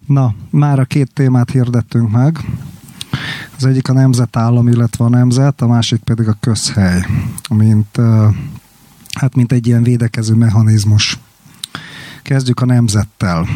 Na, mára 2 témát hirdettünk meg. Az egyik a nemzetállam, illetve a nemzet, a másik pedig a közhely, mint egy ilyen védekező mechanizmus. Kezdjük a nemzettel.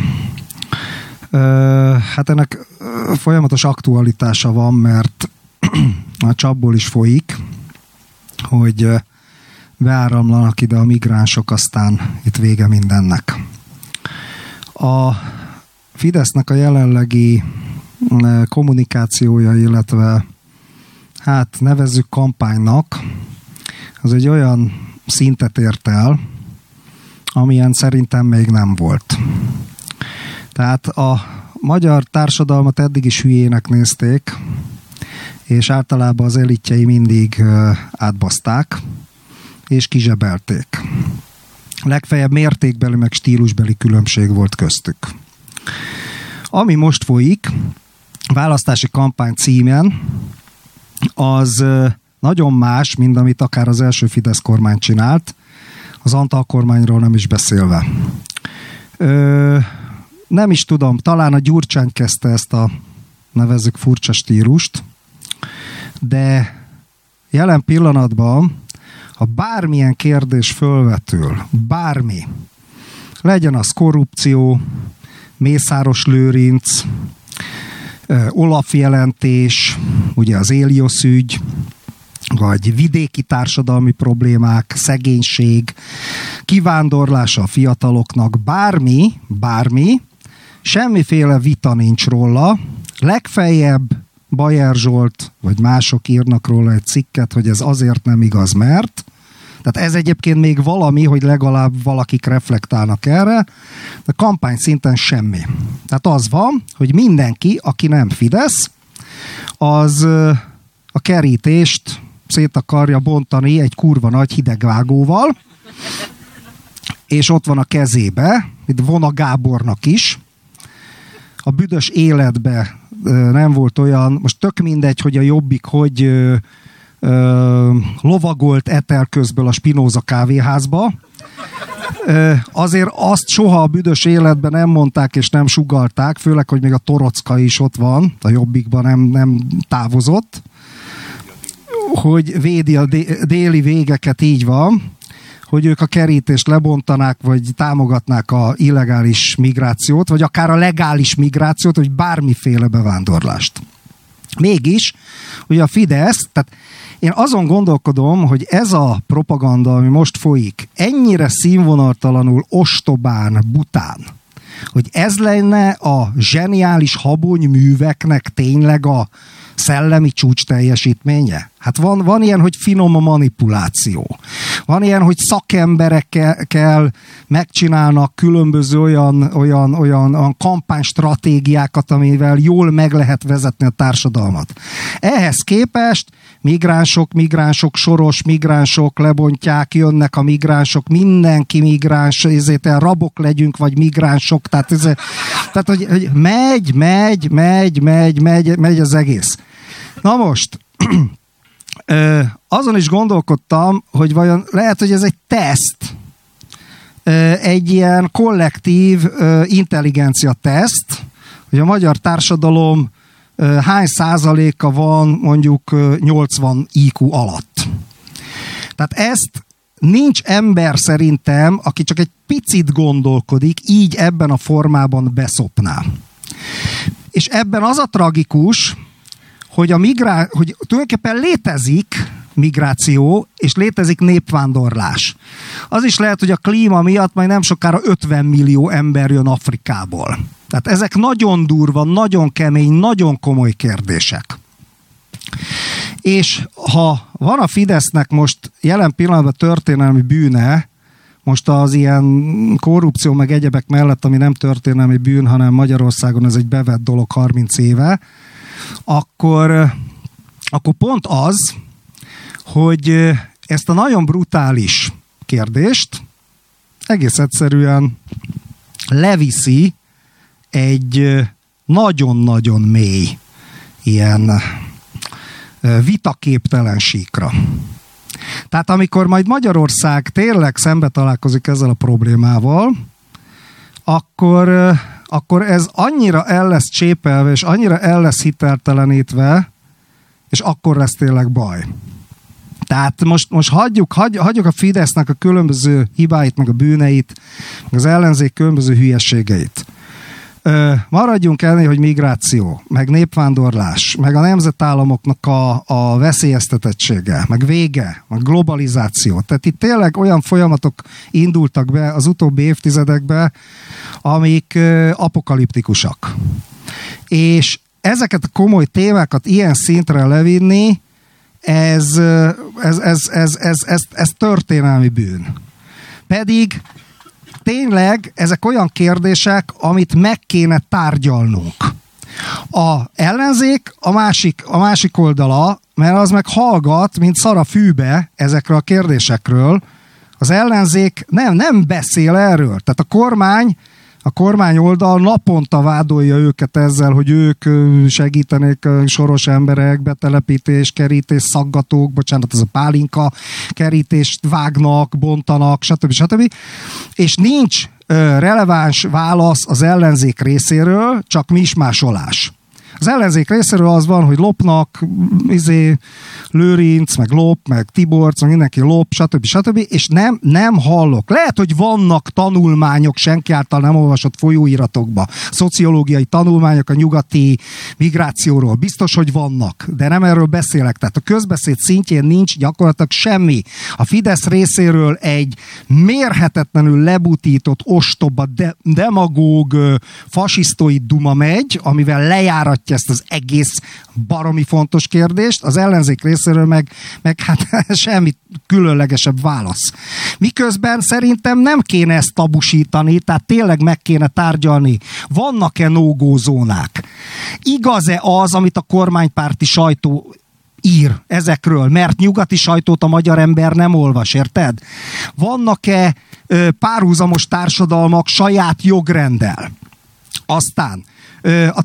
Hát ennek folyamatos aktualitása van, mert a csapból is folyik, hogy beáramlanak ide a migránsok, aztán itt vége mindennek. A Fidesznek a jelenlegi kommunikációja, illetve hát nevezzük kampánynak, az egy olyan szintet ért el, amilyen szerintem még nem volt. Tehát a magyar társadalmat eddig is hülyének nézték, és általában az elitjei mindig átbaszták, és kizsebelték. Legfeljebb mértékbeli, meg stílusbeli különbség volt köztük. Ami most folyik, választási kampány címen, az nagyon más, mint amit akár az első Fidesz kormány csinált, az Antal kormányról nem is beszélve. Nem is tudom, talán a Gyurcsány kezdte ezt a nevezzük furcsa stílust, de jelen pillanatban, ha bármilyen kérdés fölvetül, bármi, legyen az korrupció, Mészáros Lőrinc, Olaf jelentés, ugye az Éliosz ügy, vagy vidéki társadalmi problémák, szegénység, kivándorlása a fiataloknak, bármi, semmiféle vita nincs róla, legfeljebb Bajer Zsolt, vagy mások írnak róla egy cikket, hogy ez azért nem igaz, mert. Tehát ez egyébként még valami, hogy legalább valakik reflektálnak erre, de kampány szinten semmi. Tehát az van, hogy mindenki, aki nem Fidesz, az a kerítést szét akarja bontani egy kurva nagy hidegvágóval, és ott van a kezébe, itt Vona Gábornak is. A büdös életbe nem volt olyan, most tök mindegy, hogy a Jobbik, hogy lovagolt etel közből a Spinoza kávéházba. Azért azt soha a büdös életben nem mondták és nem sugallták, főleg, hogy még a Torocka is ott van, a Jobbikban nem távozott, hogy védi a déli végeket, így van, hogy ők a kerítést lebontanák, vagy támogatnák a illegális migrációt, vagy akár a legális migrációt, vagy bármiféle bevándorlást. Mégis, ugye a Fidesz, tehát én azon gondolkodom, hogy ez a propaganda, ami most folyik, ennyire színvonaltalanul, ostobán, bután, hogy ez lenne a zseniális habony műveknek tényleg a szellemi csúcs teljesítménye? Hát van ilyen, hogy finom a manipuláció. Van ilyen, hogy szakemberekkel megcsinálnak különböző olyan kampánystratégiákat, amivel jól meg lehet vezetni a társadalmat. Ehhez képest migránsok, soros migránsok lebontják, jönnek a migránsok, mindenki migráns, ezért rabok legyünk, vagy migránsok, tehát hogy megy az egész. Na most, azon is gondolkodtam, hogy vajon lehet, hogy ez egy teszt, egy ilyen kollektív intelligencia teszt, hogy a magyar társadalom hány százaléka van mondjuk 80 IQ alatt. Tehát ezt nincs ember szerintem, aki csak egy picit gondolkodik, így ebben a formában beszopná. És ebben az a tragikus, hogy hogy tulajdonképpen létezik migráció, és létezik népvándorlás. Az is lehet, hogy a klíma miatt majd nem sokára 50 millió ember jön Afrikából. Tehát ezek nagyon durva, nagyon kemény, nagyon komoly kérdések. És ha van a Fidesznek most jelen pillanatban történelmi bűne, most az ilyen korrupció meg egyebek mellett, ami nem történelmi bűn, hanem Magyarországon ez egy bevett dolog 30 éve, akkor pont az, hogy ezt a nagyon brutális kérdést egész egyszerűen leviszi egy nagyon-nagyon mély ilyen vitaképtelen síkra. Tehát amikor majd Magyarország tényleg szembe találkozik ezzel a problémával, akkor akkor ez annyira el lesz csépelve, és annyira el lesz hiteltelenítve, és akkor lesz tényleg baj. Tehát most hagyjuk a Fidesznek a különböző hibáit, meg a bűneit, meg az ellenzék különböző hülyeségeit. Maradjunk ennél, hogy migráció, meg népvándorlás, meg a nemzetállamoknak a veszélyeztetettsége, meg vége, meg globalizáció. Tehát itt tényleg olyan folyamatok indultak be az utóbbi évtizedekbe, amik apokaliptikusak. És ezeket a komoly témákat ilyen szintre levinni, ez történelmi bűn. Pedig tényleg ezek olyan kérdések, amit meg kéne tárgyalnunk. A ellenzék a másik oldala, mert az meg hallgat, mint szar a fűbe ezekről a kérdésekről. Az ellenzék nem beszél erről. Tehát a kormány oldal naponta vádolja őket ezzel, hogy ők segítenék soros emberek, betelepítés, kerítés, szaggatók, bocsánat, ez a pálinka, kerítést vágnak, bontanak, stb. És nincs releváns válasz az ellenzék részéről, csak mismásolás. Az ellenzék részéről az van, hogy lopnak, Lőrinc, meg lop, meg Tiborc, meg mindenki lop, stb. És nem hallok. Lehet, hogy vannak tanulmányok senki által nem olvasott folyóiratokba, szociológiai tanulmányok a nyugati migrációról. Biztos, hogy vannak, de nem erről beszélek. Tehát a közbeszéd szintjén nincs gyakorlatilag semmi. A Fidesz részéről egy mérhetetlenül lebutított, ostoba, demagóg, fasisztoid duma megy, amivel lejáratja ezt az egész baromi fontos kérdést, az ellenzék részéről meg hát semmi különlegesebb válasz. Miközben szerintem nem kéne ezt tabusítani, tehát tényleg meg kéne tárgyalni. Vannak-e no-go zónák? Igaz-e az, amit a kormánypárti sajtó ír ezekről, mert nyugati sajtót a magyar ember nem olvas, érted? Vannak-e párhuzamos társadalmak saját jogrenddel? Aztán a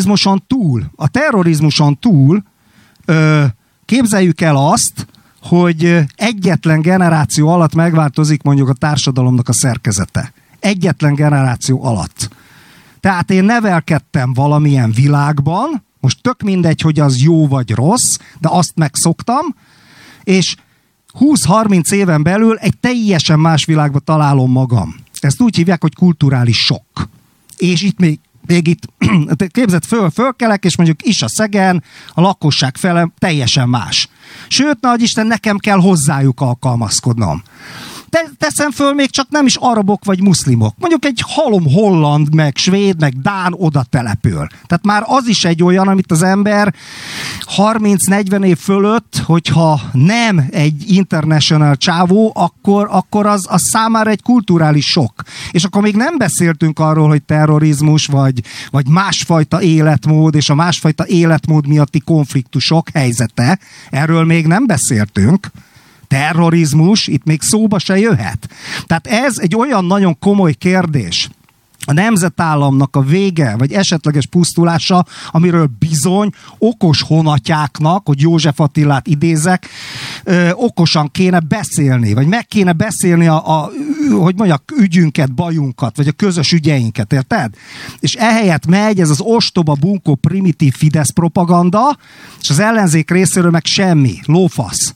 terrorizmuson túl képzeljük el azt, hogy egyetlen generáció alatt megváltozik mondjuk a társadalomnak a szerkezete. Egyetlen generáció alatt. Tehát én nevelkedtem valamilyen világban, most tök mindegy, hogy az jó vagy rossz, de azt megszoktam, és 20-30 éven belül egy teljesen más világba találom magam. Ezt úgy hívják, hogy kulturális sokk. És itt még itt képzeld, fölkelek, és mondjuk is a Szegen, a lakosság fele teljesen más. Sőt, nagyisten, nekem kell hozzájuk alkalmazkodnom. Teszem föl, még csak nem is arabok vagy muszlimok. Mondjuk egy halom holland, meg svéd, meg dán oda települ. Tehát már az is egy olyan, amit az ember 30-40 év fölött, hogyha nem egy international csávó, akkor az számára egy kulturális sok. És akkor még nem beszéltünk arról, hogy terrorizmus, vagy másfajta életmód, és a másfajta életmód miatti konfliktusok helyzete. Erről még nem beszéltünk. Terrorizmus itt még szóba se jöhet. Tehát ez egy olyan nagyon komoly kérdés, a nemzetállamnak a vége, vagy esetleges pusztulása, amiről bizony okos honatjáknak, hogy József Attilát idézek, okosan kéne beszélni, vagy meg kéne beszélni hogy mondjak, ügyünket, bajunkat, vagy a közös ügyeinket, érted? És ehelyett megy ez az ostoba, bunkó, primitív Fidesz propaganda, és az ellenzék részéről meg semmi, lófasz.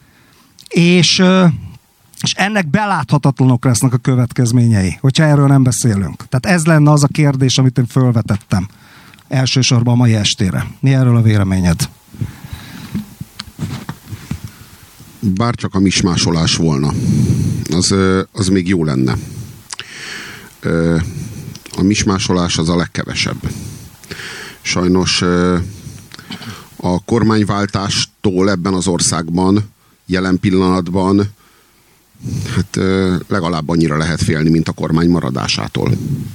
És ennek beláthatatlanok lesznek a következményei, hogyha erről nem beszélünk. Tehát ez lenne az a kérdés, amit én fölvetettem elsősorban a mai estére. Mi erről a véleményed? Bárcsak a mismásolás volna, az még jó lenne. A mismásolás az a legkevesebb. Sajnos a kormányváltástól ebben az országban jelen pillanatban hát legalább annyira lehet félni, mint a kormány maradásától.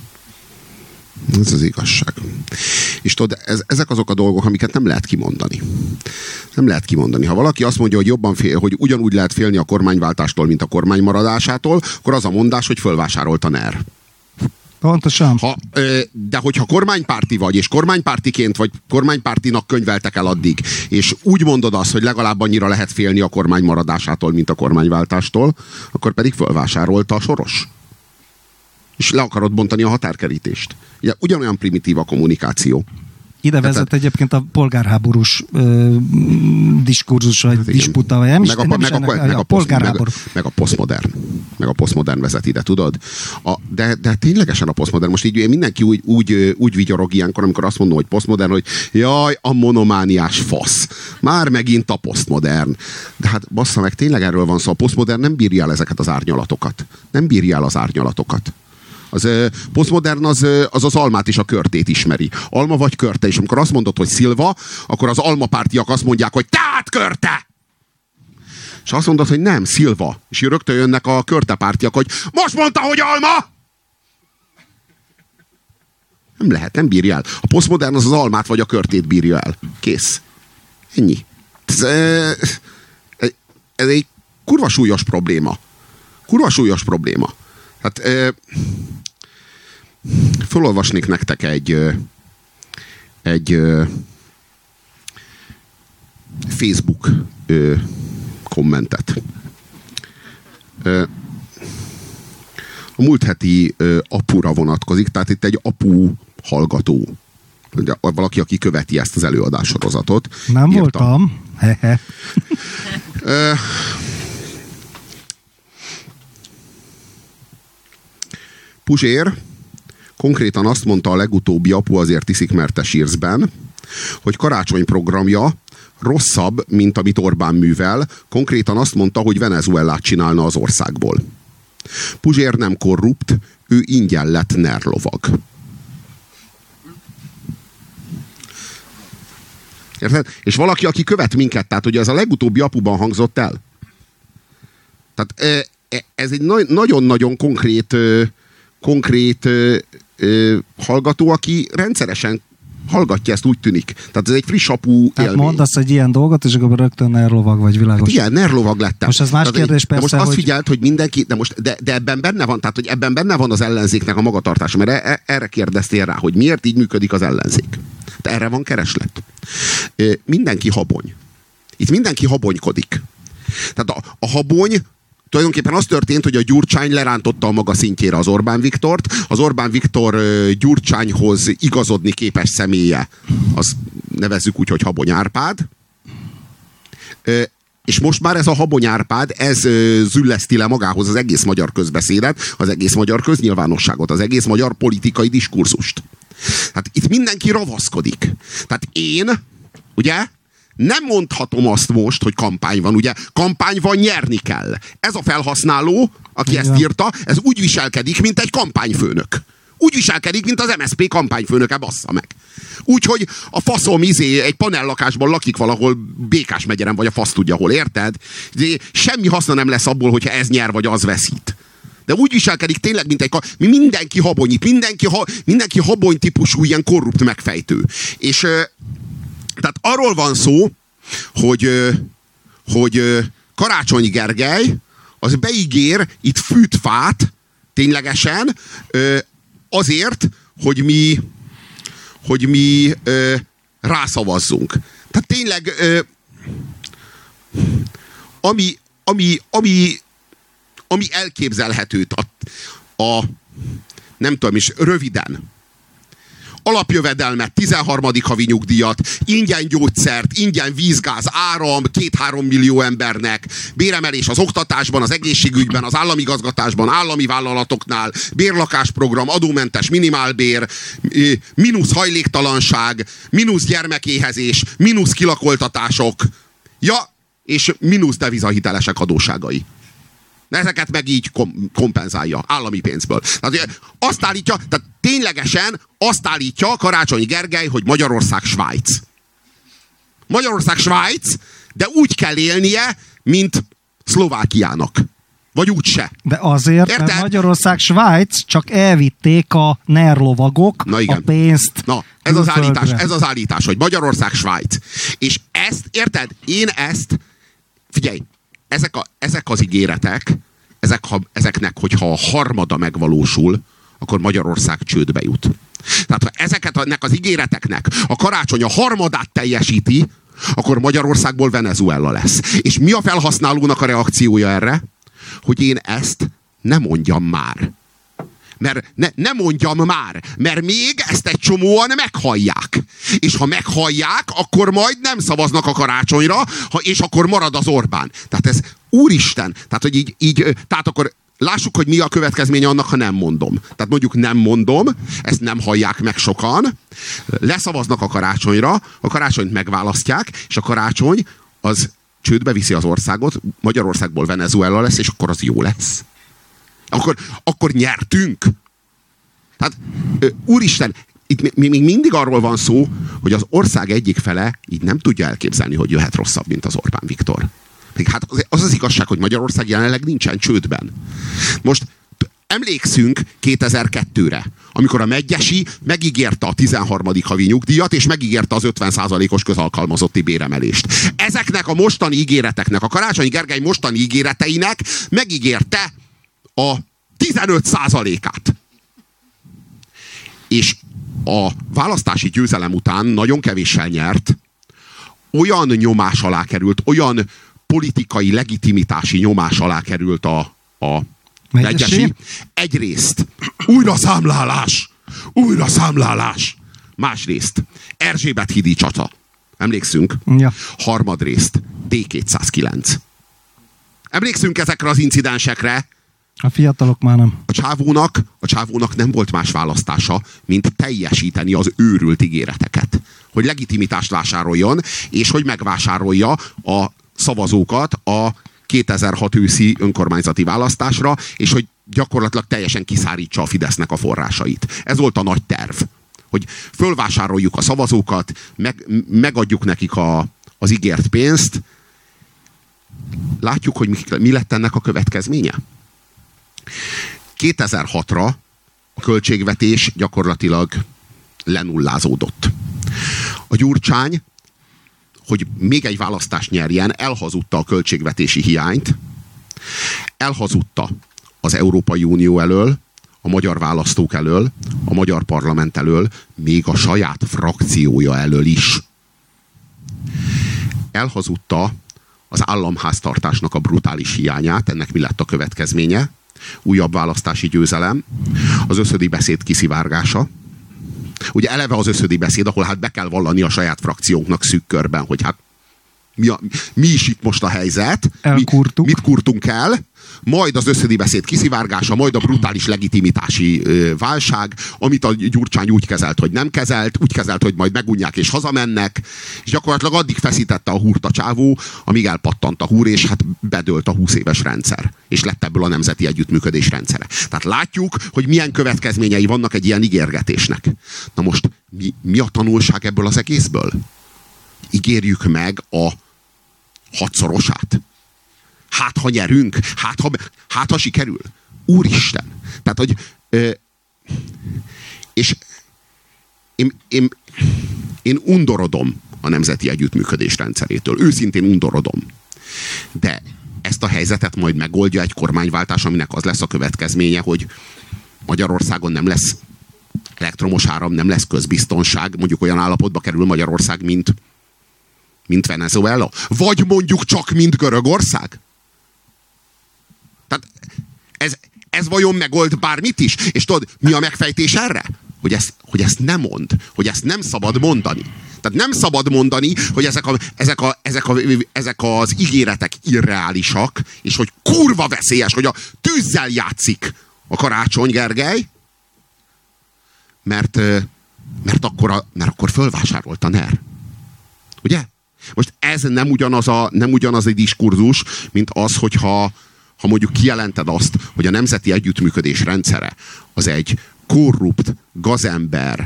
Ez az igazság. És tudod, ezek azok a dolgok, amiket nem lehet kimondani. Nem lehet kimondani. Ha valaki azt mondja, hogy jobban fél, hogy ugyanúgy lehet félni a kormánywáltástól, mint a kormány maradásától, akkor az a mondás, hogy fölvásárolt a NER. Pontosan. De hogyha kormánypárti vagy, és kormánypártiként vagy kormánypártinak könyveltek el addig, és úgy mondod azt, hogy legalább annyira lehet félni a kormány maradásától, mint a kormányváltástól, akkor pedig fölvásárolta a Soros. és le akarod bontani a határkerítést. Ugye, ugyanolyan primitív a kommunikáció. Ide vezet egyébként a polgárháborús diskurzus, vagy disputa, vagy nem a polgárháború. Meg a posztmodern vezet ide, tudod? De ténylegesen a posztmodern. Most így mindenki úgy vigyorog ilyenkor, amikor azt mondom, hogy posztmodern, hogy jaj, a monomániás fasz. Már megint a posztmodern. De hát bassza meg, tényleg erről van szó. A posztmodern nem bírja el ezeket az árnyalatokat. Nem bírja el az árnyalatokat. Az posztmodern az almát és a körtét ismeri. Alma vagy körte, és amikor azt mondod, hogy Szilva, akkor az almapártiak azt mondják, hogy tehát körte! És azt mondod, hogy nem, Szilva. És rögtön jönnek a körtepártiak, hogy most mondta, hogy alma! Nem lehet, nem bírja el. A posztmodern az almát vagy a körtét bírja el. Kész. Ennyi. Ez egy kurva súlyos probléma. Kurva súlyos probléma. Hát felolvasnék nektek egy Facebook kommentet. A múlt heti apura vonatkozik, tehát itt egy apu hallgató. Valaki, aki követi ezt az előadássorozatot. Nem írta. Voltam. Puzsér konkrétan azt mondta a legutóbbi Apu azért iszik, mert te sírszben, hogy Karácsony programja rosszabb, mint amit Orbán művel. Konkrétan azt mondta, hogy Venezuelát csinálna az országból. Puzsér nem korrupt, ő ingyen lett nerlovag. Érted? És valaki, aki követ minket, tehát ugye ez a legutóbbi Apuban hangzott el. Tehát ez egy nagyon-nagyon konkrét hallgató, aki rendszeresen hallgatja, ezt úgy tűnik. Tehát ez egy friss Apu élmény. Tehát mondasz egy ilyen dolgot, és akkor rögtön nerlovag vagy, világos. Hát igen, nerlovag lettem. Most ez más kérdés persze, de most azt figyelt, hogy mindenki, de ebben benne van, tehát hogy ebben benne van az ellenzéknek a magatartása, mert erre kérdeztél rá, hogy miért így működik az ellenzék. De erre van kereslet. Mindenki habony. Itt mindenki habonykodik. Tehát a habony tulajdonképpen az történt, hogy a Gyurcsány lerántotta a maga szintjére az Orbán Viktort. Az Orbán Viktor Gyurcsányhoz igazodni képes személye, az nevezzük úgy, hogy Habony Árpád. És most már ez a Habony Árpád, ez zülleszti le magához az egész magyar közbeszédet, az egész magyar köznyilvánosságot, az egész magyar politikai diskurzust. Hát itt mindenki ravaszkodik. Tehát én, ugye, nem mondhatom azt most, hogy kampány van, ugye? Kampány van, nyerni kell. Ez a felhasználó, aki ezt írta, ez úgy viselkedik, mint egy kampányfőnök. Úgy viselkedik, mint az MSZP kampányfőnöke, bassza meg. Úgyhogy a faszom egy panellakásban lakik valahol Békás megyeren, vagy a fasz tudja hol, érted? Semmi haszna nem lesz abból, hogyha ez nyer, vagy az veszít. De úgy viselkedik tényleg, mint egy mindenki habonyít, mindenki habony típusú, ilyen korrupt megfejtő. És tehát arról van szó, hogy Karácsony Gergely az beígér itt fűtfát ténylegesen azért, hogy mi rászavazzunk. Tehát tényleg ami elképzelhetőt nem tudom is, röviden. Alapjövedelmet, 13. havi nyugdíjat, ingyen gyógyszert, ingyen vízgáz, áram 2-3 millió embernek, béremelés az oktatásban, az egészségügyben, az államigazgatásban, állami vállalatoknál, bérlakásprogram, adómentes minimálbér, mínusz hajléktalanság, mínusz gyermekéhezés, mínusz kilakoltatások, és mínusz devizahitelesek adósságai. Ezeket meg így kompenzálja állami pénzből. Tehát azt állítja, tehát ténylegesen azt állítja Karácsony Gergely, hogy Magyarország Svájc. Magyarország Svájc, de úgy kell élnie, mint Szlovákiának. Vagy úgyse. De azért, érted? Mert Magyarország Svájc, csak elvitték a nerlovagok a pénzt. Na, ez az állítás, hogy Magyarország Svájc. És ezt, érted? Én ezt, figyelj, ezek az ígéretek, ezeknek, hogyha a harmada megvalósul, akkor Magyarország csődbe jut. Tehát ha ennek az ígéreteknek a Karácsony a harmadát teljesíti, akkor Magyarországból Venezuela lesz. És mi a felhasználónak a reakciója erre? Hogy én ezt nem mondjam már. Mert ne mondjam már, mert még ezt egy csomóan meghallják. És ha meghallják, akkor majd nem szavaznak a karácsonyra, és akkor marad az Orbán. Tehát ez, úristen, tehát, hogy tehát akkor lássuk, hogy mi a következménye annak, ha nem mondom. Tehát mondjuk nem mondom, ezt nem hallják meg sokan, leszavaznak a karácsonyra, a karácsonyt megválasztják, és a karácsony az csődbe viszi az országot, Magyarországból Venezuela lesz, és akkor az jó lesz. Akkor nyertünk. Tehát, úristen, itt még mindig arról van szó, hogy az ország egyik fele így nem tudja elképzelni, hogy jöhet rosszabb, mint az Orbán Viktor. Még hát az igazság, hogy Magyarország jelenleg nincsen csődben. Most emlékszünk 2002-re, amikor a Medgyessy megígérte a 13. havi nyugdíjat, és megígérte az 50%-os közalkalmazotti béremelést. Ezeknek a mostani ígéreteknek, a Karácsony Gergely mostani ígéreteinek megígérte a 15%-át. És a választási győzelem után nagyon kevéssel nyert, olyan nyomás alá került, olyan politikai legitimitási nyomás alá került a Medgyessy. Egyrészt újra számlálás. Másrészt Erzsébet hídi csata. Emlékszünk? Ja. Harmadrészt D209. Emlékszünk ezekre az incidensekre? A fiatalok már nem. A csávónak nem volt más választása, mint teljesíteni az őrült ígéreteket. Hogy legitimitást vásároljon, és hogy megvásárolja a szavazókat a 2006 őszi önkormányzati választásra, és hogy gyakorlatilag teljesen kiszárítsa a Fidesznek a forrásait. Ez volt a nagy terv. Hogy fölvásároljuk a szavazókat, megadjuk nekik az ígért pénzt. Látjuk, hogy mi lett ennek a következménye? 2006-ra a költségvetés gyakorlatilag lenullázódott. A Gyurcsány, hogy még egy választást nyerjen, elhazudta a költségvetési hiányt, elhazudta az Európai Unió elől, a magyar választók elől, a magyar parlament elől, még a saját frakciója elől is. Elhazudta az államháztartásnak a brutális hiányát, ennek mi lett a következménye? Újabb választási győzelem, az összödi beszéd kiszivárgása. Ugye eleve az összödi beszéd, ahol hát be kell vallani a saját frakciónknak szűk körben, hogy hát mi is itt most a helyzet, mit kurtunk el, majd az összödi beszéd kiszivárgása, majd a brutális legitimitási válság, amit a Gyurcsány úgy kezelt, hogy nem kezelt, úgy kezelt, hogy majd megunják és hazamennek, és gyakorlatilag addig feszítette a húrt a csávó, amíg elpattant a húr, és hát bedőlt a 20 éves rendszer, és lett ebből a nemzeti együttműködés rendszere. Tehát látjuk, hogy milyen következményei vannak egy ilyen ígérgetésnek. Na most mi a tanulság ebből az egészből? Ígérjük meg a 6-szorosát. Hát, ha nyerünk, hát, ha sikerül. Úristen! Tehát, hogy és én undorodom a nemzeti együttműködés rendszerétől. Őszintén undorodom. De ezt a helyzetet majd megoldja egy kormányváltás, aminek az lesz a következménye, hogy Magyarországon nem lesz elektromos áram, nem lesz közbiztonság, mondjuk olyan állapotba kerül Magyarország, mint Venezuela? Vagy mondjuk csak, mint Görögország? Tehát ez vajon megold bármit is? És tudod, mi a megfejtés erre? Hogy ezt nem mond. Hogy ezt nem szabad mondani. Tehát nem szabad mondani, hogy ezek az ígéretek irreálisak, és hogy kurva veszélyes, hogy a tűzzel játszik a Karácsony Gergely, mert akkor fölvásárolt a NER. Ugye? Most ez nem ugyanaz a diskurzus, mint az, hogyha mondjuk kijelented azt, hogy a nemzeti együttműködés rendszere az egy korrupt, gazember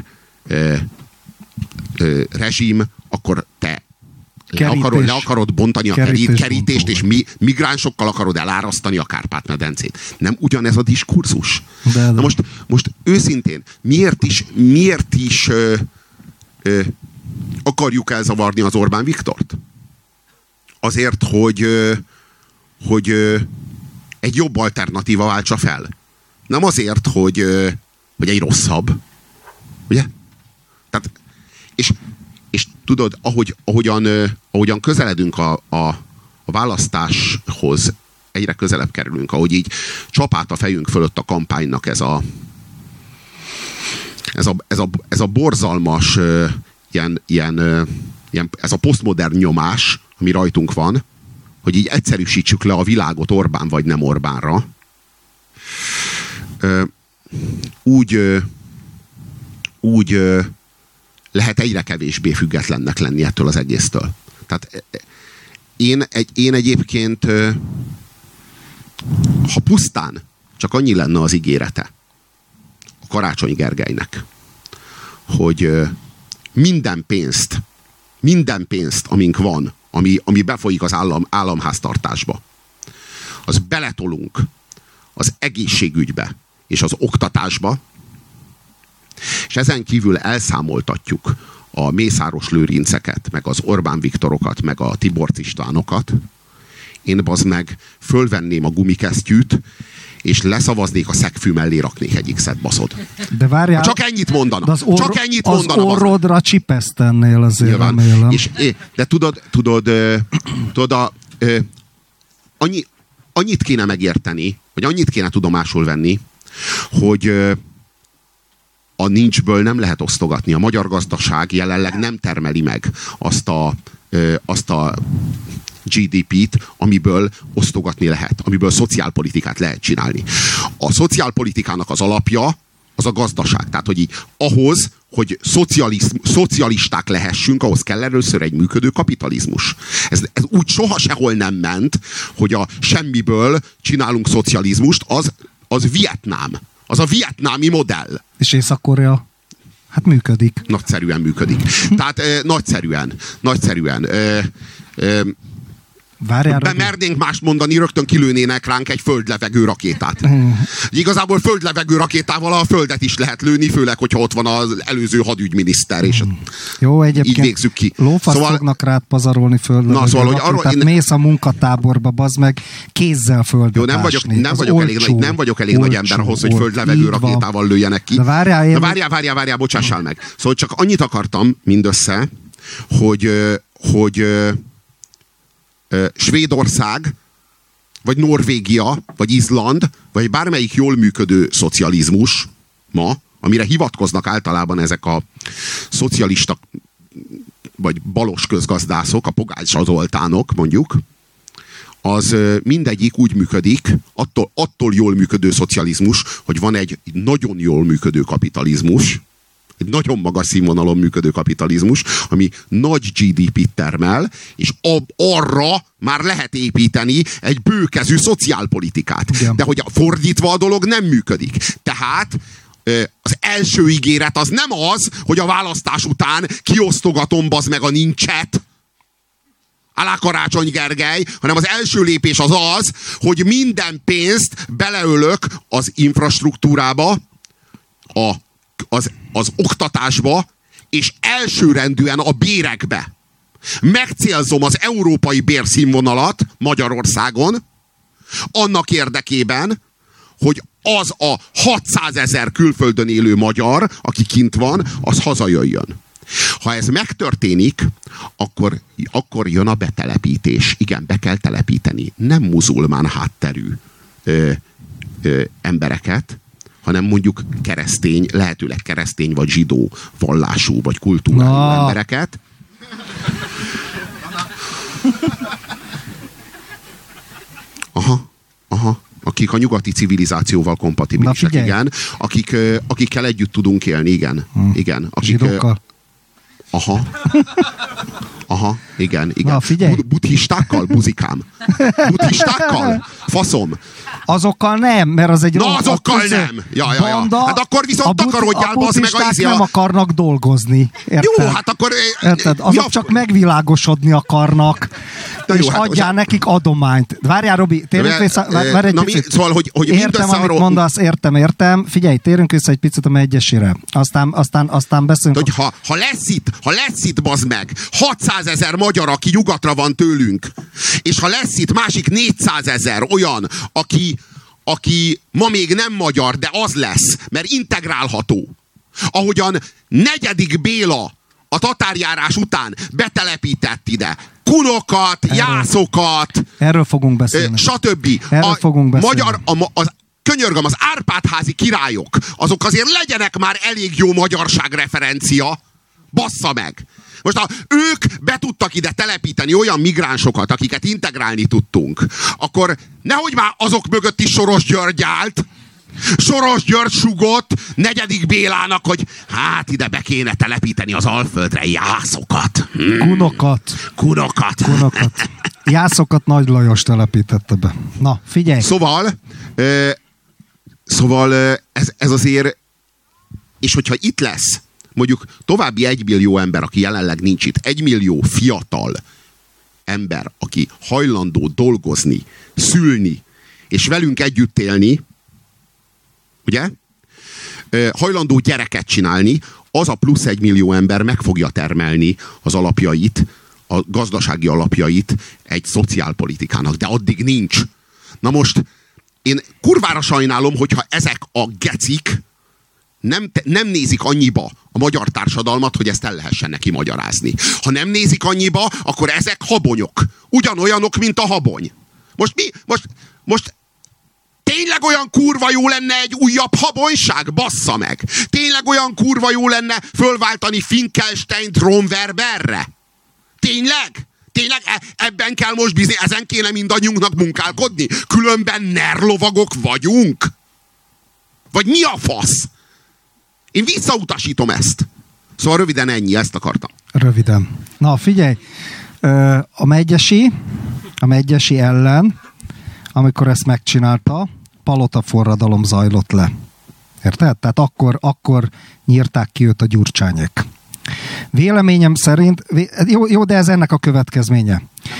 rezsim, akkor te le akarod bontani a kerítést, és migránsokkal akarod elárasztani a Kárpát-medencét. Nem ugyanez a diskurzus? De. Na most őszintén, miért is akarjuk elzavarni az Orbán Viktort? Azért, hogy egy jobb alternatíva váltsa fel. Nem azért, hogy egy rosszabb. Ugye? Tehát, és tudod, ahogyan közeledünk a választáshoz, egyre közelebb kerülünk, ahogy így csap át a fejünk fölött a kampánynak ez ez a borzalmas ez a posztmodern nyomás, ami rajtunk van, hogy így egyszerűsítsük le a világot Orbán vagy nem Orbánra, úgy lehet egyre kevésbé függetlennek lenni ettől az egésztől. Tehát én egyébként, ha pusztán csak annyi lenne az ígérete a Karácsony Gergelynek, hogy minden pénzt, amink van, ami befolyik az államháztartásba, az beletolunk az egészségügybe és az oktatásba, és ezen kívül elszámoltatjuk a Mészáros Lőrinceket, meg az Orbán Viktorokat, meg a Tiborcs Istvánokat, én bazd meg fölvenném a gumikesztyűt, és leszavaznék, a szegfű mellé raknék egy X-et, baszod. De várjál, csak ennyit mondana. Az orrodra csipeszt tennél azért, nyilván. Remélem. De tudod, annyit kéne megérteni, vagy annyit kéne tudomásul venni, hogy a nincsből nem lehet osztogatni. A magyar gazdaság jelenleg nem termeli meg azt a GDP-t, amiből osztogatni lehet, amiből szociálpolitikát lehet csinálni. A szociálpolitikának az alapja az a gazdaság. Tehát, hogy ahhoz, hogy szocialisták lehessünk, ahhoz kell először egy működő kapitalizmus. Ez úgy soha sehol nem ment, hogy a semmiből csinálunk szocializmust, az Vietnám. Az a vietnámi modell. És Észak-Korea? Hát működik. Nagyszerűen működik. Tehát nagyszerűen. Mernénk mást mondani, rögtön kilőnének ránk egy földlevegő rakétát. Igazából földlevegő rakétával a földet is lehet lőni, főleg, hogyha ott van az előző hadügyminiszter, és jó, egyébként így végzzük ki. Lófasz fognak rád pazarolni földlevegő rakétát, mész a munkatáborba, bazd meg, kézzel földet jó, nem vagyok elég nagy ember ahhoz, hogy földlevegő rakétával lőjenek ki. De várjál, bocsássál meg. Szóval csak annyit akartam mindössze, hogy Svédország, vagy Norvégia, vagy Izland, vagy bármelyik jól működő szocializmus ma, amire hivatkoznak általában ezek a szocialista vagy balos közgazdászok, a Pogács Zoltánok mondjuk, az mindegyik úgy működik, attól jól működő szocializmus, hogy van egy nagyon jól működő kapitalizmus, egy nagyon magas színvonalon működő kapitalizmus, ami nagy GDP-t termel, és arra már lehet építeni egy bőkezű szociálpolitikát. Igen. De hogy fordítva a dolog nem működik. Tehát az első ígéret az nem az, hogy a választás után kiosztogatom bazd meg a nincset, alá Karácsony Gergely, hanem az első lépés az, hogy minden pénzt beleölök az infrastruktúrába, az oktatásba, és elsőrendűen a bérekbe. Megcélzom az európai bérszínvonalat Magyarországon, annak érdekében, hogy az a 600 000 külföldön élő magyar, aki kint van, az hazajöjjön. Ha ez megtörténik, akkor jön a betelepítés. Igen, be kell telepíteni. Nem muzulmán hátterű embereket, hanem mondjuk keresztény, lehetőleg keresztény, vagy zsidó vallású, vagy kultúrálú embereket. Aha. Akik a nyugati civilizációval kompatibilisek, igen. Akikkel együtt tudunk élni, igen. Igen. Zsidókkal? Aha, igen. Na, figyelj. Buddhistákkal, buzikám. Buddhistákkal? Faszom. Azokkal nem, mert az egy azokkal nem. Ja. Hát akkor viszont takarodjál, bazd meg a nem akarnak dolgozni. Érted? Jó, hát akkor... Érted? Azok csak megvilágosodni akarnak, és adjál nekik adományt. Várjál, Robi, térjünk vissza, várj egy picit. Szóval, hogy értem, amit mondasz, értem. Figyelj, térjünk vissza egy picit a Megyesire. Aztán beszélünk. Hogy ha lesz itt, bazd meg, 600 000 magyar, aki nyugatra van tőlünk, és ha lesz itt másik 400 000 olyan, aki ma még nem magyar, de az lesz, mert integrálható. Ahogyan 4. Béla a tatárjárás után betelepített ide kunokat, jászokat, erről fogunk beszélni. Stb. Erről fogunk beszélni. könyörgöm, az Árpád-házi királyok, azok azért legyenek már elég jó magyarságreferencia. Bassza meg! Most ha ők be tudtak ide telepíteni olyan migránsokat, akiket integrálni tudtunk, akkor nehogy már azok mögött is Soros György állt. Soros György sugott 4. Bélának, hogy hát ide be kéne telepíteni az Alföldre jászokat. Kunokat. Jászokat Nagy Lajos telepítette be. Na, figyelj! Szóval ez azért, és hogyha itt lesz mondjuk további 1 millió ember, aki jelenleg nincs itt, 1 millió fiatal ember, aki hajlandó dolgozni, szülni, és velünk együtt élni, ugye? Hajlandó gyereket csinálni, az a plusz 1 millió ember meg fogja termelni az alapjait, a gazdasági alapjait egy szociálpolitikának, de addig nincs. Na most én kurvára sajnálom, hogyha ezek a gecik nem nézik annyiba a magyar társadalmat, hogy ezt el lehessen neki magyarázni. Ha nem nézik annyiba, akkor ezek habonyok. Ugyanolyanok, mint a habony. Most tényleg olyan kurva jó lenne egy újabb habonyság? Bassza meg! Tényleg olyan kurva jó lenne fölváltani Finkelsteint Romwerberre? Tényleg? Tényleg ebben kell most bízni? Ezen kéne mindannyiunknak munkálkodni? Különben nerlovagok vagyunk? Vagy mi a fasz? Én visszautasítom ezt. Szóval röviden ennyi, ezt akartam. Röviden. Na figyelj, a Medgyessy ellen, amikor ezt megcsinálta, palotaforradalom zajlott le. Érted? Tehát akkor nyírták ki őt a gyurcsányék. Véleményem szerint, jó, de ez ennek a következménye.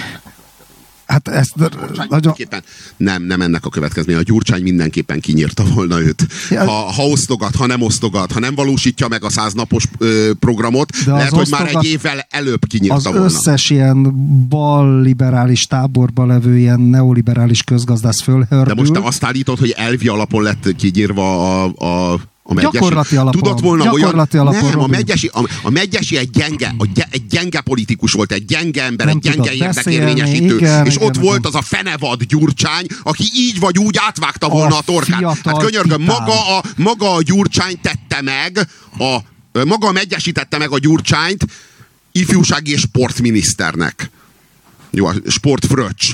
Hát ezt nagyon... Nem ennek a következménye. A Gyurcsány mindenképpen kinyírta volna őt. Ha osztogat, ha nem osztogat, ha nem valósítja meg a 100 napos programot, de lehet, hogy már egy évvel előbb kinyírta volna. Az összes ilyen bal-liberális táborban levő ilyen neoliberális közgazdász fölhördül. De most te azt állítod, hogy elvi alapon lett kinyírva a gyakorlati alapon. Tudott volna gyakorlati olyan... alapon. Nem, a Medgyessy egy gyenge politikus volt, egy gyenge ember, egy gyenge érdekérvényesítő. És ott volt az a fenevad Gyurcsány, aki így vagy úgy átvágta volna a torkát. Hát könyörgöm, maga a Gyurcsány tette meg, maga a Medgyessy tette meg a Gyurcsányt ifjúsági és sportminiszternek. Jó, a sportfröccs.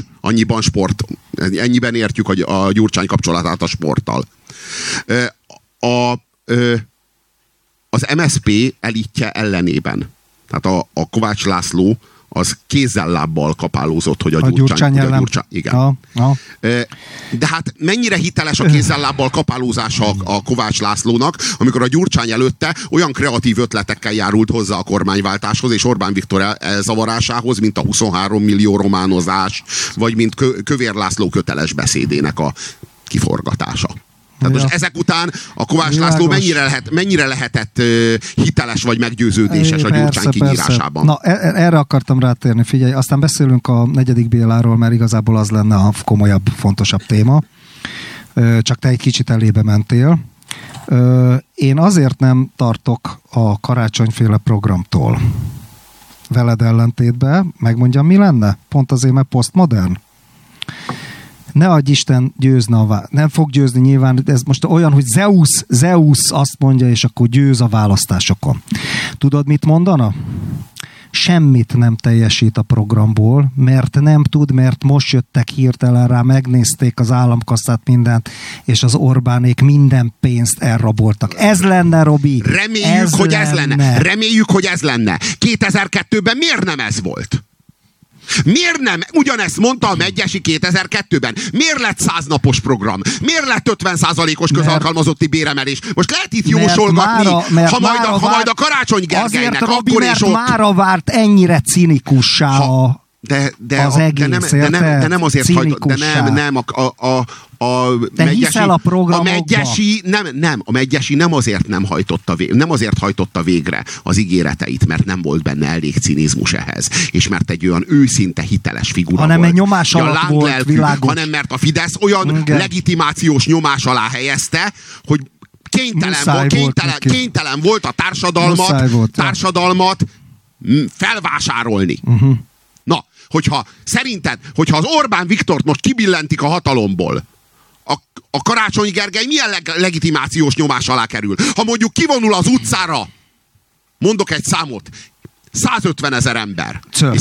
Ennyiben értjük a Gyurcsány kapcsolatát a sporttal. Az MSZP elitje ellenében. Tehát a Kovács László az kézzel-lábbal kapálózott, hogy a Gyurcsány ellen. Igen. De hát mennyire hiteles a kézzel-lábbal kapálózása a Kovács Lászlónak, amikor a Gyurcsány előtte olyan kreatív ötletekkel járult hozzá a kormányváltáshoz és Orbán Viktor elzavarásához, mint a 23 millió románozás, vagy mint Kövér László köteles beszédének a kiforgatása. Tehát most ezek után a Kovács László mennyire lehetett hiteles vagy meggyőződéses a Gyurcsány kinyírásában? Na, erre akartam rátérni, figyelj, aztán beszélünk a 4. Béláról, mert igazából az lenne a komolyabb, fontosabb téma. Csak te egy kicsit elébe mentél. Én azért nem tartok a karácsonyféle programtól. Veled ellentétben, megmondjam, mi lenne? Pont azért, mert posztmodern. Ne adj Isten győzne nem fog győzni nyilván, ez most olyan, hogy Zeus azt mondja, és akkor győz a választásokon. Tudod, mit mondana? Semmit nem teljesít a programból, mert nem tud, mert most jöttek hirtelen rá, megnézték az államkasszát mindent, és az Orbánék minden pénzt elraboltak. Ez lenne, Robi! Reméljük, hogy ez lenne. 2002-ben miért nem ez volt? Miért nem? Ugyanezt mondta a Medgyessy 2002-ben. Miért lett 100 napos program? Miért lett 50%-os közalkalmazotti béremelés? Most lehet itt jósolgatni, ha majd a Karácsony Gergelynek akkor és ott... mára várt ennyire cinikussá az egész, de nem azért hajtott, Te hiszel a programokba? A Medgyessy nem azért hajtotta végre az ígéreteit, mert nem volt benne elég cinizmus ehhez, és mert egy olyan őszinte hiteles figura hanem volt. Egy nyomás alatt volt, világos. Hanem mert a Fidesz olyan legitimációs nyomás alá helyezte, hogy kénytelen volt a társadalmat felvásárolni. Na, hogyha az Orbán Viktort most kibillentik a hatalomból, a Karácsony Gergely milyen legitimációs nyomás alá kerül? Ha mondjuk kivonul az utcára, mondok egy számot, 150 000 ember.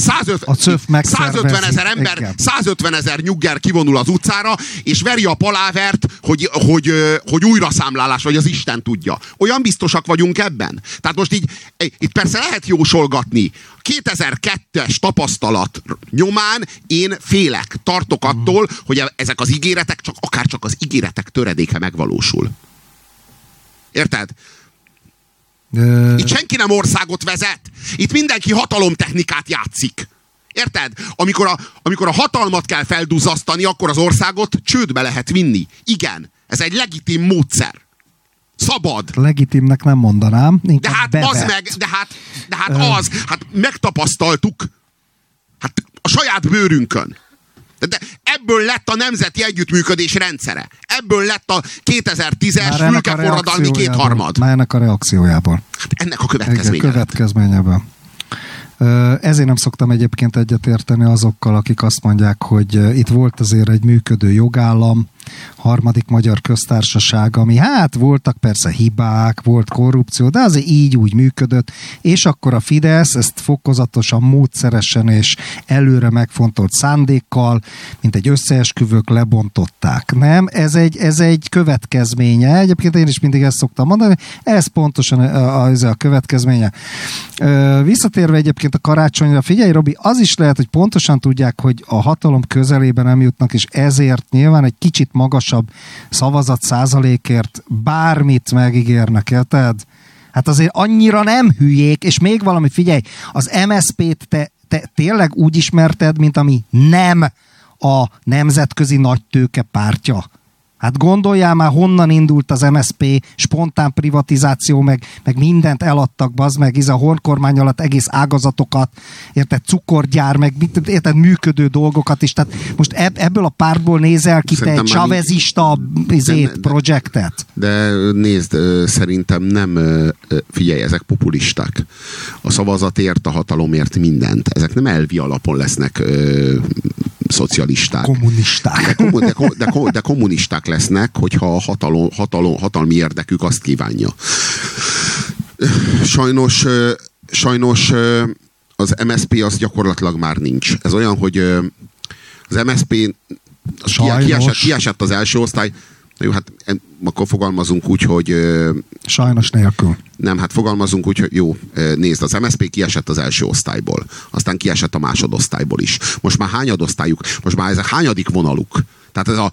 150 000 ember, igen. 150 000 nyugger kivonul az utcára, és veri a palávert, hogy újra számlálás, vagy az Isten tudja. Olyan biztosak vagyunk ebben? Tehát most így, itt persze lehet jósolgatni. 2002-es tapasztalat nyomán én félek, tartok attól, hogy ezek az ígéretek, akár csak az ígéretek töredéke megvalósul. Érted? Itt senki nem országot vezet. Itt mindenki hatalomtechnikát játszik. Érted? Amikor a hatalmat kell felduzzasztani, akkor az országot csődbe lehet vinni. Igen, ez egy legitim módszer. Szabad. Legitimnek nem mondanám. De hát az meg, de hát az. Hát megtapasztaltuk. Hát a saját bőrünkön. De ebből lett a nemzeti együttműködés rendszere. Ebből lett a 2010-es fülkeforradalmi kétharmad. Már ennek a reakciójából. Hát ennek a következménye. Következményeből. Ezért nem szoktam egyébként egyetérteni azokkal, akik azt mondják, hogy itt volt azért egy működő jogállam, harmadik magyar köztársaság, ami hát voltak persze hibák, volt korrupció, de azért így úgy működött, és akkor a Fidesz ezt fokozatosan, módszeresen és előre megfontolt szándékkal, mint egy összeesküvők lebontották. Nem, ez egy következménye. Egyébként én is mindig ezt szoktam mondani, ez pontosan a következménye. Visszatérve egyébként a karácsonyra, figyelj Robi, az is lehet, hogy pontosan tudják, hogy a hatalom közelében nem jutnak, és ezért nyilván egy kicsit magasabb szavazat százalékért bármit megígérnek, érted? Hát azért annyira nem hülyék, és még valami, figyelj, az MSZP-t te tényleg úgy ismerted, mint ami nem a nemzetközi nagytőke pártja. Hát gondoljál már, honnan indult az MSZP, spontán privatizáció, meg mindent eladtak, bazd meg, a Horn kormány alatt egész ágazatokat, érted, cukorgyár, meg érted, működő dolgokat is. Tehát most ebből a pártból nézel ki te egy chavezista projektet. De nézd, szerintem nem, figyelj, ezek populisták. A szavazatért, a hatalomért mindent. Ezek nem elvi alapon lesznek szocialisták. Kommunisták. De kommunisták lesznek, hogyha a hatalmi érdekük azt kívánja. Sajnos az MSZP az gyakorlatilag már nincs. Ez olyan, hogy az MSZP kiesett az első osztály. Na jó, hát akkor fogalmazunk úgy, hogy... Sajnos nélkül. Nem, hát fogalmazunk úgy, hogy jó, nézd, az MSZP kiesett az első osztályból. Aztán kiesett a másodosztályból is. Most már hányadosztályuk? Most már ez a hányadik vonaluk? Tehát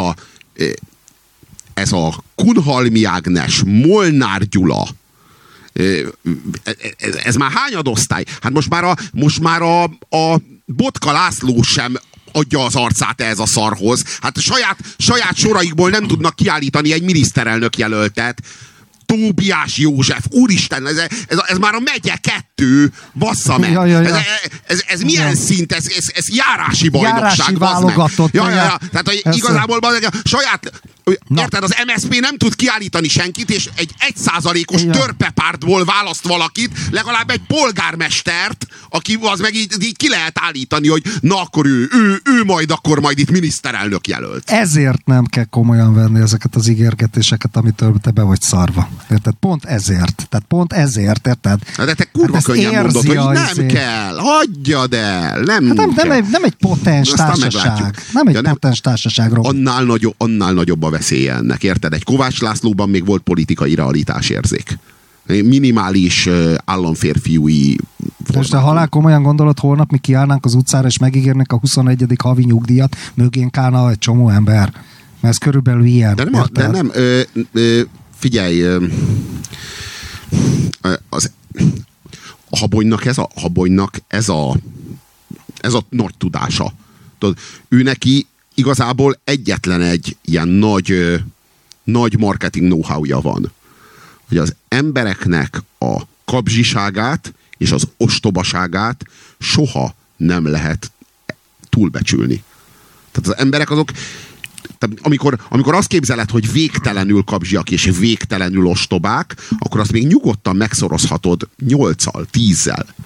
ez a Kunhalmi Ágnes, Molnár Gyula, ez már hányadosztály? Hát most már a Botka László sem adja az arcát ehhez a szarhoz. Hát saját soraikból nem tudnak kiállítani egy miniszterelnök jelöltet. Tóbiás József, úristen, ez már a megye 2, bassza meg. Ez milyen szint? Ez járási bajnokság. Járási válogatott. Tehát igazából saját... Érted, az MSZP nem tud kiállítani senkit, és egy 1%-os törpepártból választ valakit, legalább egy polgármestert, aki az meg így ki lehet állítani, hogy na akkor ő majd itt miniszterelnök jelölt. Ezért nem kell komolyan venni ezeket az ígérgetéseket, amitől te be vagy szarva. Érted? Pont ezért, érted? De te kurva könnyen mondod, hogy nem kell, hagyjad el, nem egy potens társaság. Nem egy potens társaságról. Annál nagyobb a veszélye ennek, érted? Egy Kovács Lászlóban még volt politikai realitásérzék. Minimális államférfiúi forma. De halál komolyan gondolod, holnap mi kiállnánk az utcára, és megígérnek a 21. havi nyugdíjat, mögénk állna egy csomó ember. Mert ez körülbelül ilyen. De nem, figyelj, a Habonynak ez a nagy tudása. Tudod, ő neki igazából egyetlen egy ilyen nagy marketing know-how-ja van. Hogy az embereknek a kapzsiságát és az ostobaságát soha nem lehet túlbecsülni. Tehát az emberek azok, amikor azt képzeled, hogy végtelenül kapzsiak és végtelenül ostobák, akkor azt még nyugodtan megszorozhatod 8-al, 10-zel.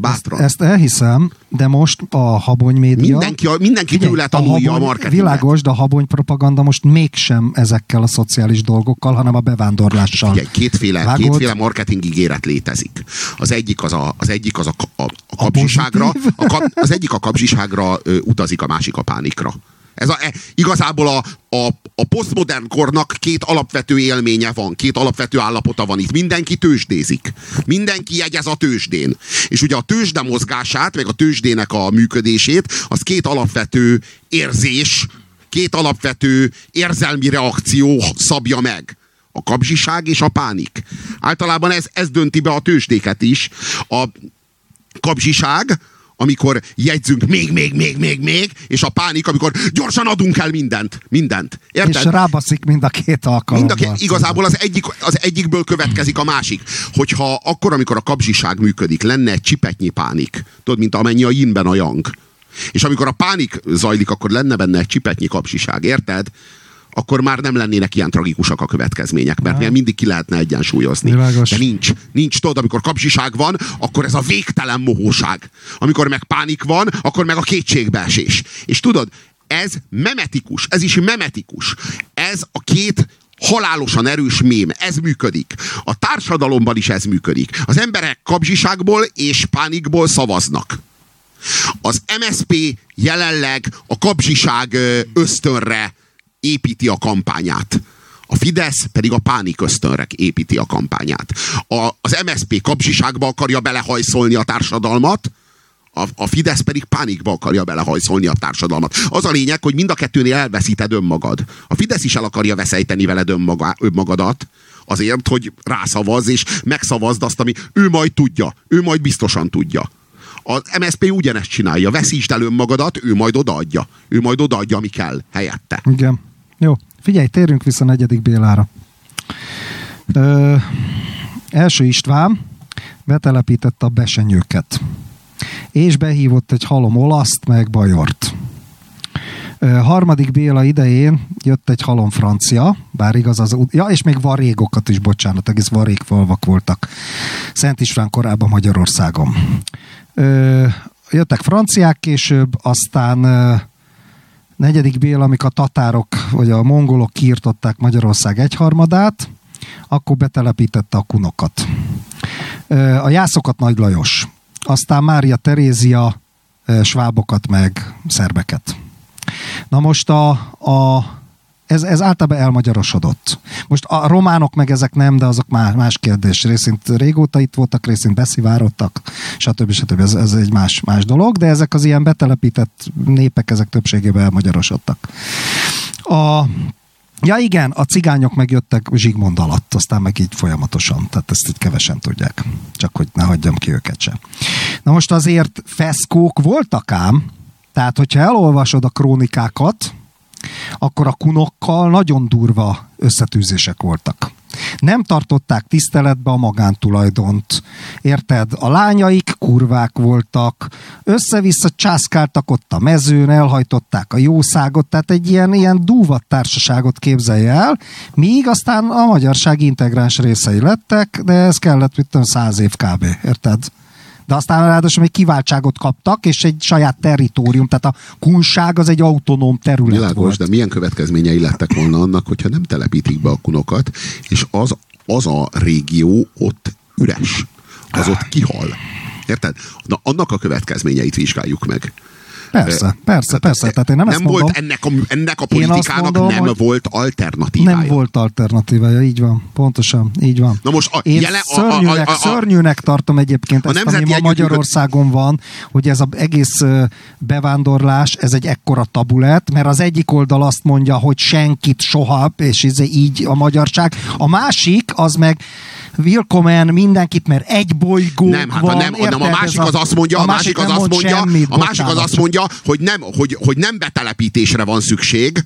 Bátran. Ezt elhiszem, de most a habony média... Mindenki tőle tanulja a marketinget. Világos, de a habony propaganda most mégsem ezekkel a szociális dolgokkal, hanem a bevándorlással. Figyelj, kétféle marketing ígéret létezik. Az egyik az a kapzsiságra, az egyik a kapzsiságra utazik, a másik a pánikra. Igazából a posztmodern kornak két alapvető élménye van, két alapvető állapota van itt. Mindenki tőzsdézik. Mindenki jegyez a tőzsdén. És ugye a tőzsde mozgását, meg a tőzsdének a működését, az két alapvető érzés, két alapvető érzelmi reakció szabja meg. A kapzsiság és a pánik. Általában ez dönti be a tőzsdéket is. A kapzsiság, amikor jegyzünk még, és a pánik, amikor gyorsan adunk el mindent. Érted? És rábaszik mind a két alkalommal. Igazából az egyikből következik a másik. Hogyha akkor, amikor a kapzsiság működik, lenne egy csipetnyi pánik, tudod, mint amennyi a yinben a yang. És amikor a pánik zajlik, akkor lenne benne egy csipetnyi kapzsiság, érted? Akkor már nem lennének ilyen tragikusak a következmények, mert mindig ki lehetne egyensúlyozni. Világos. De nincs, tudod, amikor kapzsiság van, akkor ez a végtelen mohóság. Amikor meg pánik van, akkor meg a kétségbeesés. És tudod, ez memetikus, ez is memetikus. Ez a két halálosan erős mém, ez működik. A társadalomban is ez működik. Az emberek kapzsiságból és pánikból szavaznak. Az MSZP jelenleg a kapzsiság ösztönre építi a kampányát. A Fidesz pedig a pánik ösztönre építi a kampányát. Az MSZP kapzsiságba akarja belehajszolni a társadalmat, a Fidesz pedig pánikba akarja belehajszolni a társadalmat. Az a lényeg, hogy mind a kettőnél elveszíted önmagad. A Fidesz is el akarja veszejteni veled önmagadat, azért, hogy rászavazz és megszavazd azt, ami ő majd tudja. Ő majd biztosan tudja. Az MSZP ugyanezt csinálja. Veszítsd el önmagadat, ő majd odaadja. Ő majd odaadja, ami kell helyette. Igen. Jó. Figyelj, térjünk vissza 4. Bélára. Első István betelepítette a besenyőket. És behívott egy halom olaszt, meg bajort. 3. Béla idején jött egy halom francia, bár igaz az... Ja, és még varégokat is, bocsánat, egész varégfalvak voltak Szent István korában Magyarországon. Jöttek franciák később, aztán 4. Béla, amikor a tatárok vagy a mongolok kiirtották Magyarország 1/3, akkor betelepítette a kunokat. A jászokat Nagy Lajos. Aztán Mária Terézia, svábokat meg szerbeket. Na most ez általában elmagyarosodott. Most a románok meg ezek nem, de azok más kérdés. Részint régóta itt voltak, részint beszivárogtak, stb. Ez egy más dolog, de ezek az ilyen betelepített népek, ezek többségében elmagyarosodtak. Ja igen, a cigányok megjöttek Zsigmond alatt, aztán meg így folyamatosan, tehát ezt itt kevesen tudják. Csak hogy ne hagyjam ki őket sem. Na most azért feszkók voltak ám, tehát hogyha elolvasod a krónikákat, akkor a kunokkal nagyon durva összetűzések voltak. Nem tartották tiszteletbe a magántulajdont. Érted? A lányaik kurvák voltak, össze-vissza császkáltak ott a mezőn, elhajtották a jószágot, tehát egy ilyen dúvadt társaságot képzelje el, míg aztán a magyarság integráns részei lettek, de ez kellett 100 év kb. Érted? De aztán ráadásul még kiváltságot kaptak, és egy saját territórium, tehát a kunság az egy autonóm terület Világos, volt. De milyen következményei lettek volna annak, hogyha nem telepítik be a kunokat, és az a régió ott üres. Az ott kihal. Érted? Na, annak a következményeit vizsgáljuk meg. Persze. Tehát én nem ezt mondom. Volt ennek a politikának mondom, nem volt alternatívája. Nem volt alternatívája, így van. Pontosan, így van. Na most én szörnyűnek tartom egyébként ezt, ami ma Magyarországon van, hogy ez az egész bevándorlás, ez egy ekkora tabu lett, mert az egyik oldal azt mondja, hogy senkit soha, és ez így a magyarság. A másik, az meg willkommen mindenkit, mert egy bolygónk van. Nem, a másik az azt mondja, hogy nem betelepítésre van szükség,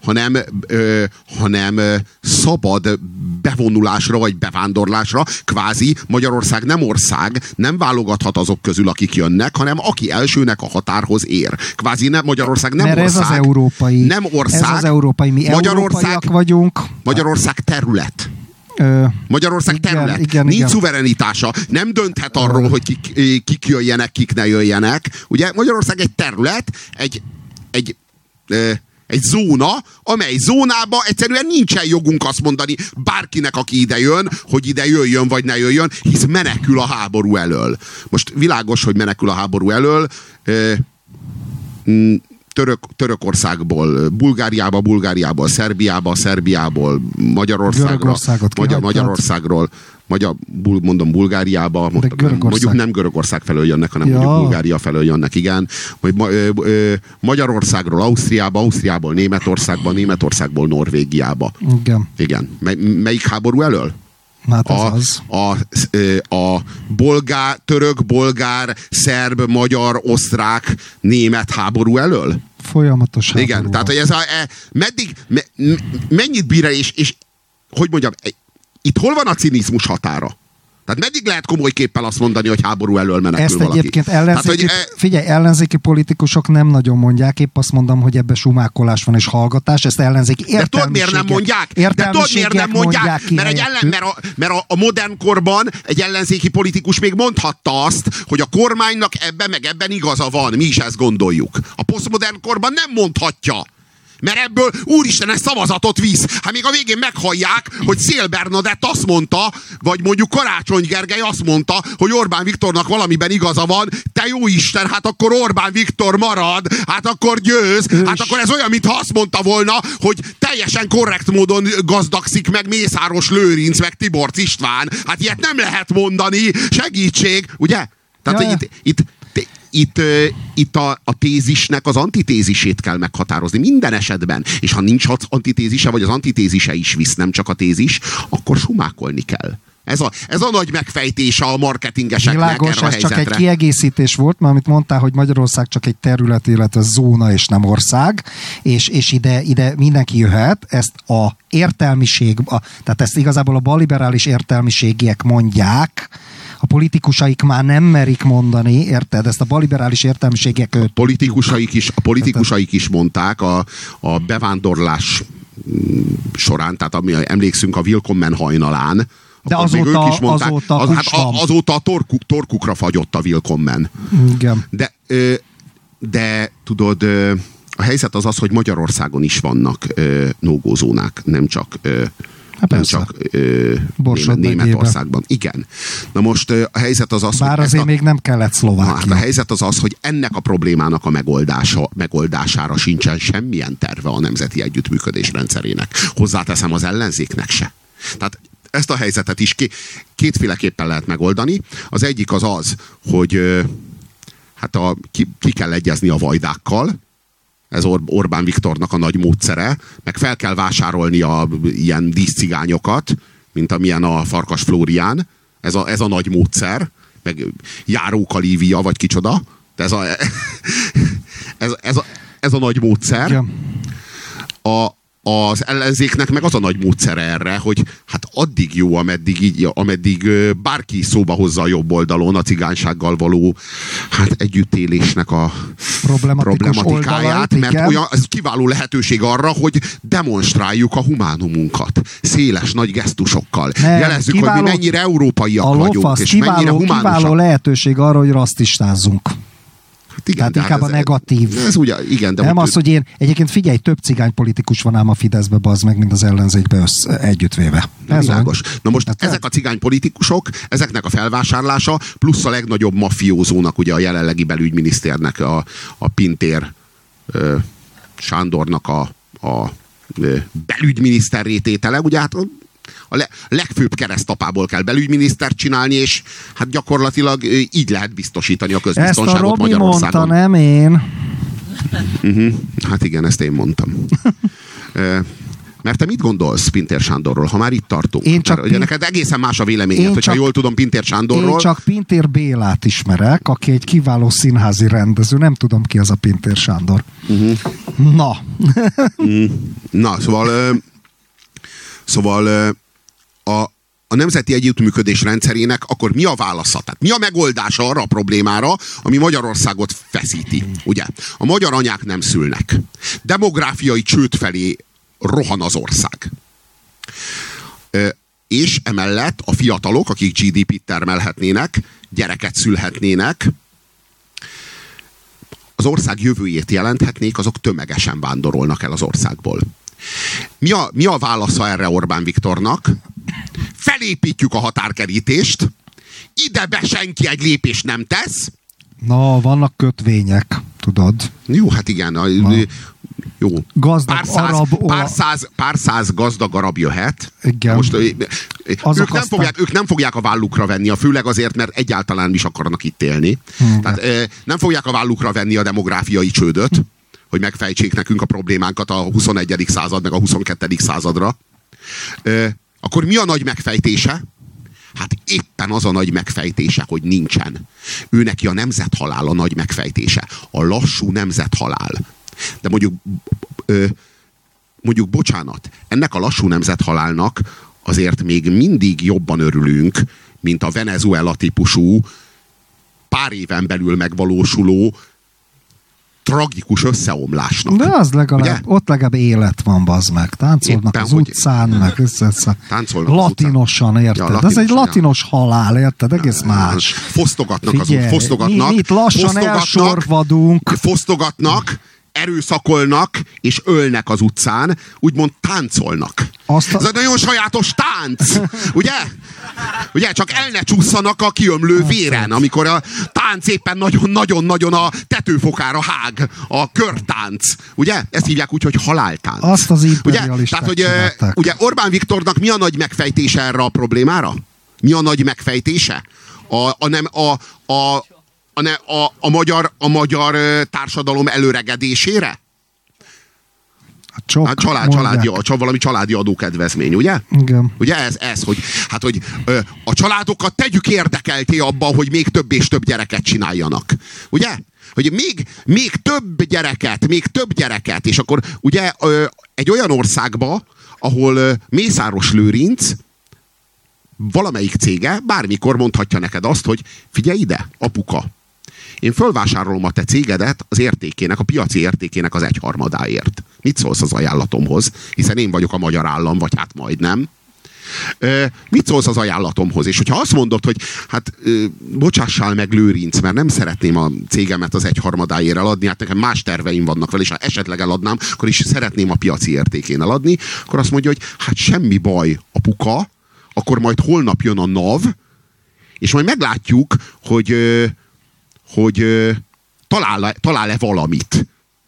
hanem szabad bevonulásra vagy bevándorlásra. Kvázi Magyarország nem ország, nem válogathat azok közül, akik jönnek, hanem aki elsőnek a határhoz ér. Kvázi Magyarország nem mert ország. Ez az európai. Nem ország. Ez az európai. Mi európaiak vagyunk. Magyarország terület. Magyarország terület. Nincs szuverenitása. Nem dönthet arról, hogy kik jöjjenek, kik ne jöjjenek. Ugye Magyarország egy terület, egy zóna, amely zónába egyszerűen nincsen jogunk azt mondani bárkinek, aki ide jön, hogy ide jöjjön vagy ne jöjjön, hisz menekül a háború elől. Most világos, hogy menekül a háború elől. Törökországból Bulgáriából, Szerbiából, Magyarországról, mondom Bulgáriába, mondjuk nem Görögország felől jönnek, hanem mondjuk Bulgária felől jönnek, igen. Magyarországról Ausztriából Németországból Norvégiába. Igen. Melyik háború elől? Hát a török, bolgár, szerb, magyar, osztrák, német háború elől? Folyamatos háború. Igen, tehát hogy ez mennyit bír el, és hogy mondjam, itt hol van a cinizmus határa? Tehát meddig lehet komoly képpel azt mondani, hogy háború elől menekül ezt valaki? Egyébként ellenzéki politikusok nem nagyon mondják, épp azt mondom, hogy ebbe sumákolás van és hallgatás, ezt ellenzéki értelmiségek. De tudod, miért nem mondják? Mert a modern korban egy ellenzéki politikus még mondhatta azt, hogy a kormánynak ebben igaza van, mi is ezt gondoljuk. A posztmodern korban nem mondhatja. Mert ebből úristen, ez szavazatot visz. Hát még a végén meghallják, hogy Szél Bernadett azt mondta, vagy mondjuk Karácsony Gergely azt mondta, hogy Orbán Viktornak valamiben igaza van. Te jó Isten, hát akkor Orbán Viktor marad, hát akkor győz, hát akkor ez olyan, mintha azt mondta volna, hogy teljesen korrekt módon gazdagszik meg Mészáros Lőrinc, meg Tiborcs István. Hát ilyet nem lehet mondani. Segítség, ugye? Tehát itt a tézisnek az antitézisét kell meghatározni minden esetben. És ha nincs antitézise, vagy az antitézise is visz, nem csak a tézis, akkor sumákolni kell. Ez a nagy megfejtése a marketingeseknek. Világos, erre a helyzetre. Csak egy kiegészítés volt, mert amit mondtál, hogy Magyarország csak egy terület, illetve zóna és nem ország, és ide mindenki jöhet, ezt a értelmiség, tehát ezt igazából a balliberális értelmiségiek mondják, a politikusaik már nem merik mondani, érted? Ezt a balliberális értelmiségek... A politikusaik is mondták a bevándorlás során, tehát emlékszünk a Willkommen hajnalán, de azóta, ők is mondták, azóta a torkukra fagyott a Willkommen. Igen. De tudod, a helyzet az, hogy Magyarországon is vannak no-go zónák, nem csak Németországban. Igen. Na most a helyzet az, bár hogy... azért még nem kellett Szlovákia. Hát a helyzet az, hogy ennek a problémának a megoldására sincsen semmilyen terve a nemzeti együttműködés rendszerének. Hozzáteszem, az ellenzéknek se. Tehát ezt a helyzetet is kétféleképpen lehet megoldani. Az egyik az, hogy ki kell egyezni a vajdákkal. Ez Orbán Viktornak a nagy módszere, meg fel kell vásárolni ilyen díszcigányokat, mint amilyen a Farkas Flórián. Ez a nagy módszer, meg Járóka Lívia, vagy kicsoda. Ez a nagy módszer. Igen. Az ellenzéknek meg az a nagy módszere erre, hogy hát addig jó, ameddig bárki szóba hozza a jobb oldalon a cigánysággal való együttélésnek a problematikáját, mert ez kiváló lehetőség arra, hogy demonstráljuk a humánumunkat. Széles, nagy gesztusokkal. Jelezzük, hogy mi mennyire európaiak vagyunk, és mennyire humánusak. Kiváló lehetőség arra, hogy rasszistázzunk. Igen, tehát inkább a negatív. Ez ugye, igen, de nem az, hogy én... Egyébként figyelj, több cigány politikus van ám a Fideszbe, bazd meg, mint az ellenzékbe együttvéve. Világos. Na most ezek a cigány politikusok, ezeknek a felvásárlása, plusz a legnagyobb mafiózónak, ugye a jelenlegi belügyminiszternek, a Pintér Sándornak a belügyminiszterré tétele, ugye hát a legfőbb keresztapából kell belügyminisztert csinálni, és hát gyakorlatilag így lehet biztosítani a közbiztonságot Magyarországon. Ezt a Robi mondta, nem én. Hát igen, ezt én mondtam. Mert te mit gondolsz Pintér Sándorról, ha már itt tartunk? Ugye neked egészen más a véleményed, hogyha jól tudom Pintér Sándorról. Én csak Pintér Bélát ismerek, aki egy kiváló színházi rendező. Nem tudom, ki az a Pintér Sándor. Na. Na, szóval a nemzeti együttműködés rendszerének akkor mi a válasza? Tehát mi a megoldása arra a problémára, ami Magyarországot feszíti? Ugye? A magyar anyák nem szülnek. Demográfiai csőd felé rohan az ország. és emellett a fiatalok, akik GDP-t termelhetnének, gyereket szülhetnének, az ország jövőjét jelenthetnék, azok tömegesen vándorolnak el az országból. Mi a válasza erre Orbán Viktornak? Felépítjük a határkerítést, ide be senki egy lépést nem tesz. Na, vannak kötvények, tudod. Jó, hát igen. Jó. Gazdag pár száz gazdag arab jöhet. Igen. Most, ők nem fogják a vállukra venni, főleg azért, mert egyáltalán is akarnak itt élni. Tehát nem fogják a vállukra venni a demográfiai csődöt, hogy megfejtsék nekünk a problémánkat a 21. század meg a 22. századra. Akkor mi a nagy megfejtése? Hát éppen az a nagy megfejtése, hogy nincsen. Ő neki a nemzethalál a nagy megfejtése. A lassú nemzethalál. De mondjuk bocsánat, ennek a lassú nemzethalálnak azért még mindig jobban örülünk, mint a Venezuela típusú, pár éven belül megvalósuló tragikus összeomlásnak. De az legalább, ott legalább élet van, bazd meg. Táncolnak éppen, az utcán, meg táncolnak latinosan, érted? Ja, ez egy latinos halál, érted? Egész más. Fosztogatnak az út, fosztogatnak. Mi itt lassan elsorvadunk. Fosztogatnak, erőszakolnak és ölnek az utcán, úgymond táncolnak. Ez egy nagyon sajátos tánc, ugye? Ugye, csak el ne csússzanak a kiömlő véren, amikor a tánc éppen nagyon-nagyon-nagyon a tetőfokára hág, a körtánc. Ugye? Ezt hívják úgy, hogy haláltánc. Azt az imperialisták Tehát, ugye Orbán Viktornak mi a nagy megfejtése erre a problémára? Mi a nagy megfejtése? A magyar társadalom előregedésére? Valami családi adókedvezmény, ugye? Igen. Ugye ez hogy a családokat tegyük érdekelté abban, hogy még több és több gyereket csináljanak. Ugye? Hogy még több gyereket, és akkor ugye egy olyan országba, ahol Mészáros Lőrinc valamelyik cége bármikor mondhatja neked azt, hogy figyelj ide, apuka, én fölvásárolom a te cégedet az értékének, a piaci értékének az 1/3. Mit szólsz az ajánlatomhoz? Hiszen én vagyok a magyar állam, vagy hát majdnem. Mit szólsz az ajánlatomhoz? És hogyha azt mondod, hogy hát bocsássál meg Lőrinc, mert nem szeretném a cégemet az 1/3 eladni, hát nekem más terveim vannak vele, és ha esetleg eladnám, akkor is szeretném a piaci értékén eladni, akkor azt mondja, hogy hát semmi baj, apuka, akkor majd holnap jön a NAV, és majd meglátjuk, hogy talál-e valamit.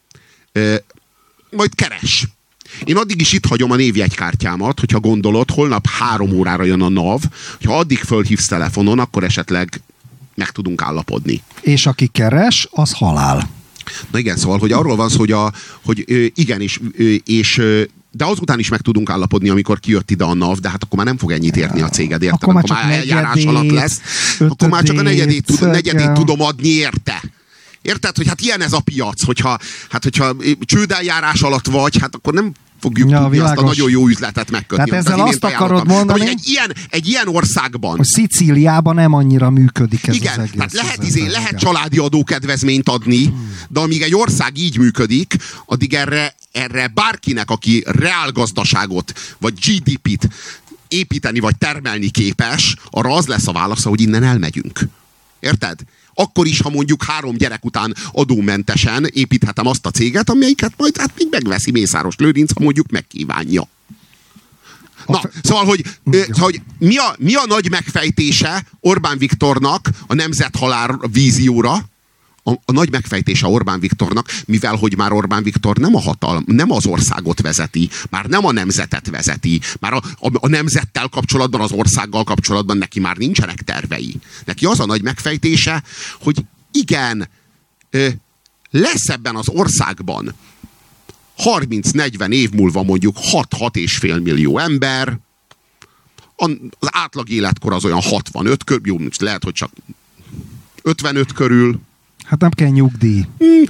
Majd keres. Én addig is itt hagyom a névjegykártyámat, hogyha gondolod, holnap 3 órára jön a NAV, ha addig fölhívsz telefonon, akkor esetleg meg tudunk állapodni. És aki keres, az halál. Na igen, szóval, hogy arról van szó, hogy igen, de azután is meg tudunk állapodni, amikor kijött ide a NAV, de hát akkor már nem fog ennyit érni a céged, érted? Akkor már eljárás alatt lesz. Akkor már csak a negyedét tudom adni érte. Érted, hogy hát ilyen ez a piac, hogyha csődeljárás alatt vagy, hát akkor nem fogjuk tudni azt a nagyon jó üzletet megkötni. Tehát ezzel azt akarod mondani, hogy egy ilyen országban... Hogy Szicíliában nem annyira működik ez igen, az egész. Tehát lehet családi adókedvezményt adni, de amíg egy ország így működik, addig erre bárkinek, aki reálgazdaságot, vagy GDP-t építeni, vagy termelni képes, arra az lesz a válasza, hogy innen elmegyünk. Érted? Akkor is, ha mondjuk 3 gyerek után adómentesen építhetem azt a céget, amelyiket majd hát még megveszi Mészáros Lőrinc, ha mondjuk megkívánja. Na, szóval, hogy mi a nagy megfejtése Orbán Viktornak a nemzethalál vízióra? A nagy megfejtése Orbán Viktornak, mivel hogy már Orbán Viktor nem az országot vezeti, már nem a nemzetet vezeti, már a nemzettel kapcsolatban, az országgal kapcsolatban neki már nincsenek tervei. Neki az a nagy megfejtése, hogy igen, lesz ebben az országban 30-40 év múlva mondjuk 6-6,5 millió ember, az átlag életkor az olyan 65 körül, jó, lehet, hogy csak 55 körül. Hát nem kell nyugdíj.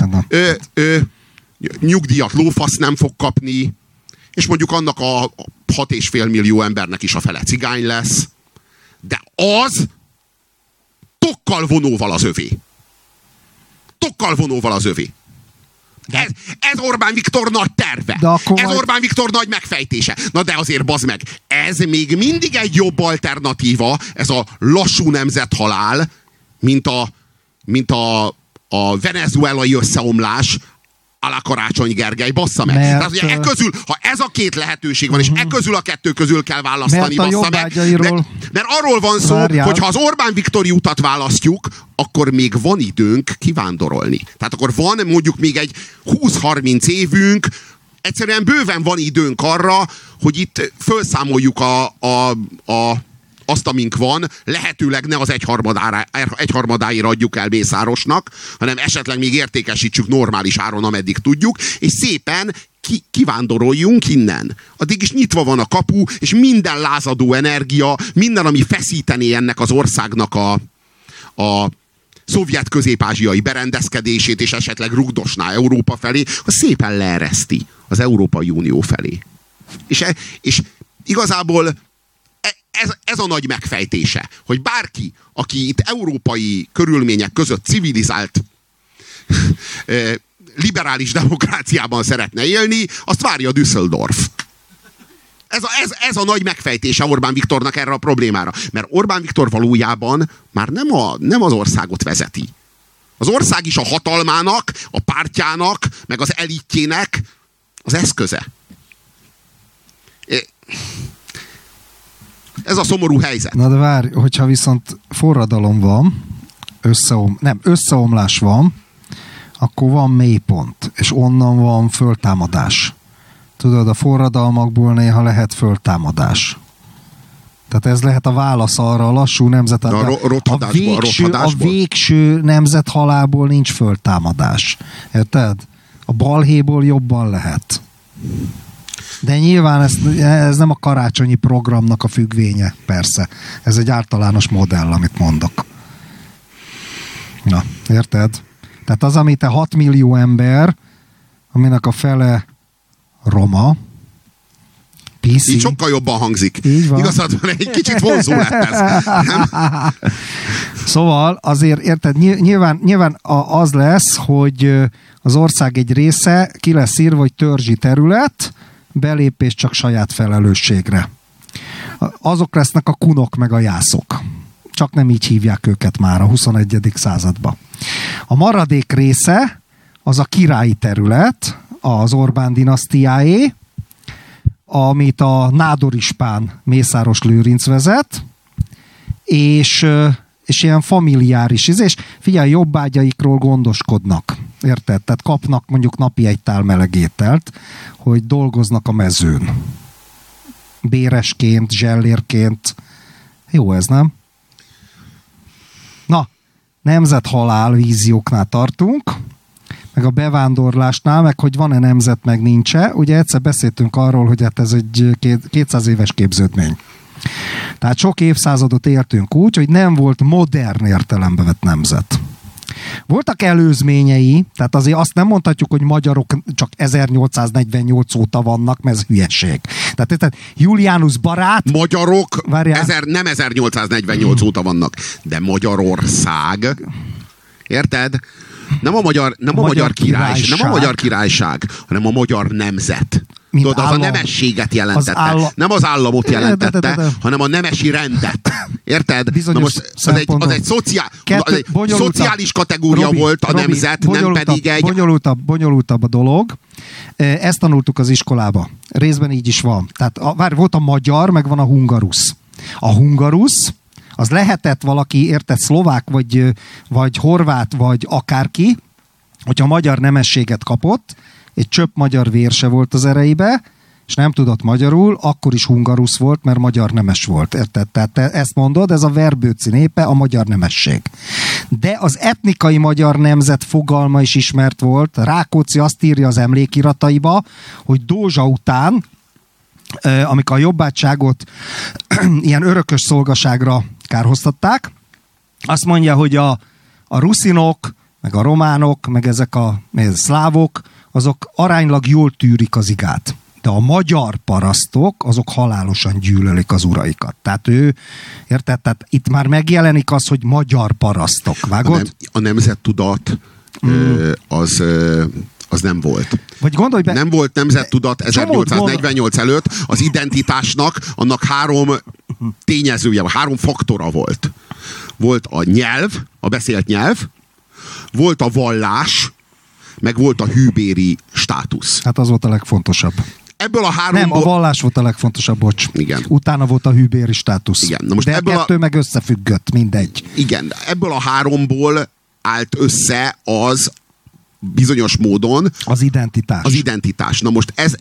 Nyugdíjat lófasz nem fog kapni, és mondjuk annak a 6,5 millió embernek is a fele cigány lesz, de az tokkal vonóval az övé. Tokkal vonóval az övé. Ez Orbán Viktor nagy terve. Ez Orbán Viktor nagy megfejtése. Na de azért bazd meg, ez még mindig egy jobb alternatíva, ez a lassú nemzethalál, mint a venezuelai összeomlás a la Karácsony Gergely, bassza meg. Tehát ugye ha ez a két lehetőség van, és közül a kettő közül kell választani, bassza meg. Mert arról van szó, hogy ha az Orbán Viktori utat választjuk, akkor még van időnk kivándorolni. Tehát akkor van mondjuk még egy 20-30 évünk, egyszerűen bőven van időnk arra, hogy itt felszámoljuk azt, amink van, lehetőleg ne az egyharmadáira adjuk el Mészárosnak, hanem esetleg még értékesítsük normális áron, ameddig tudjuk, és szépen kivándoroljunk innen. Addig is nyitva van a kapu, és minden lázadó energia, minden, ami feszítené ennek az országnak a szovjet közép-ázsiai berendezkedését, és esetleg rugdosná Európa felé, az szépen leereszti az Európai Unió felé. És igazából ez a nagy megfejtése, hogy bárki, aki itt európai körülmények között civilizált liberális demokráciában szeretne élni, azt várja Düsseldorf. Ez a nagy megfejtése Orbán Viktornak erre a problémára. Mert Orbán Viktor valójában már nem az országot vezeti. Az ország is a hatalmának, a pártjának, meg az elitjének az eszköze. Ez a szomorú helyzet. Na de várj, hogyha viszont forradalom van, összeomlás van, akkor van mélypont, és onnan van föltámadás. Tudod, a forradalmakból néha lehet föltámadás. Tehát ez lehet a válasz arra a lassú a végső nemzethalálból nincs föltámadás. Érted? A balhéból jobban lehet. De nyilván ez nem a karácsonyi programnak a függvénye, persze. Ez egy általános modell, amit mondok. Na, érted? Tehát az, amit 6 millió ember, aminek a fele roma, PC. Így sokkal jobban hangzik. Igazad van, egy kicsit vonzó lett ez. Szóval azért, érted, nyilván az lesz, hogy az ország egy része ki lesz írva, hogy törzsi terület, belépés csak saját felelősségre. Azok lesznek a kunok meg a jászok. Csak nem így hívják őket már a 21. században. A maradék része az a királyi terület, az Orbán dinasztiáé, amit a Nádor Ispán Mészáros Lőrinc vezet, és ilyen familiáris, és figyelj, jobbágyaikról gondoskodnak. Érted? Tehát kapnak mondjuk napi egy tál meleg ételt, hogy dolgoznak a mezőn. Béresként, zsellérként. Jó ez, nem? Na, nemzethalál vízióknál tartunk, meg a bevándorlásnál, meg hogy van-e nemzet, meg nincs-e. Ugye egyszer beszéltünk arról, hogy hát ez egy 200 éves képződmény. Tehát sok évszázadot éltünk úgy, hogy nem volt modern értelembe vett nemzet. Voltak előzményei, tehát azért azt nem mondhatjuk, hogy magyarok csak 1848 óta vannak, mert ez hülyeség. Tehát Julianus barát... Magyarok nem 1848 óta vannak, de Magyarország, érted? Nem a magyar királyság, hanem a magyar nemzet. Tudod, az a nemességet jelentette. Nem az államot jelentette, hanem a nemesi rendet. Érted? Na most az egy szociális kategória volt a nemzet, nem pedig egy... Bonyolultabb a dolog. Ezt tanultuk az iskolába. Részben így is van. Tehát volt a magyar, meg van a hungarusz. A hungarusz az lehetett valaki, érted, szlovák, vagy horvát, vagy akárki, hogyha magyar nemességet kapott, egy csöpp magyar vér se volt az ereibe, és nem tudott magyarul, akkor is hungarusz volt, mert magyar nemes volt. Érted? Tehát te ezt mondod, ez a verbőci népe, a magyar nemesség. De az etnikai magyar nemzet fogalma is ismert volt. Rákóczi azt írja az emlékirataiba, hogy Dózsa után, amikor a jobbátságot ilyen örökös szolgaságra kárhoztatták, azt mondja, hogy a ruszinok, meg a románok, meg ezek a szlávok, azok aránylag jól tűrik az igát. De a magyar parasztok, azok halálosan gyűlölik az uraikat. Tehát érted? Tehát itt már megjelenik az, hogy magyar parasztok. Vágod? A nemzettudat az nem volt. Vagy gondolj be... Nem volt nemzettudat 1848 előtt, az identitásnak annak 3 tényezője, 3 faktora volt. Volt a nyelv, a beszélt nyelv, volt a vallás, meg volt a hűbéri státusz. Hát az volt a legfontosabb. Ebből a 3-ból... Nem, a vallás volt a legfontosabb, bocs. Igen. Utána volt a hűbéri státusz. Igen. Na most de kettő meg összefüggött, mindegy. Igen, ebből a 3-ból állt össze az bizonyos módon az identitás. Az identitás. Na most ez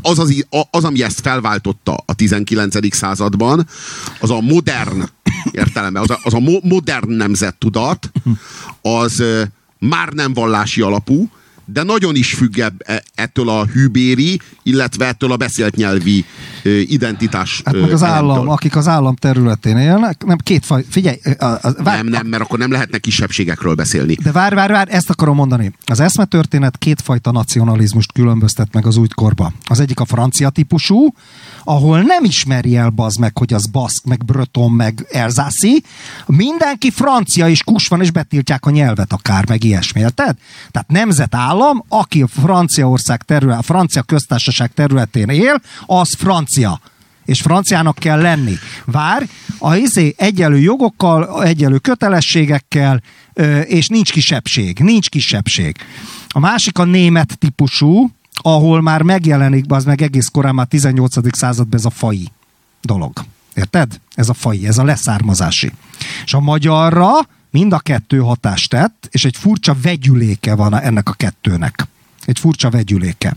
az, ami ezt felváltotta a 19. században, az a modern értelemben, az a modern nemzettudat, az már nem vallási alapú, de nagyon is függ ettől a hűbéri, illetve ettől a beszélt nyelvi identitás. Hát meg az állam, akik az állam területén élnek, nem kétfaj, figyelj. Nem, mert akkor nem lehetne kisebbségekről beszélni. De várj, ezt akarom mondani. Az eszmetörténet kétfajta nacionalizmust különböztet meg az újkorba. Az egyik a francia típusú, ahol nem ismeri el bazd meg, hogy az baszk, meg breton, meg elzászi. Mindenki francia és kus van, és betiltják a nyelvet akár, meg ilyesmi, érted? Tehát nemzetállam, aki a Franciaország terület, a francia köztársaság területén él, az francia. És franciának kell lenni. Várj, egyenlő jogokkal, egyenlő kötelességekkel, és nincs kisebbség. A másik a német típusú, ahol már megjelenik, az meg egész korán már 18. században ez a faji dolog. Érted? Ez a faji, ez a leszármazási. És a magyarra mind a kettő hatást tett, és egy furcsa vegyüléke van ennek a kettőnek. Egy furcsa vegyüléke.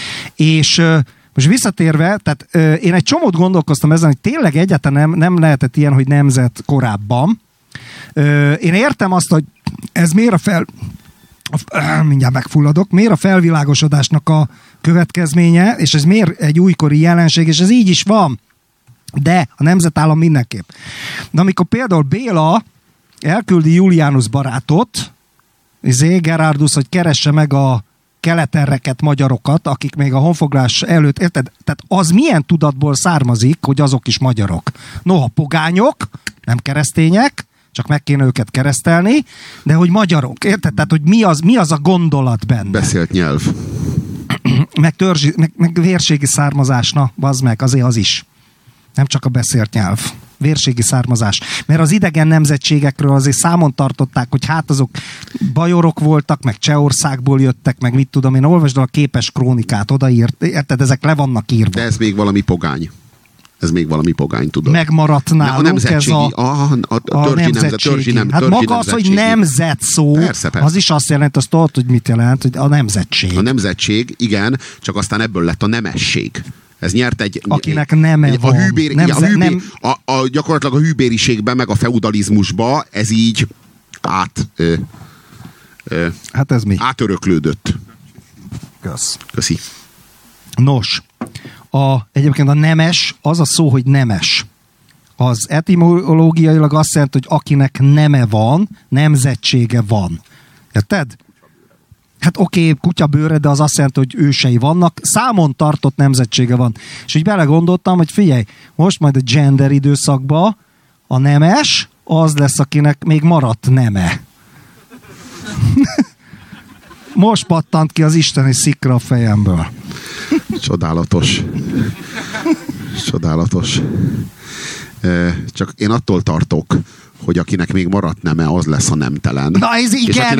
És most visszatérve, tehát én egy csomót gondolkoztam ezen, hogy tényleg egyáltalán nem lehetett ilyen, hogy nemzet korábban. Én értem azt, hogy ez miért mindjárt megfulladok, miért a felvilágosodásnak a következménye, és ez miért egy újkori jelenség, és ez így is van. De a nemzetállam mindenképp. De amikor például Béla elküldi Julianus barátot, Gerardus, hogy keresse meg a keleterreket, magyarokat, akik még a honfoglás előtt, érted? Tehát az milyen tudatból származik, hogy azok is magyarok? Noha pogányok, nem keresztények, csak meg kéne őket keresztelni, de hogy magyarok, érted? Tehát, hogy mi az a gondolat benne? Beszélt nyelv. meg vérségi származás, na, bazd meg, azért az is. Nem csak a beszélt nyelv. Vérségi származás. Mert az idegen nemzetségekről azért számon tartották, hogy hát azok bajorok voltak, meg Csehországból jöttek, meg mit tudom én, olvasd el a képes krónikát, odaírt, érted, ezek le vannak írva. De ez még valami pogány. Tudod. Megmaradt nálunk ez a törzsi nemzetség. Hát maga az, hogy nemzet szó, persze. Az is azt jelenti, azt tudod, hogy mit jelent, hogy a nemzetség. A nemzetség, igen, csak aztán ebből lett a nemesség. Ez nyert akinek neme van. Gyakorlatilag a hűbériségben, meg a feudalizmusba ez így hát ez mi? Átöröklődött. Köszi. Nos, egyébként a nemes, az a szó, hogy nemes. Az etimológiailag azt jelenti, hogy akinek neme van, nemzetsége van. Érted? Hát oké, kutyabőre, de az azt jelenti, hogy ősei vannak, számon tartott nemzetsége van. És úgy belegondoltam, hogy figyelj, most majd a gender időszakban a nemes az lesz, akinek még maradt neme. Most pattant ki az isteni szikra a fejemből. Csodálatos. Csak én attól tartok, hogy akinek még maradt neme, az lesz a nemtelen. Na ez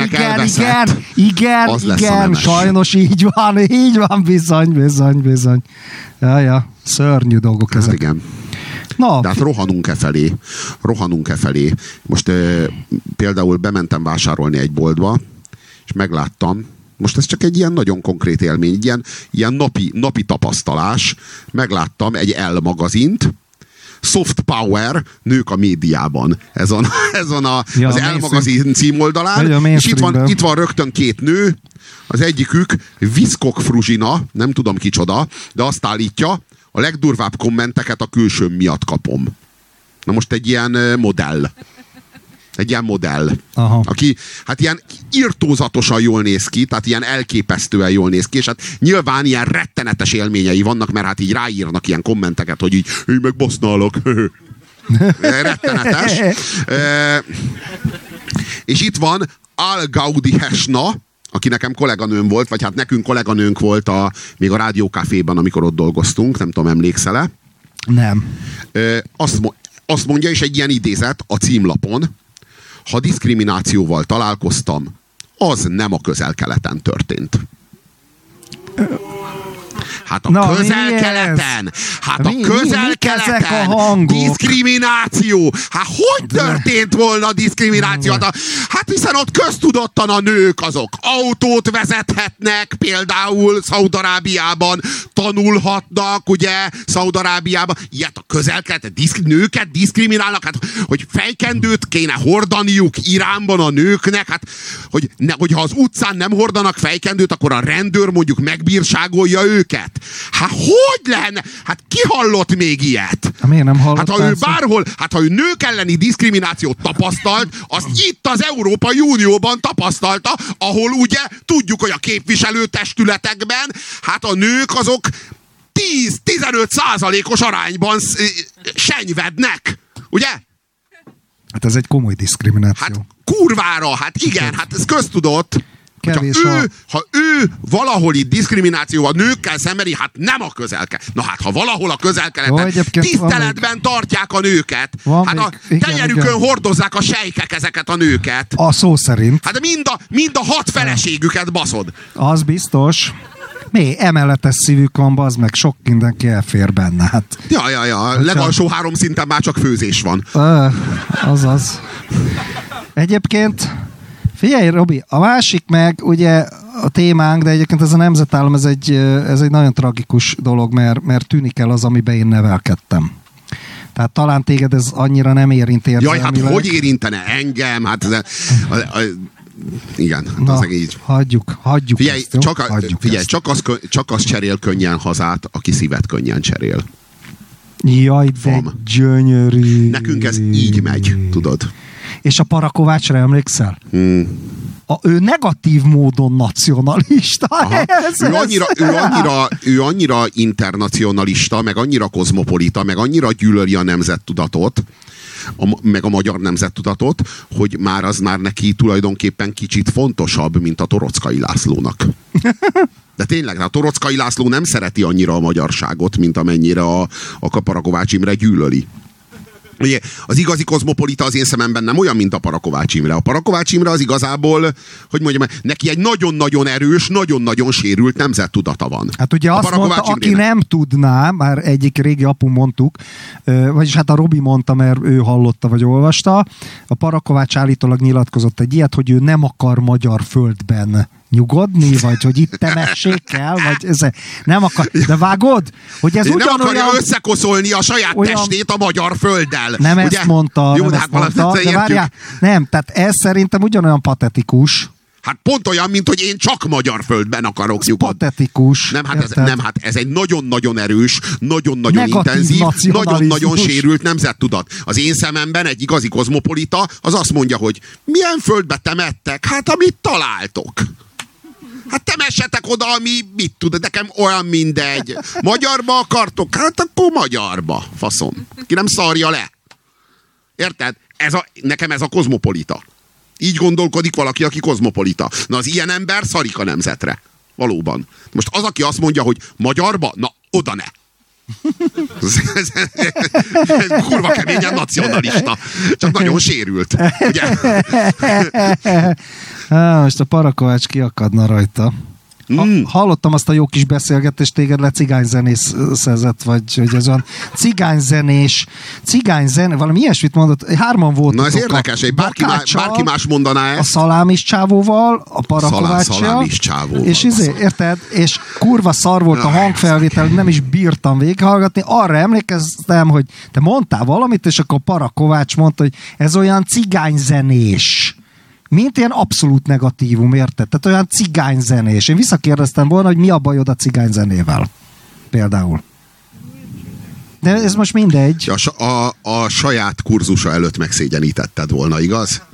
igen, sajnos így van, bizony. Ja, szörnyű dolgok ezek. Hát igen. Na. De hát rohanunk e felé. Most például bementem vásárolni egy boltba, és megláttam, most ez csak egy ilyen nagyon konkrét élmény, ilyen napi tapasztalás, megláttam egy Elle magazint, Soft Power, nők a médiában. Ezen az Elle magazin címoldalán. És itt van rögtön 2 nő, az egyikük Viszkok Fruzsina, nem tudom kicsoda, de azt állítja, a legdurvább kommenteket a külsőm miatt kapom. Na most egy ilyen modell. Aha. Aki hát ilyen irtózatosan jól néz ki, tehát ilyen elképesztően jól néz ki, és hát nyilván ilyen rettenetes élményei vannak, mert hát így ráírnak ilyen kommenteket, hogy így megbasználok. Rettenetes. És itt van Al Gaudi Hesna, aki nekem kolléganőm volt, vagy hát nekünk kolléganőnk volt még a Rádiókaféban, amikor ott dolgoztunk, nem tudom, emlékszel-e? Nem. Azt mondja, és egy ilyen idézet a címlapon: ha diszkriminációval találkoztam, az nem a Közel-Keleten történt. Hát a Közel-Keleten! Hát a Közel-Keleten! Diszkrimináció! Hát hogy történt volna diszkrimináció? Hát hiszen ott köztudottan a nők azok autót vezethetnek, például Szaúd-Arábiában, tanulhatnak, ugye, Szaúd-Arábiában. Ilyet a Közel-Keleten nőket diszkriminálnak, hát hogy fejkendőt kéne hordaniuk Iránban a nőknek, hát hogyha az utcán nem hordanak fejkendőt, akkor a rendőr mondjuk megbírságolja őket. Hát hogy lenne? Hát ki hallott még ilyet? Miért nem hallott? Hát ha ő bárhol, ha ő nők elleni diszkriminációt tapasztalt, azt itt az Európai Unióban tapasztalta, ahol ugye tudjuk, hogy a képviselőtestületekben hát a nők azok 10-15%-os arányban senyvednek. Ugye? Hát ez egy komoly diszkrimináció. Hát kurvára, hát igen, hát ez köztudott. Ha ő valahol itt diszkriminációval nőkkel szembeni, hát nem a Közel-Kelet. Na hát, ha valahol a Közel-Keleten tiszteletben tartják a nőket, hát a tenyerükön hordozzák a sejkek ezeket a nőket. A szó szerint. Hát mind a 6 feleségüket baszod. Az biztos. Emeletes szívük van, bazd meg, sok mindenki elfér benne. Hát. Ja. Legalsó 3 szinten már csak főzés van. Azaz. Egyébként figyelj, Robi, a másik meg ugye a témánk, de egyébként ez a nemzetállam, ez egy nagyon tragikus dolog, mert tűnik el az, amiben én nevelkedtem. Tehát talán téged ez annyira nem érint érzelmileg. Jaj, hát hogy érintene engem? Hát igen, na, az így. Hagyjuk. Figyelj, ezt, csak az cserél könnyen hazát, aki szívet könnyen cserél. Jaj, de gyönyörű. Nekünk ez így megy, tudod. És a Parakovácsra emlékszel? Ő negatív módon nacionalista. Ő annyira internacionalista, meg annyira kozmopolita, meg annyira gyűlöli a nemzettudatot, meg a magyar nemzettudatot, hogy az már neki tulajdonképpen kicsit fontosabb, mint a Torockai Lászlónak. De tényleg, a Torockai László nem szereti annyira a magyarságot, mint amennyire a Parakovács Imre gyűlöli. Ugye, az igazi kozmopolita az én szememben nem olyan, mint a Parakovács Imre. A Parakovács Imre az igazából, hogy mondjam, neki egy nagyon-nagyon erős, nagyon-nagyon sérült nemzettudata van. Hát ugye azt mondta, aki nem tudná, már egyik régi apu mondtuk, vagyis hát a Robi mondta, mert ő hallotta vagy olvasta, a Parakovács állítólag nyilatkozott egy ilyet, hogy ő nem akar magyar földben nyugodni, vagy hogy itt temessék el, vagy ez nem akar. De vágod? Hogy ez nem akarja összekoszolni a saját testét a magyar földdel. Nem ugye? Ezt mondta. Jó, nem ezt mondta, de várjál, nem, tehát ez szerintem ugyanolyan patetikus. Hát pont olyan, mint hogy én csak magyar földben akarok nyugodni. Patetikus. Hát ez egy nagyon-nagyon erős, nagyon-nagyon intenzív, nagyon-nagyon sérült nemzettudat. Az én szememben egy igazi kozmopolita az azt mondja, hogy milyen földbe temettek? Hát amit találtok. Hát temessetek oda, ami mit tud, nekem olyan mindegy. Magyarba akartok? Hát akkor magyarba. Faszom. Ki nem szarja le. Érted? Nekem ez a kozmopolita. Így gondolkodik valaki, aki kozmopolita. Na az ilyen ember szarik a nemzetre. Valóban. Most az, aki azt mondja, hogy magyarba, na oda ne. Ez kurva keményen nacionalista. Csak nagyon sérült. Ugye? Most a Parakovács kiakadna rajta. Hallottam azt a jó kis beszélgetést, téged cigányzenészezett, vagy hogy ez olyan cigányzene, valami ilyesmit mondott, 3-an voltak. Na ez érdekes, hogy bárki más mondaná ezt. A Szalámis csávóval, a Parakováccsal. Szalámis csávóval. És érted? És kurva szar volt a hangfelvétel, nem is bírtam végighallgatni. Arra emlékeztem, hogy te mondtál valamit, és akkor Parakovács mondta, hogy ez olyan cigányzenés. Mint ilyen abszolút negatívum, érted? Tehát olyan cigányzenés. Én visszakérdeztem volna, hogy mi a bajod a cigányzenével. Például. De ez most mindegy. A saját kurzusa előtt megszégyenítetted volna, igaz?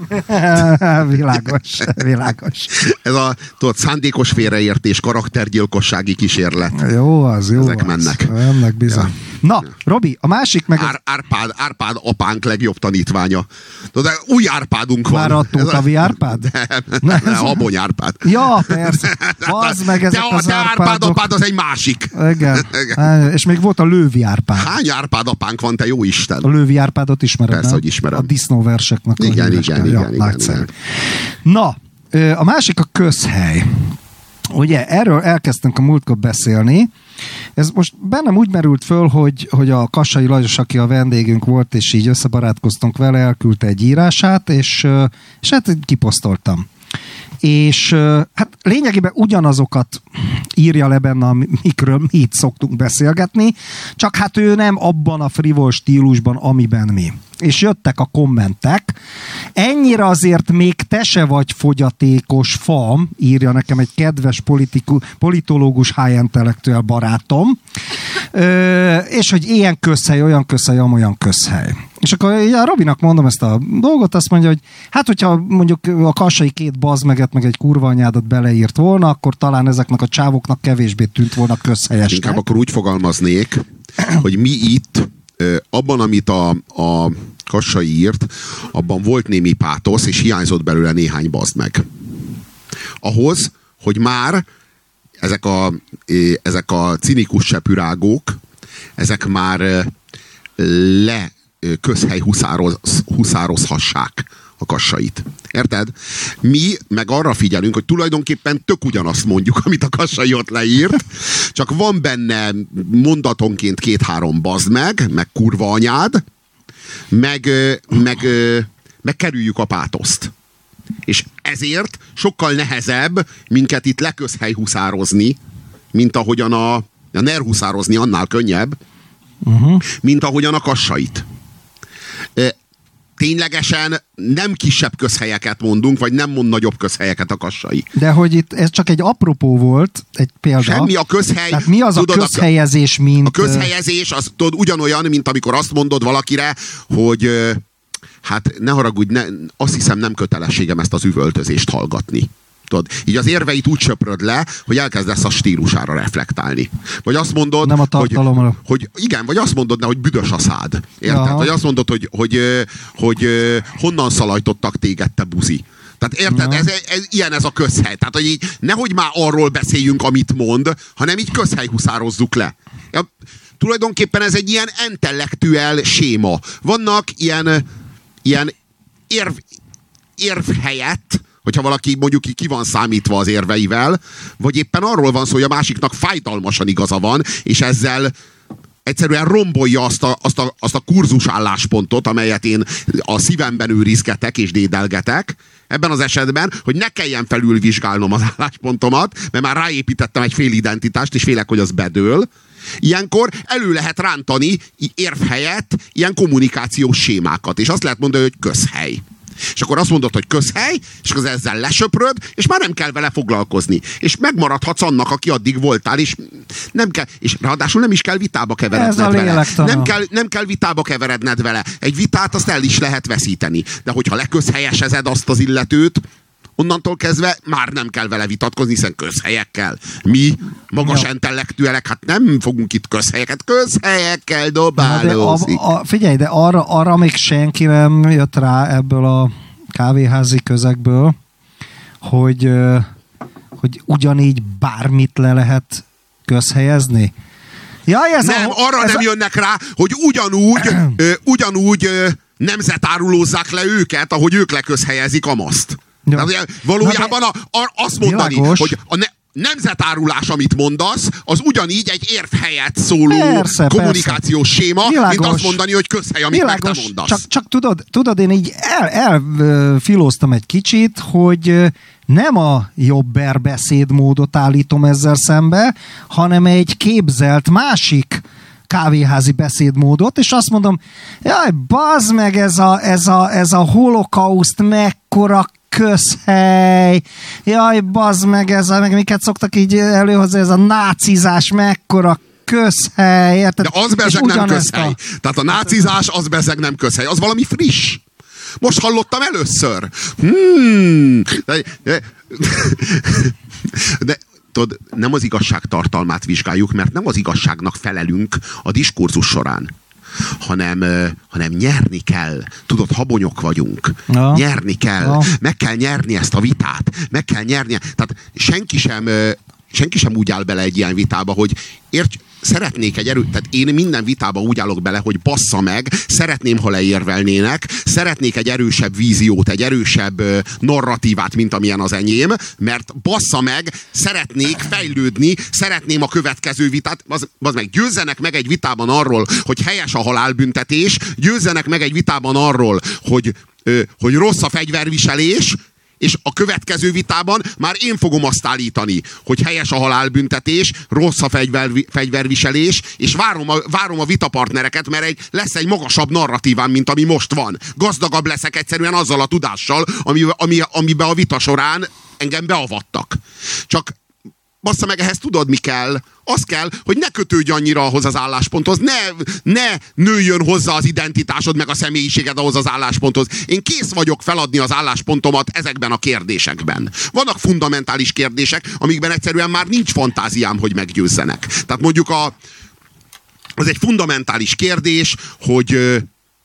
Világos. Ez a szándékos félreértés, karaktergyilkossági kísérlet. Jó az. Ezek mennek. Mennek bizony. Ja. Na, Robi, a másik meg... Árpád apánk legjobb tanítványa. De új Árpádunk van. Már a Tótavi Árpád? Nem, Habony Árpád. Ja, persze. Az meg ezek az de Árpád Árpádok. apád az egy másik. Igen. És még volt a Lővi Árpád. Hány Árpád apánk van, te jó Isten? A Lővi Árpádot ismered, persze, nem? hogy ismerem. A disznóverseknek a igen. Na, a másik a közhely. Ugye, erről elkezdtünk a múltkor beszélni. Ez most bennem úgy merült föl, hogy a Kassai Lajos, aki a vendégünk volt, és így összebarátkoztunk vele, elküldte egy írását, és hát kiposztoltam. És hát lényegében ugyanazokat írja le benne, amikről mi itt szoktunk beszélgetni, csak hát ő nem abban a frivol stílusban, amiben mi. És jöttek a kommentek. Ennyire azért még te se vagy fogyatékos fam, írja nekem egy kedves politológus high intellektuál barátom, és hogy ilyen közhely, olyan közhely, amolyan közhely. És akkor a Robinak mondom ezt a dolgot, azt mondja, hogy hát, hogyha mondjuk a Kassai 2 bazmeget, meg egy kurva anyádat beleírt volna, akkor talán ezeknek a csávoknak kevésbé tűnt volna közhelyesnek. Inkább akkor úgy fogalmaznék, hogy mi itt, abban, amit a Kassai írt, abban volt némi pátosz, és hiányzott belőle néhány bazd meg. Ahhoz, hogy már ezek a cinikus sepürágók, ezek már közhely huszározhassák a Kassait. Érted? Mi meg arra figyelünk, hogy tulajdonképpen tök ugyanazt mondjuk, amit a Kassai ott leírt, csak van benne mondatonként 2-3 bazd meg kurva anyád, meg kerüljük a pátoszt. És ezért sokkal nehezebb minket itt leközhely huszározni, mint ahogyan a NER huszározni annál könnyebb, mint ahogyan a Kassait. Ténylegesen nem kisebb közhelyeket mondunk, vagy nem mond nagyobb közhelyeket a Kassai. De hogy itt ez csak egy apropó volt, egy példa. Semmi a közhely. Tehát mi az tudod, a közhelyezés, mint... A közhelyezés az tudod, ugyanolyan, mint amikor azt mondod valakire, hogy hát ne haragudj, azt hiszem nem kötelességem ezt az üvöltözést hallgatni. Tudod, így az érveit úgy söpröd le, hogy elkezdesz a stílusára reflektálni. Vagy azt mondod, nem a tartalomra. Hogy igen, vagy azt mondod, hogy büdös a szád. Érted? Ja. Vagy azt mondod, hogy honnan szalajtottak téged, te buzi. Tehát érted, ez ilyen ez a közhely. Tehát, hogy így nehogy már arról beszéljünk, amit mond, hanem így közhelyhuszározzuk le. Ja, tulajdonképpen ez egy ilyen intellektuál séma. Vannak ilyen érv helyett, hogyha valaki mondjuk ki van számítva az érveivel, vagy éppen arról van szó, hogy a másiknak fájdalmasan igaza van, és ezzel egyszerűen rombolja azt a kurzus álláspontot, amelyet én a szívemben őrizgetek és dédelgetek, ebben az esetben, hogy ne kelljen felülvizsgálnom az álláspontomat, mert már ráépítettem egy fél identitást, és félek, hogy az bedől. Ilyenkor elő lehet rántani érv helyett ilyen kommunikációs sémákat, és azt lehet mondani, hogy közhely. És akkor azt mondod, hogy közhely, és akkor ezzel lesöpröd, és már nem kell vele foglalkozni. És megmaradhatsz annak, aki addig voltál, és nem kell, és ráadásul nem is kell vitába keveredned vele. Nem kell vitába keveredned vele. Egy vitát azt el is lehet veszíteni. De hogyha leközhelyesezed azt az illetőt, onnantól kezdve már nem kell vele vitatkozni, hiszen közhelyekkel. Mi, magas intellektuelek, hát nem fogunk itt közhelyekkel dobálózik. Figyelj, de arra még senki nem jött rá ebből a kávéházi közegből, hogy ugyanígy bármit le lehet közhelyezni. Jaj, nem jönnek rá, hogy ugyanúgy nemzetárulózzák le őket, ahogy ők leközhelyezik a maszt. Ja. Valójában azt mondani, világos, hogy a nemzetárulás, amit mondasz, az ugyanígy egy érv helyett szóló kommunikációs séma, világos, mint azt mondani, hogy közhely, amit világos, meg te mondasz. Csak tudod, én így elfilóztam egy kicsit, hogy nem a jobber beszédmódot állítom ezzel szembe, hanem egy képzelt másik kávéházi beszédmódot, és azt mondom, jaj, bazd meg, ez a holokauszt mekkora közhely, jaj, bazd meg, meg miket szoktak így előhozni, ez a nácizás mekkora közhely, érted? De az bezeg nem közhely. Tehát a nácizás az bezeg nem közhely, az valami friss. Most hallottam először. De tudod, nem az igazság tartalmát vizsgáljuk, mert nem az igazságnak felelünk a diskurzus során, hanem nyerni kell. Tudod, habonyok vagyunk. Ja. Nyerni kell. Ja. Meg kell nyerni ezt a vitát. Meg kell nyerni. Tehát senki sem úgy áll bele egy ilyen vitába, hogy szeretnék tehát én minden vitába úgy állok bele, hogy bassza meg, szeretném, ha leérvelnének, szeretnék egy erősebb víziót, egy erősebb narratívát, mint amilyen az enyém, mert bassza meg, szeretnék fejlődni, szeretném a következő vitát, az meg győzzenek meg egy vitában arról, hogy helyes a halálbüntetés, győzzenek meg egy vitában arról, hogy rossz a fegyverviselés, és a következő vitában már én fogom azt állítani, hogy helyes a halálbüntetés, rossz a fegyverviselés, és várom a vitapartnereket, mert lesz egy magasabb narratívám, mint ami most van. Gazdagabb leszek egyszerűen azzal a tudással, amiben a vita során engem beavattak. Csak bassza meg, ehhez tudod, mi kell? Az kell, hogy ne kötődj annyira ahhoz az állásponthoz, ne nőjön hozzá az identitásod, meg a személyiséged ahhoz az állásponthoz. Én kész vagyok feladni az álláspontomat ezekben a kérdésekben. Vannak fundamentális kérdések, amikben egyszerűen már nincs fantáziám, hogy meggyőzzenek. Tehát mondjuk az egy fundamentális kérdés, hogy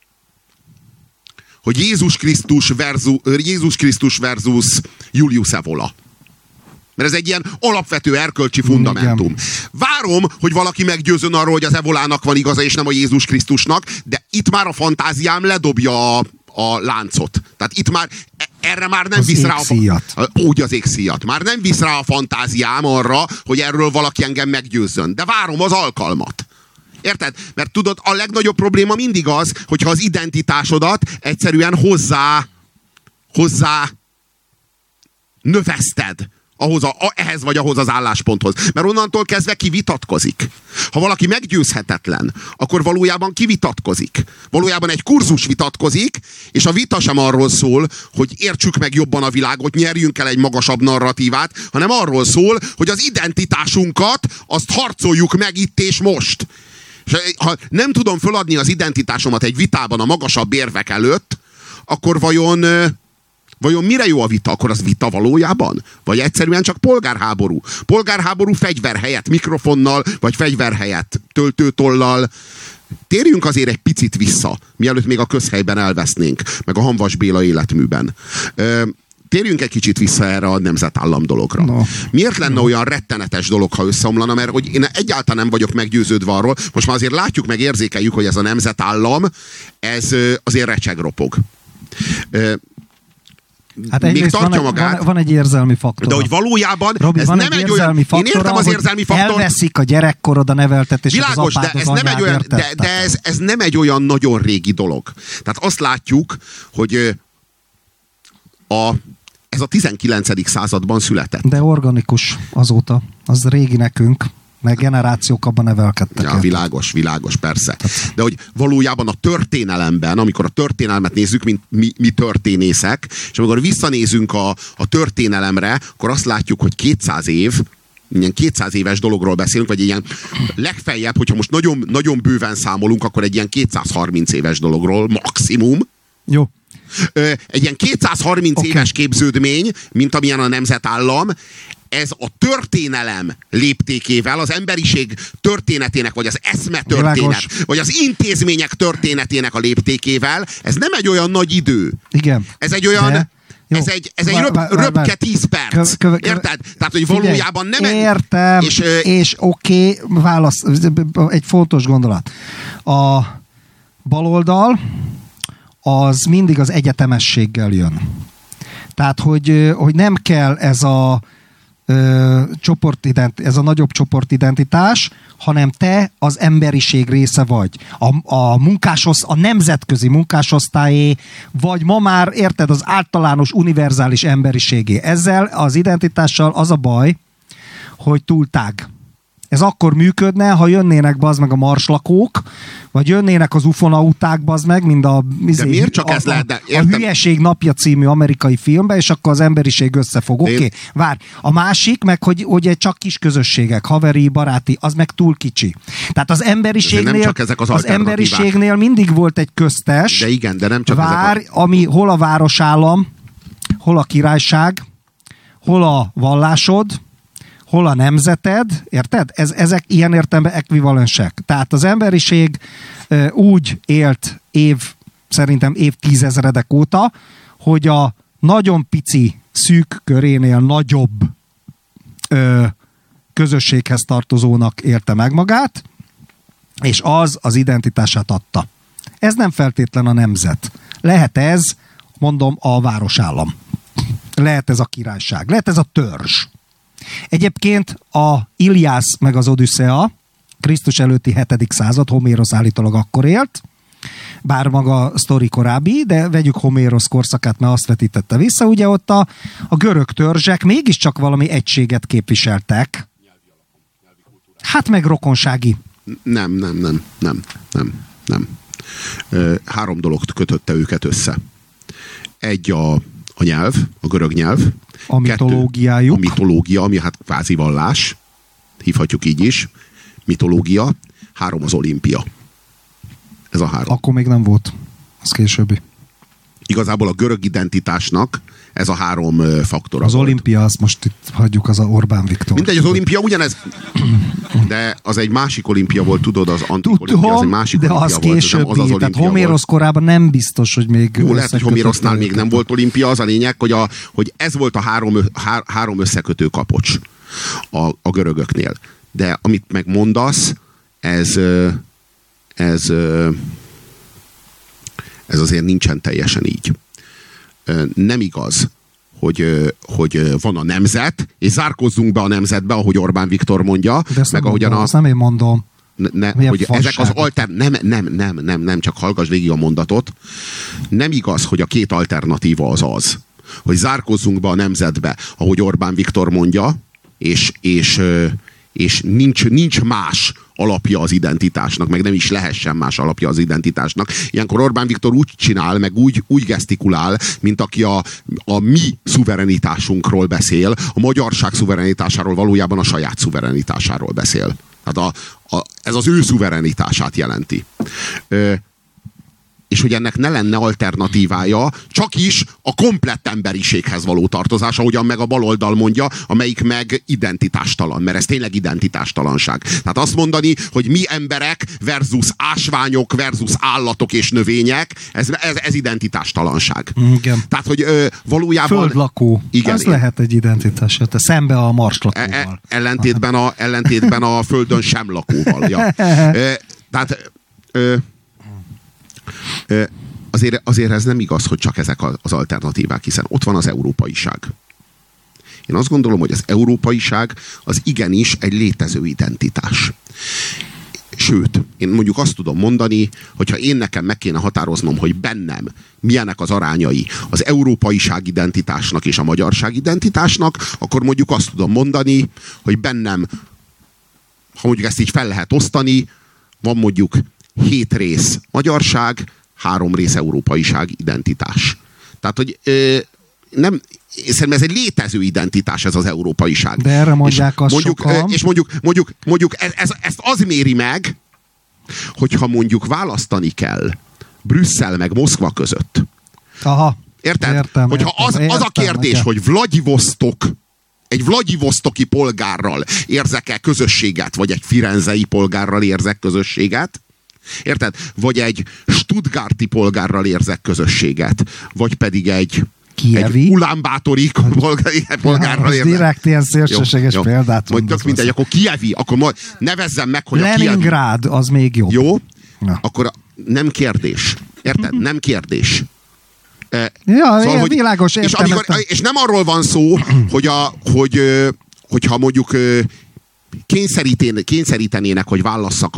Jézus Krisztus versus Julius Evola. Mert ez egy ilyen alapvető erkölcsi fundamentum. Igen. Várom, hogy valaki meggyőzön arról, hogy az Evolának van igaza, és nem a Jézus Krisztusnak, de itt már a fantáziám ledobja a láncot. Tehát itt már erre már nem visz rá úgy az égszíjat. Már nem visz rá a fantáziám arra, hogy erről valaki engem meggyőzzön. De várom az alkalmat. Érted? Mert tudod, a legnagyobb probléma mindig az, hogyha az identitásodat egyszerűen hozzá növeszted ehhez vagy ahhoz az állásponthoz. Mert onnantól kezdve kivitatkozik. Ha valaki meggyőzhetetlen, akkor valójában kivitatkozik. Valójában egy kurzus vitatkozik, és a vita sem arról szól, hogy értsük meg jobban a világot, nyerjünk el egy magasabb narratívát, hanem arról szól, hogy az identitásunkat azt harcoljuk meg itt és most. És ha nem tudom föladni az identitásomat egy vitában a magasabb érvek előtt, akkor vajon mire jó a vita? Akkor az vita valójában? Vagy egyszerűen csak polgárháború? Polgárháború fegyver helyett mikrofonnal, vagy fegyver helyett töltőtollal. Térjünk azért egy picit vissza, mielőtt még a közhelyben elvesznénk, meg a Hamvas Béla életműben. Térjünk egy kicsit vissza erre a nemzetállam dologra. No. Miért lenne olyan rettenetes dolog, ha összeomlana? Mert hogy én egyáltalán nem vagyok meggyőződve arról, most már azért látjuk, meg érzékeljük, hogy ez a nemzetállam, ez azért recsegropog. Hát még tartja magát. Van egy érzelmi faktor. De hogy valójában Robi, ez nem egy olyan... Én értem az érzelmi faktort. Elveszik a gyerekkorod a neveltetés. Világos, de ez nem egy olyan, de ez nem egy olyan nagyon régi dolog. Tehát azt látjuk, hogy ez a 19. században született. De organikus azóta. Az régi nekünk. Meg generációk abban nevelkedtek. Ja, világos, persze. De hogy valójában a történelemben, amikor a történelmet nézzük, mint mi történészek, és amikor visszanézünk a történelemre, akkor azt látjuk, hogy 200 év, ilyen 200 éves dologról beszélünk, vagy ilyen legfeljebb, hogyha most nagyon, nagyon bőven számolunk, akkor egy ilyen 230 éves dologról maximum. Jó. Egy ilyen 230 éves képződmény, mint amilyen a nemzetállam, ez a történelem léptékével, az emberiség történetének, vagy az eszme történet, vagy az intézmények történetének a léptékével, ez nem egy olyan nagy idő. Igen. Ez egy olyan... Ez egy röpke 10 perc. Érted? Tehát, hogy valójában nem... Értem, és oké, válasz, egy fontos gondolat. A baloldal az mindig az egyetemességgel jön. Tehát, hogy nem kell ez a nagyobb csoportidentitás, hanem te az emberiség része vagy. A nemzetközi munkásosztályé, vagy ma már, érted, az általános univerzális emberiségé. Ezzel az identitással az a baj, hogy túl tág. Ez akkor működne, ha jönnének bazd meg a marslakók, vagy jönnének az ufonauták bazd meg, mind a Hülyeség napja című amerikai filmben, és akkor az emberiség összefog. Oké, várj. A másik, meg hogy csak kis közösségek, haveri, baráti, az meg túl kicsi. Tehát az emberiségnél mindig volt egy köztes. De igen, de nem csak ami hol a városállam, hol a királyság, hol a vallásod, hol a nemzeted, érted? Ezek ilyen értelemben ekvivalensek. Tehát az emberiség úgy élt szerintem évtizedek óta, hogy a nagyon pici, szűk körénél nagyobb közösséghez tartozónak élte meg magát, és az identitását adta. Ez nem feltétlen a nemzet. Lehet ez, mondom, a városállam. Lehet ez a királyság. Lehet ez a törzs. Egyébként a Iliász meg az Odüsszea, Krisztus előtti 7. század, Homérosz állítólag akkor élt, bár maga a sztori korábbi, de vegyük Homérosz korszakát, mert azt vetítette vissza, ugye ott a görög törzsek mégiscsak valami egységet képviseltek. Hát meg rokonsági. Nem. 3 dolog kötötte őket össze. Egy a nyelv, a görög nyelv. A mitológiájuk. 2, a mitológia, ami hát kvázi vallás, hívhatjuk így is. Mitológia. 3 az olimpia. Ez a 3. Akkor még nem volt. Az későbbi. Igazából a görög identitásnak ez a 3 faktora. Az volt. Olimpia, azt most itt hagyjuk, az a Orbán Viktor. Mindegy, az olimpia ugyanez. De az egy másik olimpia volt, tudod, az antik olimpia, az egy másik de olimpia az későbbi, volt. Az tehát Homérosz korában nem biztos, hogy még... Jó, lehet, hogy Homérosznál még nem volt olimpia, az a lényeg, hogy ez volt a 3 összekötő kapocs a görögöknél. De amit megmondasz, ez azért nincsen teljesen így. Nem igaz, hogy van a nemzet, és zárkozzunk be a nemzetbe, ahogy Orbán Viktor mondja. De meg ahogyan azt nem én mondom. Hogy ezek az nem, csak hallgass végig a mondatot. Nem igaz, hogy a 2 alternatíva az, hogy zárkozzunk be a nemzetbe, ahogy Orbán Viktor mondja, és nincs más alapja az identitásnak, meg nem is lehessen más alapja az identitásnak. Ilyenkor Orbán Viktor úgy csinál, meg úgy gesztikulál, mint aki a mi szuverenitásunkról beszél, a magyarság szuverenitásáról, valójában a saját szuverenitásáról beszél. Tehát ez az ő szuverenitását jelenti. És hogy ennek ne lenne alternatívája, csak is a komplett emberiséghez való tartozás, ahogyan meg a baloldal mondja, amelyik meg identitástalan, mert ez tényleg identitástalanság. Tehát azt mondani, hogy mi emberek versus ásványok versus állatok és növények, ez identitástalanság. Igen. Tehát, hogy valójában... Földlakó. Igen, ez lehet egy identitás. Te szembe a marslakóval. Ellentétben a földön sem lakóval. Ja. Tehát... Azért ez nem igaz, hogy csak ezek az alternatívák, hiszen ott van az európaiság. Én azt gondolom, hogy az európaiság az igenis egy létező identitás. Sőt, én mondjuk azt tudom mondani, hogyha én nekem meg kéne határoznom, hogy bennem milyenek az arányai az európaiság identitásnak és a magyarság identitásnak, akkor mondjuk azt tudom mondani, hogy bennem, ha mondjuk ezt így fel lehet osztani, van mondjuk 7 rész magyarság, 3 rész európaiság identitás. Tehát, hogy nem, szerintem ez egy létező identitás, ez az európaiság. De erre mondják azt sokan. És mondjuk ezt az méri meg, hogyha mondjuk választani kell Brüsszel meg Moszkva között. Aha. Érted? Értem, hogyha az a kérdés, hogy egy vladivosztoki polgárral érzek-e közösséget, vagy egy firenzei polgárral érzek közösséget, érted? Vagy egy stuttgarti polgárral érzek közösséget, vagy pedig egy ulánbátori polgárral érzek. Direkt ilyen szélsőséges példát. Majd tök mindegy, akkor kievi, akkor majd nevezzem meg, hogy Leningrád, az még jobb. Jó? Na. Akkor nem kérdés. Érted? Nem kérdés. Ja, szóval, világos, értem. És nem arról van szó, hogyha mondjuk kényszerítenének, hogy válasszak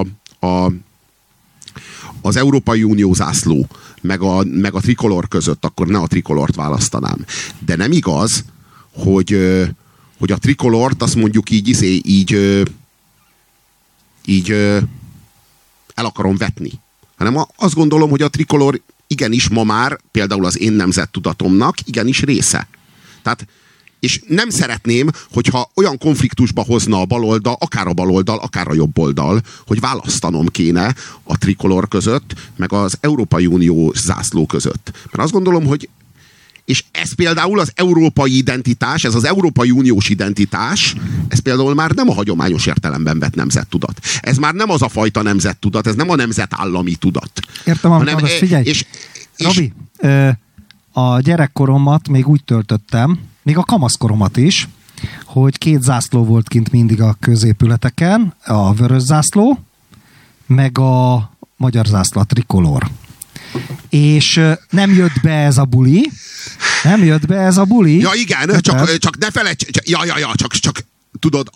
az Európai Unió zászló meg a trikolor között, akkor ne a trikolort választanám. De nem igaz, hogy a trikolort azt mondjuk így el akarom vetni. Hanem azt gondolom, hogy a trikolor igenis ma már például az én nemzettudatomnak igenis része. Tehát, és nem szeretném, hogyha olyan konfliktusba hozna a baloldal, akár a jobb oldal, hogy választanom kéne a trikolor között, meg az Európai Unió zászló között. Mert azt gondolom, hogy És ez például az európai identitás, ez az Európai Uniós identitás, ez például már nem a hagyományos értelemben vett nemzettudat. Ez már nem az a fajta nemzettudat, ez nem a nemzetállami tudat. Értem, amit mondasz, figyelj. Robi, a gyerekkoromat még úgy töltöttem, még a kamaszkoromat is, hogy 2 zászló volt kint mindig a középületeken, a vörös zászló, meg a magyar zászló, a trikolór. És nem jött be ez a buli. Ja igen, csak ne felejts, csak tudod,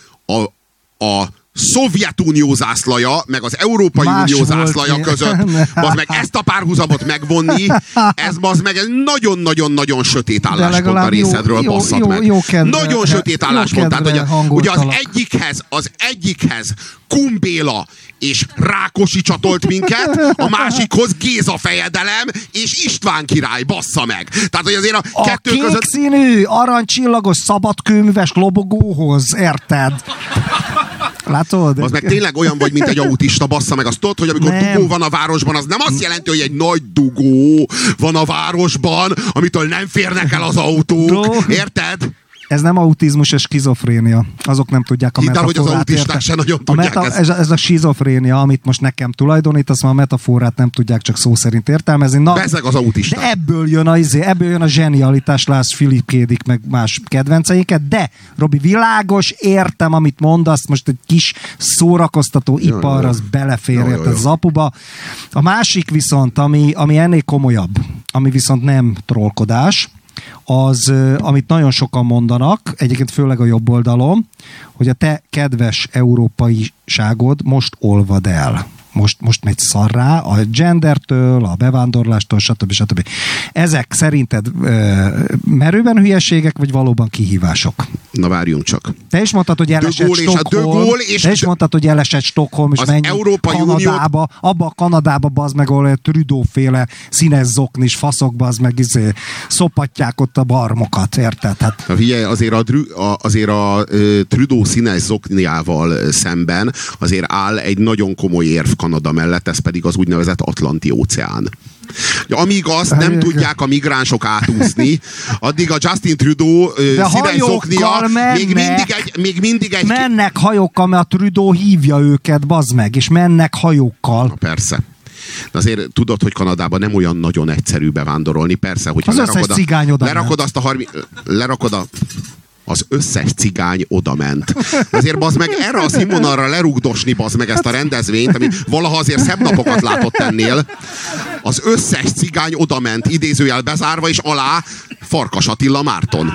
a Szovjetunió zászlaja, meg az Európai Unió zászlaja között, az meg ezt a párhuzamot megvonni, ez az meg egy nagyon-nagyon-nagyon sötét álláspont a részedről, basszad meg. Nagyon sötét álláspont. Tehát ugye az egyikhez Kumbéla és Rákosi csatolt minket, a másikhoz Géza fejedelem és István király, bassza meg. Tehát, hogy azért a kettő kék között... színű, aranycsillagos, szabadkőműves lobogóhoz, érted? Látod? Az meg tényleg olyan vagy, mint egy autista, bassza meg. Azt tudod, hogy amikor dugó van a városban, az nem azt jelenti, hogy egy nagy dugó van a városban, amitől nem férnek el az autók. Érted? Ez nem autizmus, ez skizofrénia. Azok nem tudják a metaforát. Hidd el, hogy az autisták se nagyon tudják ez a skizofrénia, amit most nekem tulajdonít, azt már a metaforát nem tudják csak szó szerint értelmezni. Bezeg az autisták. De ebből jön a zsenialitás, lásd Philip K. Dick meg más kedvenceinket, de Robi, világos, értem, amit mondasz, most egy kis szórakoztató ipar, az belefér, érted az apuba. A másik viszont, ami ennél komolyabb, ami viszont nem trollkodás, az, amit nagyon sokan mondanak, egyébként főleg a jobb oldalon, hogy a te kedves európaiságod most olvad el. Most megy szarrá a gendertől, a bevándorlástól, stb. Ezek szerinted merőben hülyeségek, vagy valóban kihívások? Na várjunk csak. Te is mondtad, hogy elesett Stockholm, és menjünk Kanadába, abba a Kanadába, bazd meg, ahol Trudeau-féle színes zoknis faszok, bazd meg, szopatják ott a barmokat, érted? Hát. Figyelj, azért a Trudeau színes zokniával szemben azért áll egy nagyon komoly érv Kanada mellett, ez pedig az úgynevezett Atlanti-óceán. Amíg azt nem tudják a migránsok átúszni, addig a Justin Trudeau színes zoknia még mindig egy... Mennek hajókkal, mert a Trudeau hívja őket, bazd meg, és mennek hajókkal. Na persze. De azért tudod, hogy Kanadában nem olyan nagyon egyszerű bevándorolni. Persze, hogyha az összes cigány odament. Azért bazd meg erre a színvonalra lerugdosni bazd meg ezt a rendezvényt, ami valaha azért szebb napokat látott ennél. Az összes cigány odament, idézőjel bezárva, és alá Farkas Attila Márton.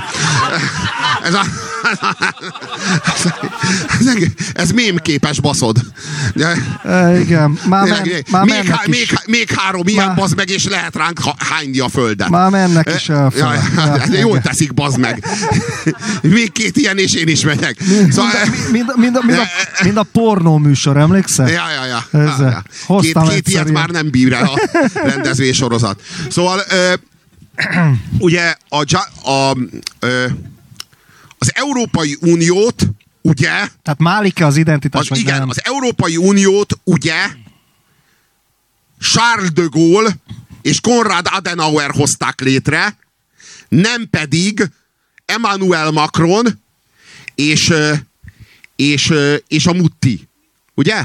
Ez mémképes, baszod. Igen. Még 3 ilyen, bazd meg, és lehet ránk hányni a földet. Már mennek is elfele. Jól teszik, bazd meg. Még 2 ilyen, és én is megyek. Mind a pornó műsor, emlékszel? Ja. Két ilyet már nem bír el a rendezvénysorozat. Szóval ugye az Európai Uniót, ugye... Tehát málik-e az identitás? Igen, az Európai Uniót, ugye Charles de Gaulle és Konrad Adenauer hozták létre, nem pedig Emmanuel Macron és a Mutti. Ugye?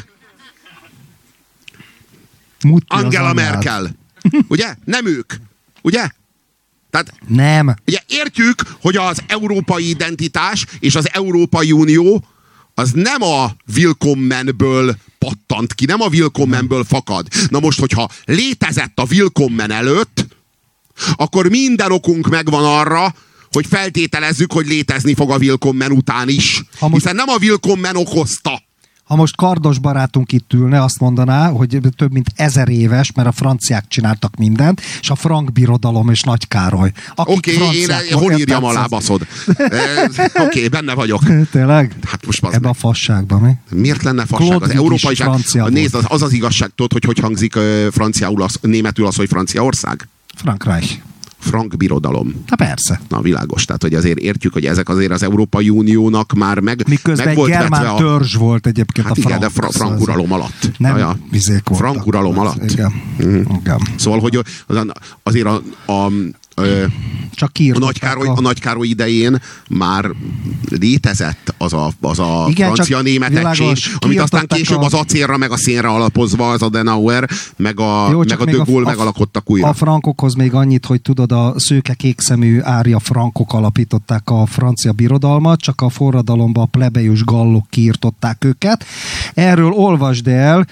Mutti Angela Merkel. Ugye? Nem ők. Ugye? Tehát, nem. Ugye értjük, hogy az európai identitás és az Európai Unió az nem a Willkommenből pattant ki, nem a Willkommenből fakad. Na most, hogyha létezett a Willkommen előtt, akkor minden okunk megvan arra, hogy feltételezzük, hogy létezni fog a Willkommen után is. Hiszen nem a Willkommen okozta. Ha most kardos barátunk itt ülne, azt mondaná, hogy több mint 1000 éves, mert a franciák csináltak mindent, és a frank birodalom és Nagy Károly. Oké, hol írjam alá, baszod? Oké, benne vagyok. Tényleg? Hát most ebben a fasságban, mi? Miért lenne fasság? Az európai nézd, az igazság, tudod, hogy hangzik franciául, németül az, hogy Franciaország? Frankreich. Frank birodalom. Hát persze. Na világos, tehát hogy azért értjük, hogy ezek azért az Európai Uniónak már miközben meg volt germán törzs volt egyébként hát a frank. Igen, de frank uralom alatt. Nem vizék voltak. Frank uralom alatt. Igen. Igen. Szóval, hogy azért Csak a Nagy Károly idején már létezett az a francia-német egység, amit aztán később az acélra meg a szénre alapozva az Adenauer, meg a de Gaulle megalakottak újra. A frankokhoz még annyit, hogy tudod, a szőke kékszemű ária frankok alapították a francia birodalmat, csak a forradalomban a plebejus gallok kiirtották őket. Erről olvasd el,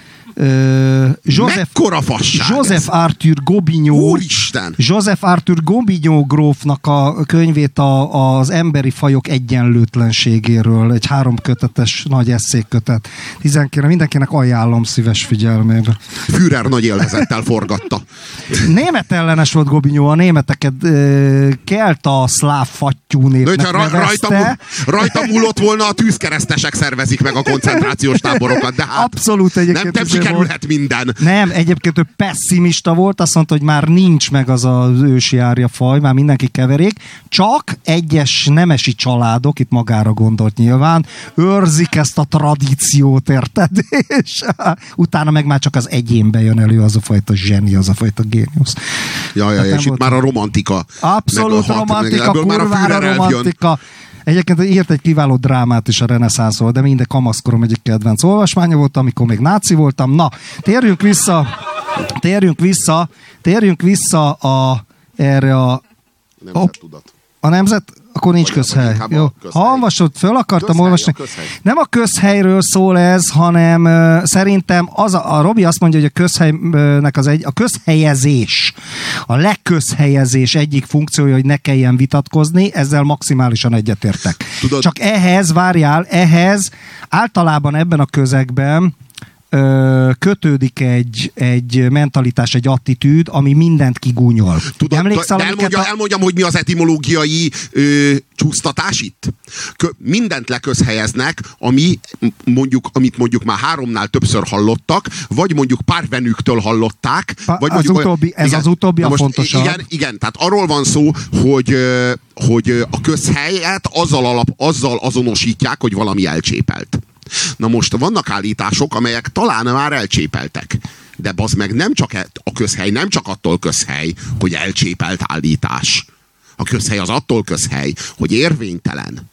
Joseph Arthur Gobineau grófnak a könyvét az emberi fajok egyenlőtlenségéről, egy 3 kötetes nagy esszékötet. Mindenkinek ajánlom szíves figyelmébe. Führer nagy élvezettel forgatta. Német ellenes volt Gobineau, a németeket kelta szláv fattyú népnek nevezte. Rajta múlott volna, a tűzkeresztesek szervezik meg a koncentrációs táborokat, de hát abszolút egyébként nem sikerülhet minden. Nem, egyébként ő pessimista volt, azt mondta, hogy már nincs meg az ősi árjafaj, már mindenki keverék, csak egyes nemesi családok, itt magára gondolt nyilván, őrzik ezt a tradíciót, érted? És utána meg már csak az egyénbe jön elő az a fajta zseni, az a fajta géniusz. És itt már a romantika. Abszolút romantika, kurvára romantika. Egyébként írt egy kiváló drámát is a reneszánszról, de minden kamaszkorom egyik kedvenc olvasmánya volt, amikor még náci voltam. Na, térjünk vissza erre a... Nemzettudat. A nemzet? Akkor nincs közhely. Jó. Ha olvasod, föl akartam olvasni. Nem a közhelyről szól ez, hanem szerintem a Robi azt mondja, hogy a közhelynek a közhelyezés, a legközhelyezés egyik funkciója, hogy ne kelljen vitatkozni, ezzel maximálisan egyetértek. Tudod? Csak ehhez általában ebben a közegben kötődik egy mentalitás, egy attitűd, ami mindent kigúnyol. Elmondjam, hogy mi az etimológiai csúsztatás itt? Mindent leközhelyeznek, amit mondjuk már 3-nál többször hallottak, vagy mondjuk párvenüktől hallották. Az utóbbi a fontosabb. Igen, tehát arról van szó, hogy a közhelyet azzal azonosítják, hogy valami elcsépelt. Na most vannak állítások, amelyek talán már elcsépeltek. De bazd meg, a közhely nem csak attól közhely, hogy elcsépelt állítás. A közhely az attól közhely, hogy érvénytelen.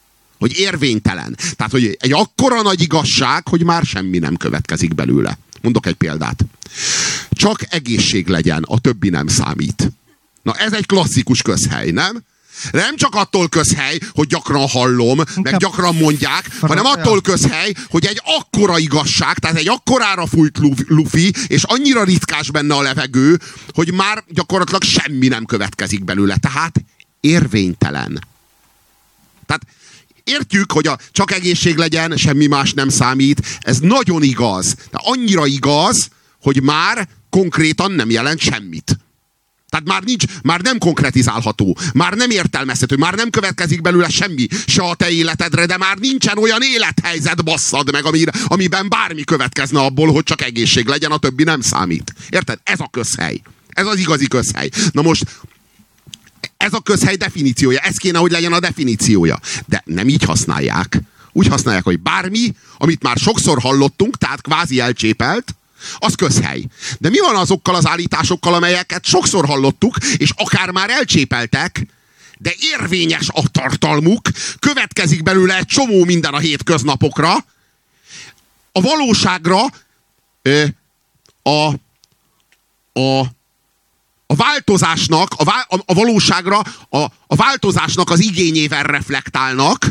Tehát, hogy egy akkora nagy igazság, hogy már semmi nem következik belőle. Mondok egy példát. Csak egészség legyen, a többi nem számít. Na ez egy klasszikus közhely, nem? Nem csak attól közhely, hogy gyakran hallom, meg gyakran mondják, hanem attól közhely, hogy egy akkora igazság, tehát egy akkorára fújt lufi, és annyira ritkás benne a levegő, hogy már gyakorlatilag semmi nem következik belőle. Tehát érvénytelen. Tehát értjük, hogy csak egészség legyen, semmi más nem számít. Ez nagyon igaz. De annyira igaz, hogy már konkrétan nem jelent semmit. Tehát már nem konkretizálható, már nem értelmezhető, már nem következik belőle semmi, se a te életedre, de már nincsen olyan élethelyzet, basszad meg, amiben bármi következne abból, hogy csak egészség legyen, a többi nem számít. Érted? Ez a közhely. Ez az igazi közhely. Na most, ez a közhely definíciója, ez kéne, hogy legyen a definíciója. De nem így használják. Úgy használják, hogy bármi, amit már sokszor hallottunk, tehát kvázi elcsépelt, az közhely. De mi van azokkal az állításokkal, amelyeket sokszor hallottuk, és akár már elcsépeltek, de érvényes a tartalmuk, következik belőle egy csomó minden a hétköznapokra, a valóságra a változásnak, a valóságra a változásnak az igényével reflektálnak,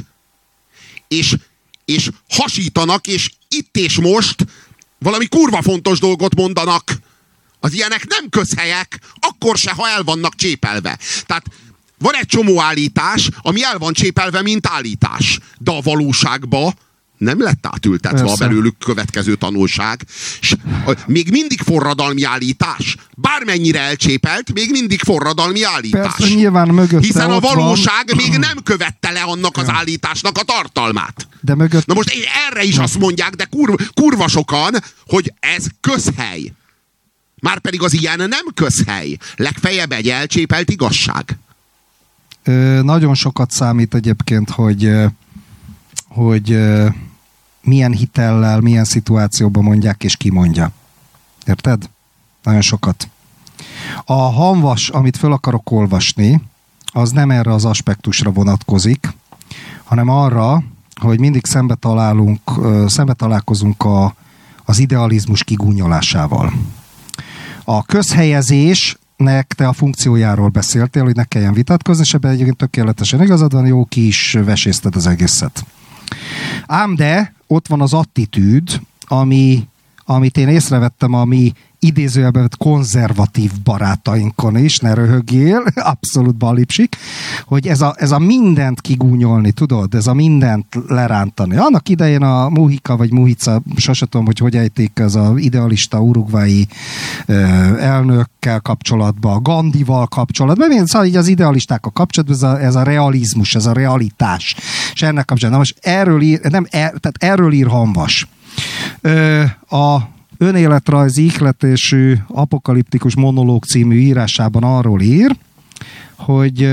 és hasítanak, és itt és most valami kurva fontos dolgot mondanak. Az ilyenek nem közhelyek, akkor se, ha el vannak csépelve. Tehát van egy csomó állítás, ami el van csépelve, mint állítás. De a valóságba nem lett átültetve a belőlük következő tanulság. És még mindig forradalmi állítás. Bármennyire elcsépelt, még mindig forradalmi állítás. Persze, nyilván mögötte. Hiszen a valóság még nem követte le annak az állításnak a tartalmát. De mögött... Na most erre is azt mondják, de kurva sokan, hogy ez közhely. Márpedig az ilyen nem közhely. Legfeljebb egy elcsépelt igazság. Nagyon sokat számít egyébként, hogy milyen hitellel, milyen szituációban mondják, és ki mondja. Érted? Nagyon sokat. A hamvas, amit föl akarok olvasni, az nem erre az aspektusra vonatkozik, hanem arra, hogy mindig szembe találkozunk az idealizmus kigúnyolásával. A közhelyezésnek te a funkciójáról beszéltél, hogy ne kelljen vitatkozni, és ebben egyébként tökéletesen igazad van, jó, ki is vesézted az egészet. Ám de ott van az attitűd, amit én észrevettem a mi idézőjelben vett konzervatív barátainkon is, ne röhögjél, abszolút balipsik, hogy ez a mindent kigúnyolni, tudod, ez a mindent lerántani. Annak idején a Mujica vagy Mujica, sose tudom, hogy ejtik, ez az idealista urugvái elnökkel kapcsolatban, Gandhival kapcsolatban, szóval így az idealistákkal kapcsolatban ez a realizmus, ez a realitás. És ennek kapcsolatban. Most erről ír Hamvas. A önéletrajzi ihletésű apokaliptikus monológ című írásában arról ír, hogy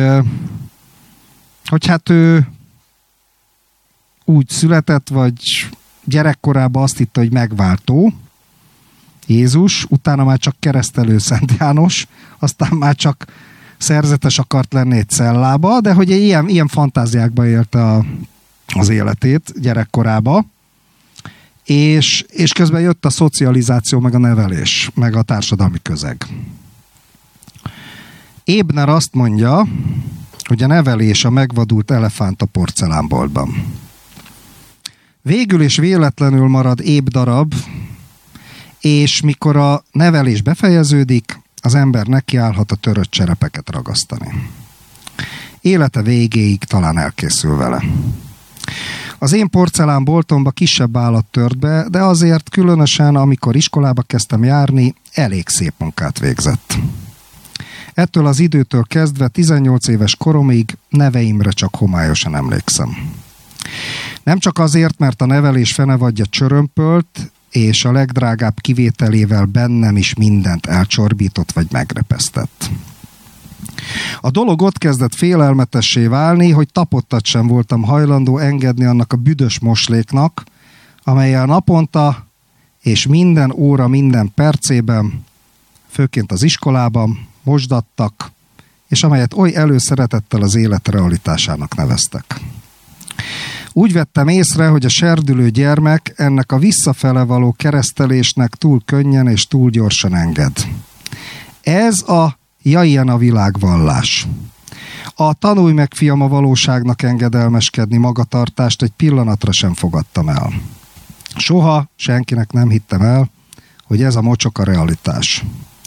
hát ő úgy született, vagy gyerekkorában azt hitte, hogy megváltó Jézus, utána már csak keresztelő Szent János, aztán már csak szerzetes akart lenni egy cellába, de hogy ilyen fantáziákba élte az életét gyerekkorába, és közben jött a szocializáció, meg a nevelés, meg a társadalmi közeg. Ébner azt mondja, hogy a nevelés a megvadult elefánt a porcelánboltban. Végül és véletlenül marad épp darab, és mikor a nevelés befejeződik, az ember nekiállhat a törött cserepeket ragasztani. Élete végéig talán elkészül vele. Az én porcelánboltomba kisebb állat tört be, de azért különösen, amikor iskolába kezdtem járni, elég szép munkát végzett. Ettől az időtől kezdve 18 éves koromig neveimre csak homályosan emlékszem. Nem csak azért, mert a nevelés fenevadja csörömpölt, és a legdrágább kivételével bennem is mindent elcsorbított vagy megrepesztett. A dolog ott kezdett félelmetessé válni, hogy tapottat sem voltam hajlandó engedni annak a büdös mosléknak, amellyel naponta és minden óra, minden percében, főként az iskolában mosdattak, és amelyet oly előszeretettel az élet realitásának neveztek. Úgy vettem észre, hogy a serdülő gyermek ennek a visszafele való keresztelésnek túl könnyen és túl gyorsan enged. Ez a ilyen a világvallás. A tanulj meg, fiam, a valóságnak engedelmeskedni magatartást egy pillanatra sem fogadtam el. Soha senkinek nem hittem el, hogy ez a mocsok a realitás.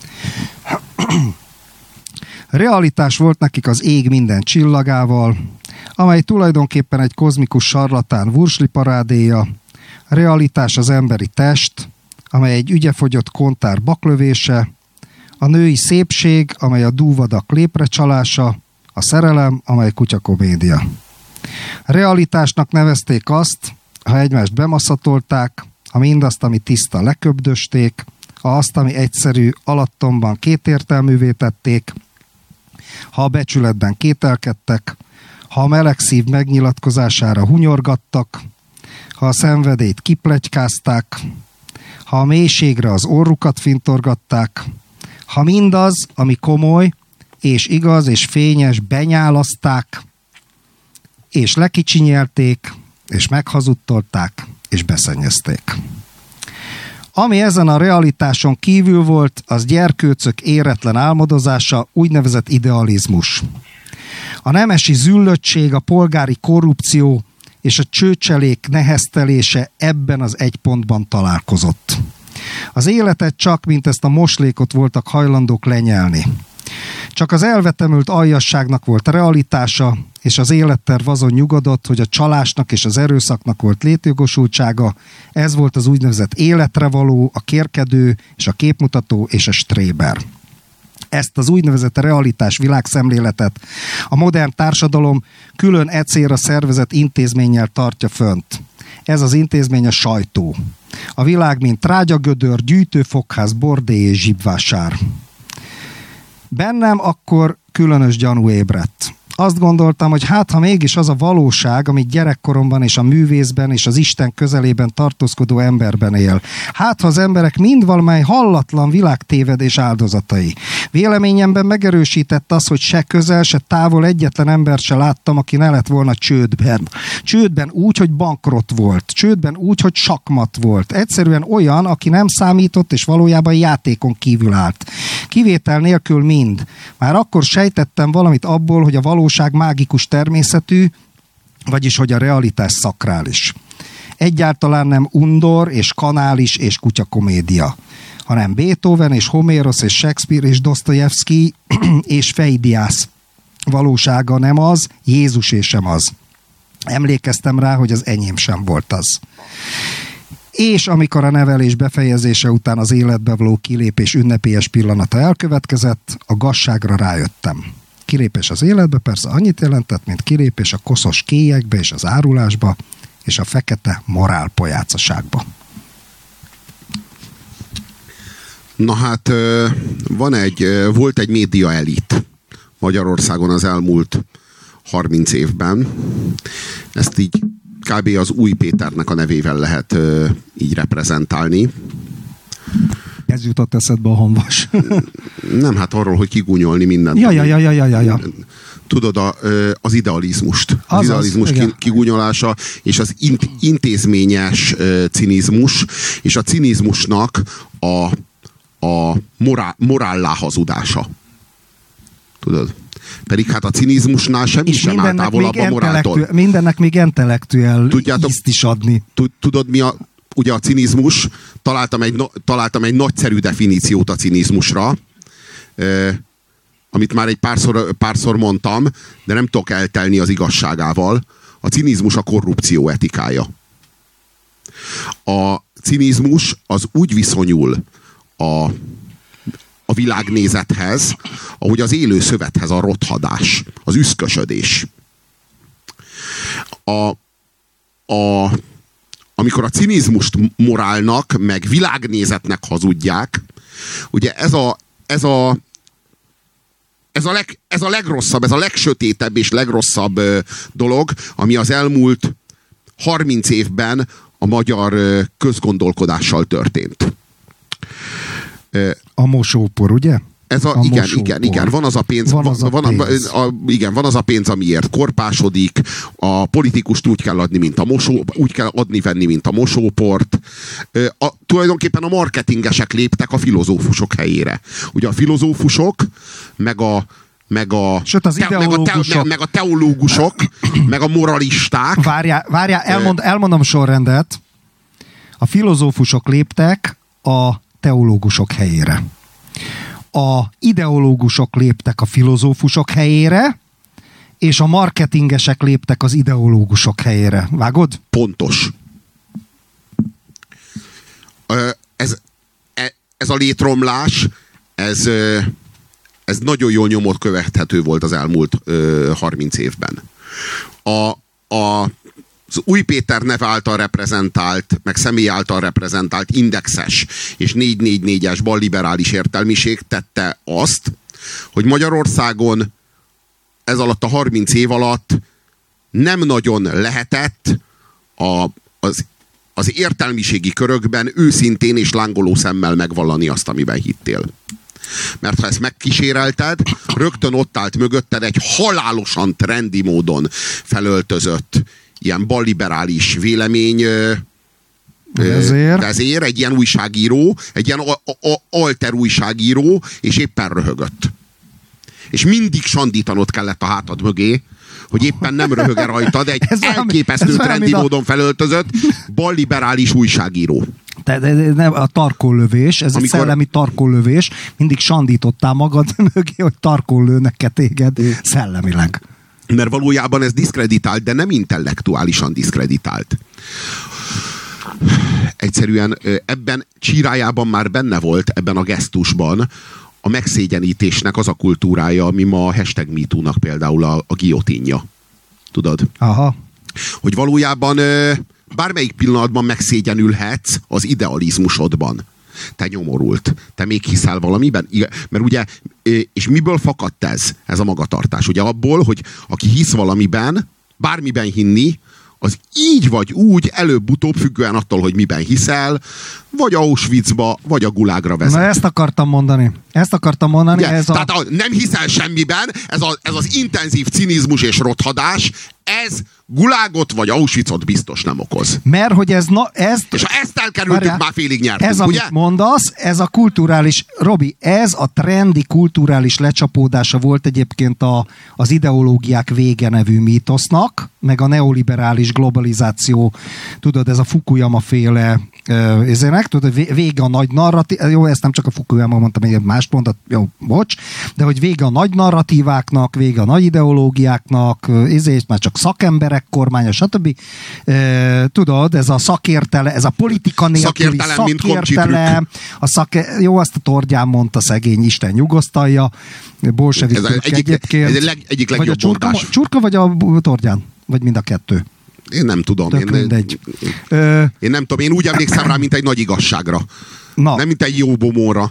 Realitás volt nekik az ég minden csillagával, amely tulajdonképpen egy kozmikus sarlatán vursliparádéja, realitás az emberi test, amely egy ügyefogyott kontár baklövése, a női szépség, amely a dúvadak léprecsalása, a szerelem, amely kutyakomédia. Realitásnak nevezték azt, ha egymást bemaszatolták, ha mindazt, ami tiszta, leköbdösték, ha azt, ami egyszerű, alattomban kétértelművé tették, ha a becsületben kételkedtek, ha a meleg szív megnyilatkozására hunyorgattak, ha a szenvedélyt kipletykázták, ha a mélységre az orrukat fintorgatták, ha mindaz, ami komoly, és igaz, és fényes, benyálaszták, és lekicsinyelték, és meghazudtolták, és beszennyezték. Ami ezen a realitáson kívül volt, az gyerkőcök éretlen álmodozása, úgynevezett idealizmus. A nemesi züllöttség, a polgári korrupció és a csőcselék neheztelése ebben az egy pontban találkozott. Az életet csak, mint ezt a moslékot voltak hajlandók lenyelni. Csak az elvetemült aljasságnak volt realitása, és az életterv azon nyugodott, hogy a csalásnak és az erőszaknak volt létjogosultsága, ez volt az úgynevezett életre való, a kérkedő, és a képmutató, és a stréber. Ezt az úgynevezett realitás világszemléletet a modern társadalom külön e célra szervezett intézménnyel tartja fönt. Ez az intézmény a sajtó. A világ, mint trágyagödör, gyűjtőfogház, bordély és zsibvásár. Bennem akkor különös gyanú ébredt. azt gondoltam, hogy hát, ha mégis az a valóság, amit gyerekkoromban és a művészben és az Isten közelében tartózkodó emberben él. Hát, ha az emberek mind valamely hallatlan világtévedés áldozatai. Véleményemben megerősített az, hogy se közel, se távol egyetlen embert se láttam, aki ne lett volna csődben. Csődben úgy, hogy bankrott volt. Csődben úgy, hogy sakmat volt. Egyszerűen olyan, aki nem számított, és valójában játékon kívül állt. Kivétel nélkül mind. Már akkor sejtettem valamit abból, hogy a valóság mágikus természetű, vagyis hogy a realitás szakrális. Egyáltalán nem undor és kanális és kutyakomédia, hanem Beethoven és Homérosz és Shakespeare és Dostoyevsky és Fejdiász valósága nem az, Jézusé sem az. Emlékeztem rá, hogy az enyém sem volt az. És amikor a nevelés befejezése után az életbe való kilépés ünnepélyes pillanata elkövetkezett, a gazságra rájöttem. Kilépés az életbe persze annyit jelentett, mint kilépés a koszos kélyekbe és az árulásba, és a fekete morálpojácaságba. Na hát, volt egy média elit Magyarországon az elmúlt 30 évben. Ezt így kb. Az Új Péternek a nevével lehet így reprezentálni. Ez jutott eszedbe a honvas. Nem, hát arról, hogy kigúnyolni mindent. Ja. Tudod, az idealizmust. Az idealizmus kigúnyolása, és az intézményes cinizmus, és a cinizmusnak a morállá hazudása. Tudod? Pedig hát a cinizmusnál semmi sem áll távolabb a moráltól. Mindennek még intellektuál ízt is adni. Tudod, ugye a cinizmus, találtam egy nagyszerű definíciót a cinizmusra, amit már egy párszor mondtam, de nem tudok eltelni az igazságával. A cinizmus a korrupció etikája. A cinizmus az úgy viszonyul a világnézethez, ahogy az élő szövethez a rothadás, az üszkösödés. Amikor a cinizmust morálnak, meg világnézetnek hazudják, ugye ez a legrosszabb, ez a legsötétebb és legrosszabb dolog, ami az elmúlt 30 évben a magyar közgondolkodással történt. A mosópor, ugye? Igen, van az a pénz, van az a pénz, amiért korpásodik, a politikust úgy kell adni, úgy kell adni-venni, mint a mosóport. Tulajdonképpen a marketingesek léptek a filozófusok helyére. Ugye a filozófusok, meg a teológusok, meg a moralisták. Várjál, elmondom sorrendet. A filozófusok léptek a teológusok helyére. A ideológusok léptek a filozófusok helyére, és a marketingesek léptek az ideológusok helyére. Vágod? Pontos. Ez a létromlás, ez nagyon jól nyomot követhető volt az elmúlt 30 évben. Az Új Péter neve által reprezentált, meg személy által reprezentált indexes és 444-es balliberális értelmiség tette azt, hogy Magyarországon ez alatt a 30 év alatt nem nagyon lehetett az értelmiségi körökben őszintén és lángoló szemmel megvallani azt, amiben hittél. Mert ha ezt megkísérelted, rögtön ott állt mögötted egy halálosan trendi módon felöltözött ilyen balliberális vélemény vezér, egy ilyen újságíró, egy ilyen alter újságíró, és éppen röhögött. És mindig sandítanod kellett a hátad mögé, hogy éppen nem röhög-e rajtad egy elképesztő trendi módon felöltözött balliberális újságíró. A tarkóllövés, ez egy szellemi tarkóllövés, mindig sandítottál magad mögé, hogy tarkóllőnek téged szellemileg. Mert valójában ez diszkreditált, de nem intellektuálisan diszkreditált. Egyszerűen ebben csírájában már benne volt, ebben a gesztusban a megszégyenítésnek az a kultúrája, ami ma a #MeToo-nak például a guillotínja. Tudod? Aha. Hogy valójában bármelyik pillanatban megszégyenülhetsz az idealizmusodban. Te nyomorult. Te még hiszel valamiben? Mert ugye, és miből fakadt ez a magatartás? Ugye abból, hogy aki hisz valamiben, bármiben hinni, az így vagy úgy, előbb-utóbb függően attól, hogy miben hiszel, vagy Auschwitzba, vagy a gulágra vezet. Na ezt akartam mondani. Ugye, tehát nem hiszel semmiben, ez az intenzív cinizmus és rothadás, ez gulágot vagy Auschwitzot biztos nem okoz. Mert hogy és ha ezt elkerültük, már félig nyertünk, ez, ugye? amit mondasz, ez a kulturális, Robi, ez a trendi kulturális lecsapódása volt egyébként az ideológiák vége nevű mítosznak, meg a neoliberális globalizáció, tudod, ez a Fukuyama féle ezének, tudod, vége a nagy narratív, jó, ezt nem csak a Fukuyama mondta, még mást mondat, jó, bocs, de hogy vége a nagy narratíváknak, vége a nagy ideológiáknak, ezért már csak szakemberek kormánya, stb. Tudod, ez a szakértelem, ez a politika nélküli szakértelem, jó, azt a Tordján mondta, szegény, Isten nyugosztalja, bolsevik egyébként. Ez egyik legjobb mondás. Csurka vagy a Tordján? Vagy mind a kettő? Én nem tudom. Én nem tudom. Én úgy emlékszem rá, mint egy nagy igazságra. Na. Nem, mint egy jó bomóra.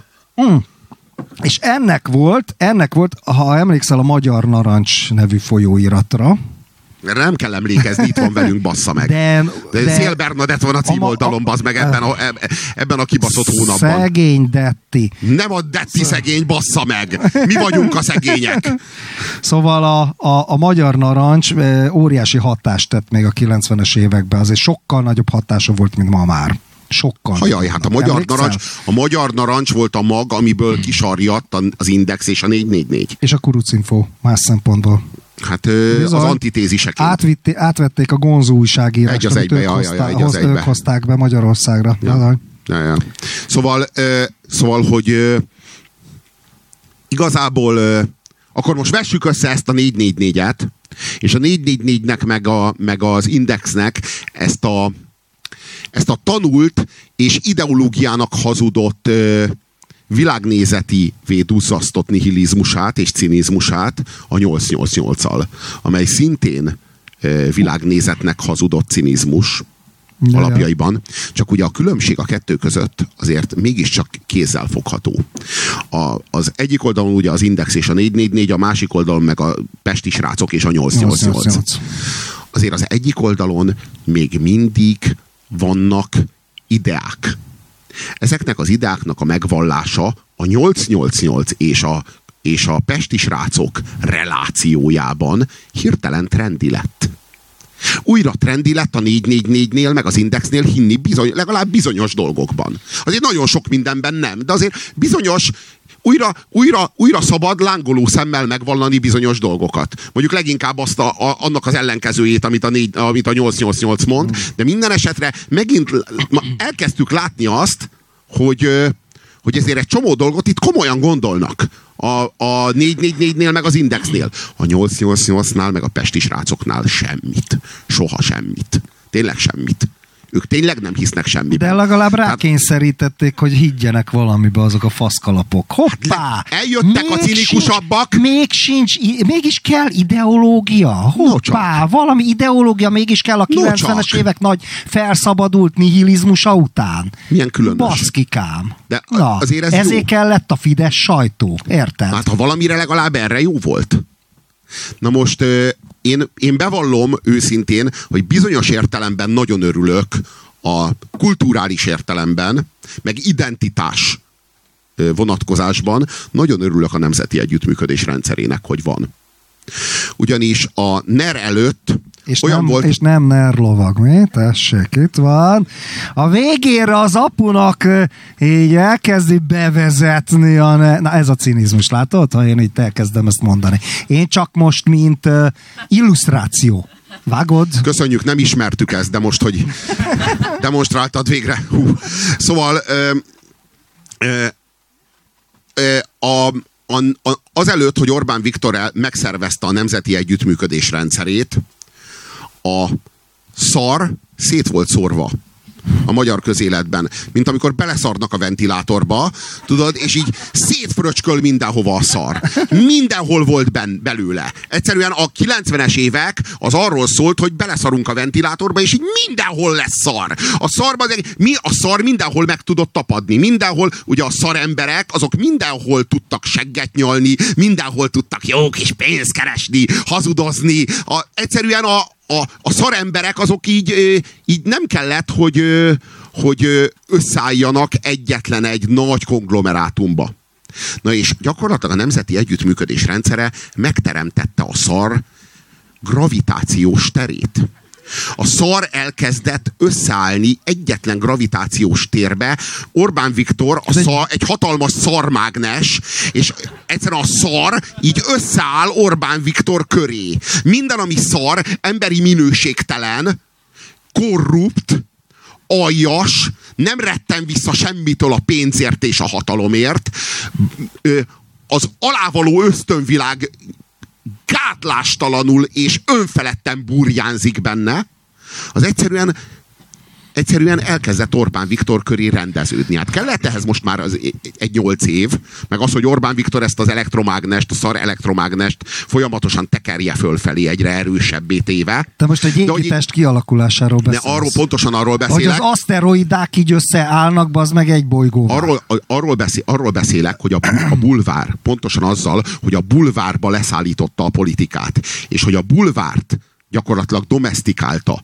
És ennek volt, ha emlékszel, a Magyar Narancs nevű folyóiratra. Erre nem kell emlékezni, itt van velünk, bassza meg. De Szél Bernadett van a címoldalon, bazd meg ebben a kibaszott hónapban. Szegény Detti. Nem a Detti szegény, bassza meg. Mi vagyunk a szegények. Szóval a Magyar Narancs óriási hatást tett még a 90-es években. Azért sokkal nagyobb hatása volt, mint ma már. Sokkal. Hajaj, hát a Magyar Narancs volt a mag, amiből kisarjadt az Index és a 444. És a Kurucinfo más szempontból. Hát az antitéziseként. Átvették a Gonzo újságírást, amit ők hozták be Magyarországra. Ja. Szóval, hogy igazából akkor most vessük össze ezt a 444-et, és a 444-nek meg az Indexnek ezt a tanult és ideológiának hazudott világnézeti véduzzasztott nihilizmusát és cinizmusát a 888-al, amely szintén világnézetnek hazudott cinizmus alapjaiban. Csak ugye a különbség a kettő között azért mégiscsak kézzel fogható. Az egyik oldalon ugye az Index és a 444, a másik oldalon meg a Pesti srácok és a 888. Azért az egyik oldalon még mindig vannak ideák. Ezeknek az ideáknak a megvallása a 888 és a Pesti srácok relációjában hirtelen trendi lett. Újra trendi lett a 444-nél, meg az Indexnél hinni legalább bizonyos dolgokban. Azért nagyon sok mindenben nem, de azért bizonyos, újra szabad lángoló szemmel megvallani bizonyos dolgokat. Mondjuk leginkább annak az ellenkezőjét, amit a 888 mond, de minden esetre megint elkezdtük látni azt, hogy ezért egy csomó dolgot itt komolyan gondolnak. A 444-nél meg az Indexnél. A 888-nál meg a Pesti srácoknál semmit. Soha semmit. Tényleg semmit. Ők tényleg nem hisznek semmiben. De legalább rákényszerítették, hogy higgyenek valamibe azok a faszkalapok. Hoppá! Eljöttek a cinikusabbak. Mégis kell ideológia. Hoppá! Valami ideológia mégis kell a 90-es évek nagy felszabadult nihilizmusa után. Milyen különös. Baszkikám. De na, azért ezért kellett a Fidesz sajtó. Érted? Hát ha valamire legalább erre jó volt. Na most én bevallom őszintén, hogy bizonyos értelemben nagyon örülök a kulturális értelemben, meg identitás vonatkozásban, nagyon örülök a nemzeti együttműködés rendszerének, hogy van. Ugyanis a NER előtt és olyan nem, volt... És nem NER lovag, mi? Tessék, itt van. A végére az apunak így elkezdi bevezetni na ez a cinizmus, látod? Ha én így elkezdem ezt mondani. Én csak most, mint illusztráció. Vágod? Köszönjük, nem ismertük ezt, de most, hogy demonstráltad végre. Szóval azelőtt, hogy Orbán Viktor megszervezte a nemzeti együttműködés rendszerét, a szar szét volt szórva a magyar közéletben, mint amikor beleszarnak a ventilátorba, tudod, és így szétfröcsköl mindenhova a szar. Mindenhol volt belőle. Egyszerűen a 90-es évek az arról szólt, hogy beleszarunk a ventilátorba, és így mindenhol lesz szar. A szar mindenhol meg tudott tapadni. Mindenhol, ugye a szaremberek, azok mindenhol tudtak segget nyalni, mindenhol tudtak jó kis pénzt keresni, hazudozni. Egyszerűen a szaremberek azok így nem kellett, hogy összeálljanak egyetlen egy nagy konglomerátumba. Na és gyakorlatilag a nemzeti együttműködés rendszere megteremtette a szar gravitációs terét. A szar elkezdett összeállni egyetlen gravitációs térbe. Orbán Viktor egy hatalmas szarmágnes, és egyszerűen a szar így összeáll Orbán Viktor köré. Minden, ami szar, emberi minőségtelen, korrupt, aljas, nem retten vissza semmitől a pénzért és a hatalomért, az alávaló ösztönvilág gátlástalanul és önfeledten burjánzik benne, az egyszerűen elkezdett Orbán Viktor köré rendeződni. Hát kellett ehhez most már egy 8 év, meg az, hogy Orbán Viktor ezt az elektromágnest, a szar elektromágnest folyamatosan tekerje fölfelé, egyre erősebbé téve. Te most egy égitest kialakulásáról beszélsz. Pontosan arról beszélek. Hogy az aszteroidák így összeállnak, bazd meg egy bolygóval. Arról beszélek, hogy a bulvár, pontosan azzal, hogy a bulvárba leszállította a politikát, és hogy a bulvárt gyakorlatilag domesztikálta.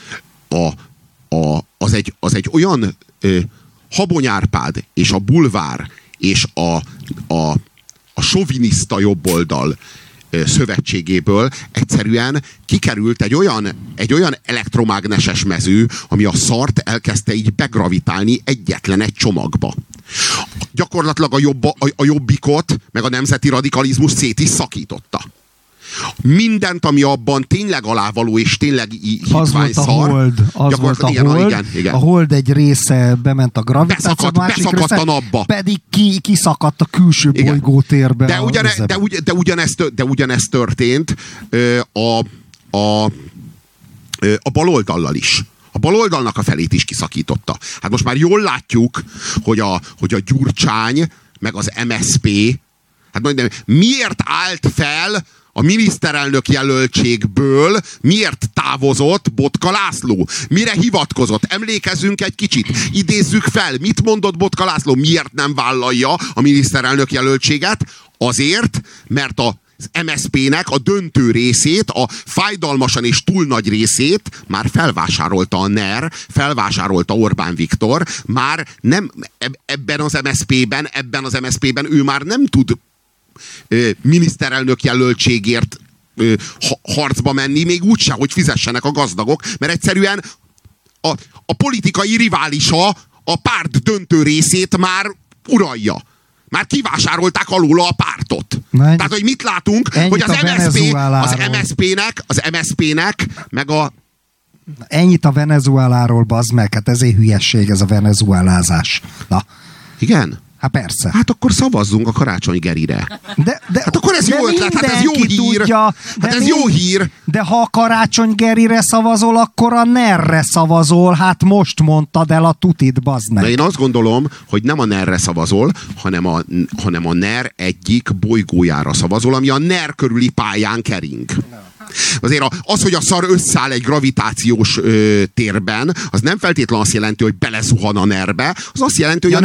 Az egy olyan Habony Árpád és a bulvár és a soviniszta jobboldal szövetségéből egyszerűen kikerült egy olyan elektromágneses mező, ami a szart elkezdte így begravitálni egyetlen egy csomagba. Gyakorlatilag a jobbikot, meg a nemzeti radikalizmus szét is szakította. Mindent, ami abban tényleg alávaló és tényleg hitvány szar. Az volt a hold. Igen. A hold egy része bement a gravitáció, beszakadt a napba. Pedig kiszakadt a külső bolygótérbe. De ugyanezt történt a baloldallal is. A baloldalnak a felét is kiszakította. Hát most már jól látjuk, hogy a Gyurcsány meg az MSZP, hát mondjam, miért állt fel a miniszterelnök jelöltségből, miért távozott Botka László? Mire hivatkozott? Emlékezzünk egy kicsit. Idézzük fel, mit mondott Botka László? Miért nem vállalja a miniszterelnök jelöltséget? Azért, mert az MSZP-nek a döntő részét, a fájdalmasan és túl nagy részét már felvásárolta a NER, felvásárolta Orbán Viktor, már nem ebben az MSZP-ben ő már nem tud miniszterelnök jelöltségért harcba menni, még úgyse, hogy fizessenek a gazdagok, mert egyszerűen a politikai riválisa a párt döntő részét már uralja. Már kivásárolták alul a pártot. Tehát, hogy mit látunk, hogy az MSZP-nek meg a... Ennyit a Venezueláról, bazd meg, hát ezért hülyesség ez a venezuelázás. Na. Igen? Hát persze. Hát akkor szavazzunk a Karácsony Gerire. Hát akkor ez jó ötlet, hát ez jó hír. Tudja, hát ez jó hír. De ha a Karácsony Gerire szavazol, akkor a NER-re szavazol. Hát most mondtad el a tutit, bazd meg. De én azt gondolom, hogy nem a NER-re szavazol, hanem a NER egyik bolygójára szavazol, ami a NER körüli pályán kering. Azért az, hogy a szar összeáll egy gravitációs térben, az nem feltétlenül azt jelenti, hogy belezuhan a NER-be, az azt jelenti, hogy a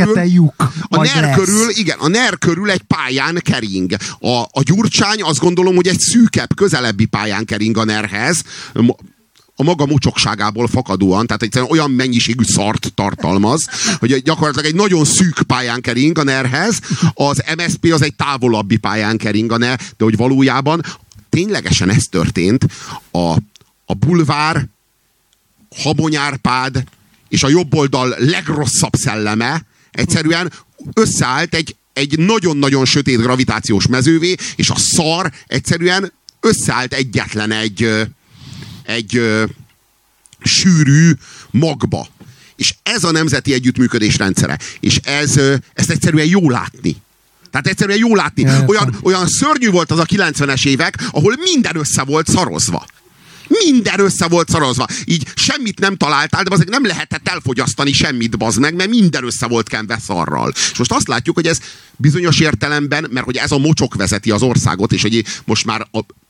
NER körül egy pályán kering. A Gyurcsány azt gondolom, hogy egy szűkebb, közelebbi pályán kering a NER-hez, a maga mocsokságából fakadóan, tehát egyszerűen olyan mennyiségű szart tartalmaz, hogy gyakorlatilag egy nagyon szűk pályán kering a NER-hez, az MSZP az egy távolabbi pályán kering a NER, de hogy valójában ténylegesen ez történt, a bulvár, Habony Árpád és a jobboldal legrosszabb szelleme egyszerűen összeállt egy nagyon-nagyon sötét gravitációs mezővé, és a szar egyszerűen összeállt egyetlen egy sűrű magba. És ez a nemzeti együttműködés rendszere. És ezt egyszerűen jó látni. Tehát egyszerűen jó látni. Olyan szörnyű volt az a 90-es évek, ahol minden össze volt szarozva. Minden össze volt szarozva. Így semmit nem találtál, de azért nem lehetett elfogyasztani semmit, bazd meg, mert minden össze volt kenve szarral. És most azt látjuk, hogy ez bizonyos értelemben, mert hogy ez a mocsok vezeti az országot, és hogy most már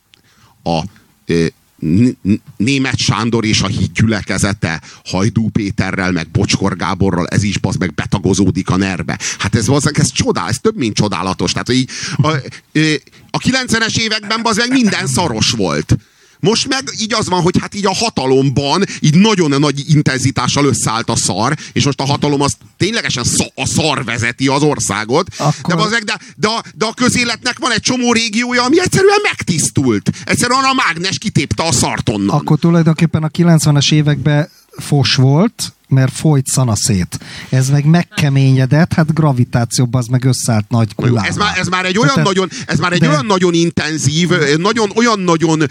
Németh Sándor és a hídgyülekezete Hajdú Péterrel, meg Bocskor Gáborral, ez is bazd meg betagozódik a nerbe. Hát ez csodál, ez több mint csodálatos. Tehát, hogy a 90-es években bazd meg minden szaros volt. Most meg így az van, hogy hát így a hatalomban így nagyon nagy intenzitással összeállt a szar, és most a hatalom az ténylegesen a szar vezeti az országot. Akkor... De a közéletnek van egy csomó régiója, ami egyszerűen megtisztult. Egyszerűen a mágnes kitépte a szart onnan. Akkor tulajdonképpen a 90-es években fos volt, mert folyt szanaszét. Ez meg megkeményedett, hát gravitációban az meg összeállt nagy kulává. Ez már egy olyan nagyon intenzív, olyan nagyon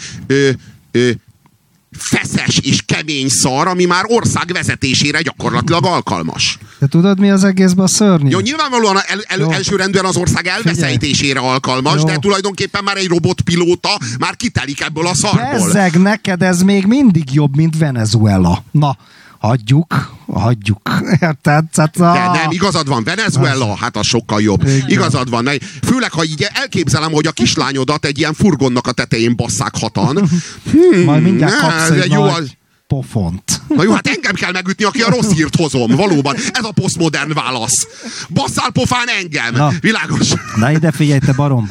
feszes és kemény szar, ami már ország vezetésére gyakorlatilag alkalmas. De tudod, mi az egészben a szörnyű? Jó, nyilvánvalóan elsőrendűen az ország elveszejtésére alkalmas, jó. De tulajdonképpen már egy robotpilóta már kitelik ebből a szarból. Bezzeg, neked ez még mindig jobb, mint Venezuela. Na, hagyjuk. Érted? De nem, igazad van, Venezuela, hát az sokkal jobb. Igen. Igazad van. Főleg, ha így elképzelem, hogy a kislányodat egy ilyen furgonnak a tetején basszák hatan. Majd mindjárt kapsz egy nagy pofont. Na jó, hát engem kell megütni, aki a rossz hírt hozom. Valóban. Ez a posztmodern válasz. Basszál pofán engem. Na. Világos. Na ide figyelj, te barom.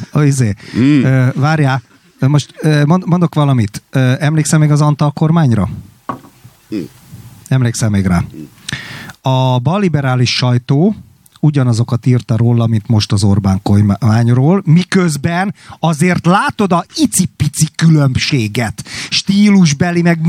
Várjál. Most mondok valamit. Emlékszel még az Antal kormányra? Emlékszel még rá? A balliberális sajtó ugyanazokat írta róla, mint most az Orbán kormányról, miközben azért látod a icipici különbséget. Stílusbeli, meg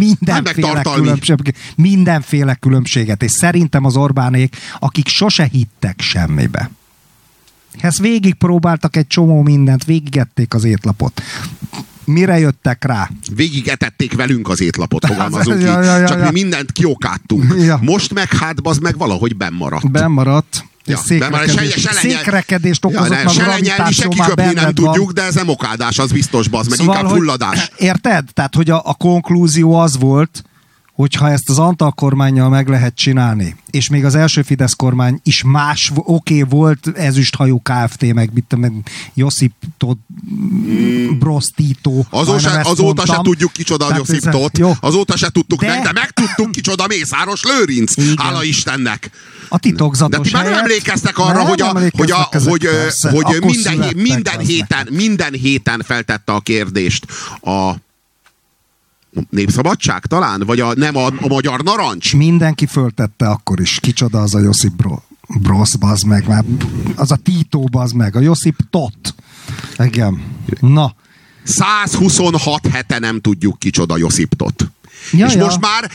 mindenféle különbséget. És szerintem az Orbánék, akik sose hittek semmibe. Ezt végigpróbáltak egy csomó mindent, végigették az étlapot. Mire jöttek rá? Végigetették velünk az étlapot, fogalmazunk ki. Csak mi mindent kiokáttunk. Ja. Most meg hát az meg valahogy bennmaradt. Bennmaradt. Ja, székrekedést okozott, meg gravitáció már benned nem tudjuk, de ez nem okádás, az biztos, bazd meg, szóval, inkább fulladás. Érted? Tehát, hogy a konklúzió az volt, hogyha ezt az Antal kormánnyal meg lehet csinálni, és még az első Fidesz kormány is más, volt Ezüsthajú Kft., meg Josip Broz Tito. Azóta se tudjuk kicsoda a Josip Tóth. Azóta se tudtuk meg, de megtudtuk kicsoda Mészáros Lőrinc. Igen. Hála Istennek. A titokzatos de ti már emlékeztek arra, hogy minden héten feltette a kérdést a Népszabadság talán? Vagy a Magyar Narancs? Mindenki föltette akkor is. Kicsoda az a Josip Broz, bazd meg. Már az a Tito, bazd meg. A Josip Tóth. Igen. Na. 126 hete nem tudjuk kicsoda Josip Tóth. És most már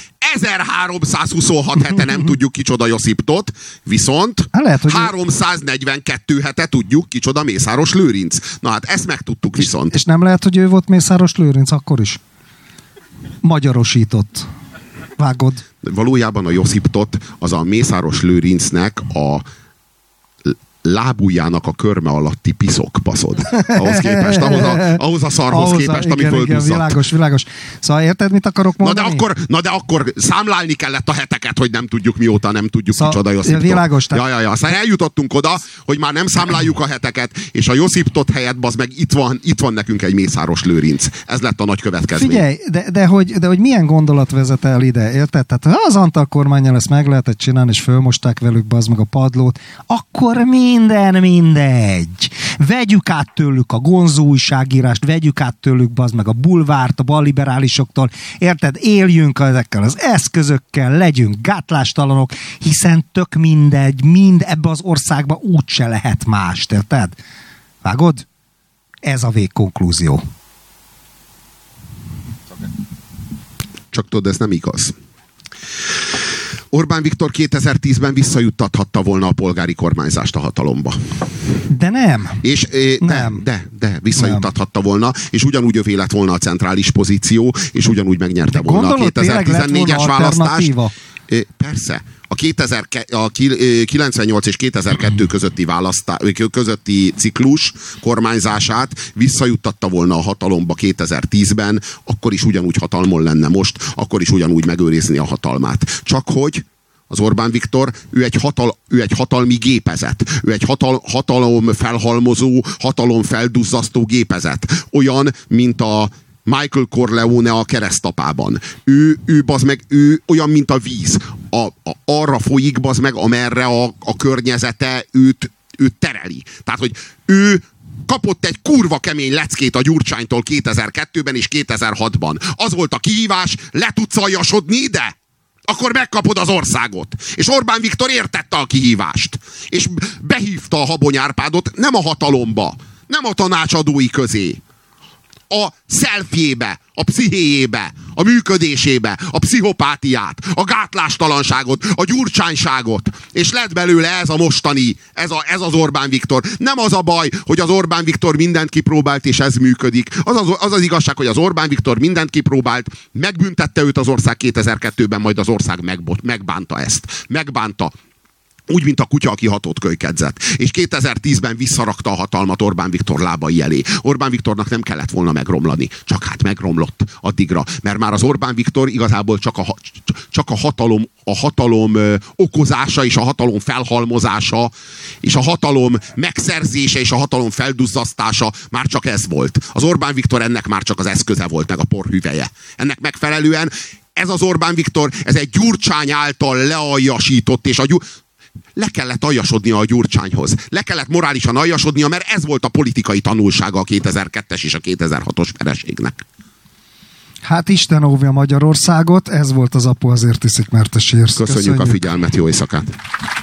1326 hete nem tudjuk kicsoda Josip Tóth, viszont lehet, hogy 342 hete tudjuk kicsoda Mészáros Lőrinc. Na hát ezt megtudtuk viszont. És nem lehet, hogy ő volt Mészáros Lőrinc akkor is? Magyarosított. Vágod? Valójában a Josip Tóth az a Mészáros Lőrincnek a lábujjának a körme alatti piszok, baszod. Ahhoz képest, ahhoz a szarhoz képest, ami földuzzadt. Világos. Szóval érted, mit akarok mondani? Na de akkor számlálni kellett a heteket, hogy nem tudjuk mióta nem tudjuk kicsoda Josip Tóth. Világos. Ja. Aztán eljutottunk oda, hogy már nem számláljuk a heteket, és a Josip Tóth helyett, bazd meg, itt van nekünk egy Mészáros Lőrinc. Ez lett a nagy következmény. Figyelj, de hogy milyen gondolat vezet el ide, érted? Tehát ha az Antal kormánnyal ezt meg lehetett csinálni, és fölmosták velük, bazd meg a padlót, akkor mindegy. Vegyük át tőlük a Gonzó újságírást, vegyük át tőlük, bazd meg a bulvárt, a balliberálisoktól, érted? Éljünk ezekkel az eszközökkel, legyünk gátlástalanok, hiszen tök mindegy, ebbe az országba úgyse lehet más, érted? Vágod? Ez a végkonklúzió. Csak tudod, ez nem igaz. Orbán Viktor 2010-ben visszajuttathatta volna a polgári kormányzást a hatalomba. De nem. És de visszajuttathatta volna, és ugyanúgy övé lett volna a centrális pozíció, és ugyanúgy megnyerte volna a 2014-es választást. Persze. a 98 és 2002 közötti ciklus kormányzását visszajuttatta volna a hatalomba 2010-ben, akkor is ugyanúgy hatalmon lenne most, akkor is ugyanúgy megőrizni a hatalmát. Csak hogy az Orbán Viktor, ő egy hatalmi gépezet. Ő egy hatalom felhalmozó, hatalom felduzzasztó gépezet. Olyan, mint a Michael Corleone a Keresztapában. Ő olyan, mint a víz. Arra folyik, bazd meg, amerre a környezete őt tereli. Tehát, hogy ő kapott egy kurva kemény leckét a Gyurcsánytól 2002-ben és 2006-ban. Az volt a kihívás, le tudsz aljasodni ide? Akkor megkapod az országot. És Orbán Viktor értette a kihívást. És behívta a Habony Árpádot nem a hatalomba, nem a tanácsadói közé, a szelfjébe, a pszichéjébe, a működésébe, a pszichopátiát, a gátlástalanságot, a gyurcsányságot, és lett belőle ez a mostani, ez az Orbán Viktor. Nem az a baj, hogy az Orbán Viktor mindent kipróbált, és ez működik. Az igazság, hogy az Orbán Viktor mindent kipróbált, megbüntette őt az ország 2002-ben, majd az ország megbánta ezt. Megbánta. Úgy, mint a kutya, aki hatott kölykedzett. És 2010-ben visszarakta a hatalmat Orbán Viktor lábai elé. Orbán Viktornak nem kellett volna megromlani. Csak hát megromlott addigra. Mert már az Orbán Viktor igazából csak a hatalom okozása, és a hatalom felhalmozása, és a hatalom megszerzése, és a hatalom felduzzasztása már csak ez volt. Az Orbán Viktor ennek már csak az eszköze volt, meg a porhüvelye. Ennek megfelelően ez az Orbán Viktor, ez egy Gyurcsány által lealjasított, és le kellett aljasodnia a Gyurcsányhoz. Le kellett morálisan aljasodnia, mert ez volt a politikai tanulsága a 2002-es és a 2006-os vereségnek. Hát Isten óvja Magyarországot, ez volt az Apu azért iszik, mert a sírsz. Köszönjük a figyelmet, jó éjszakát!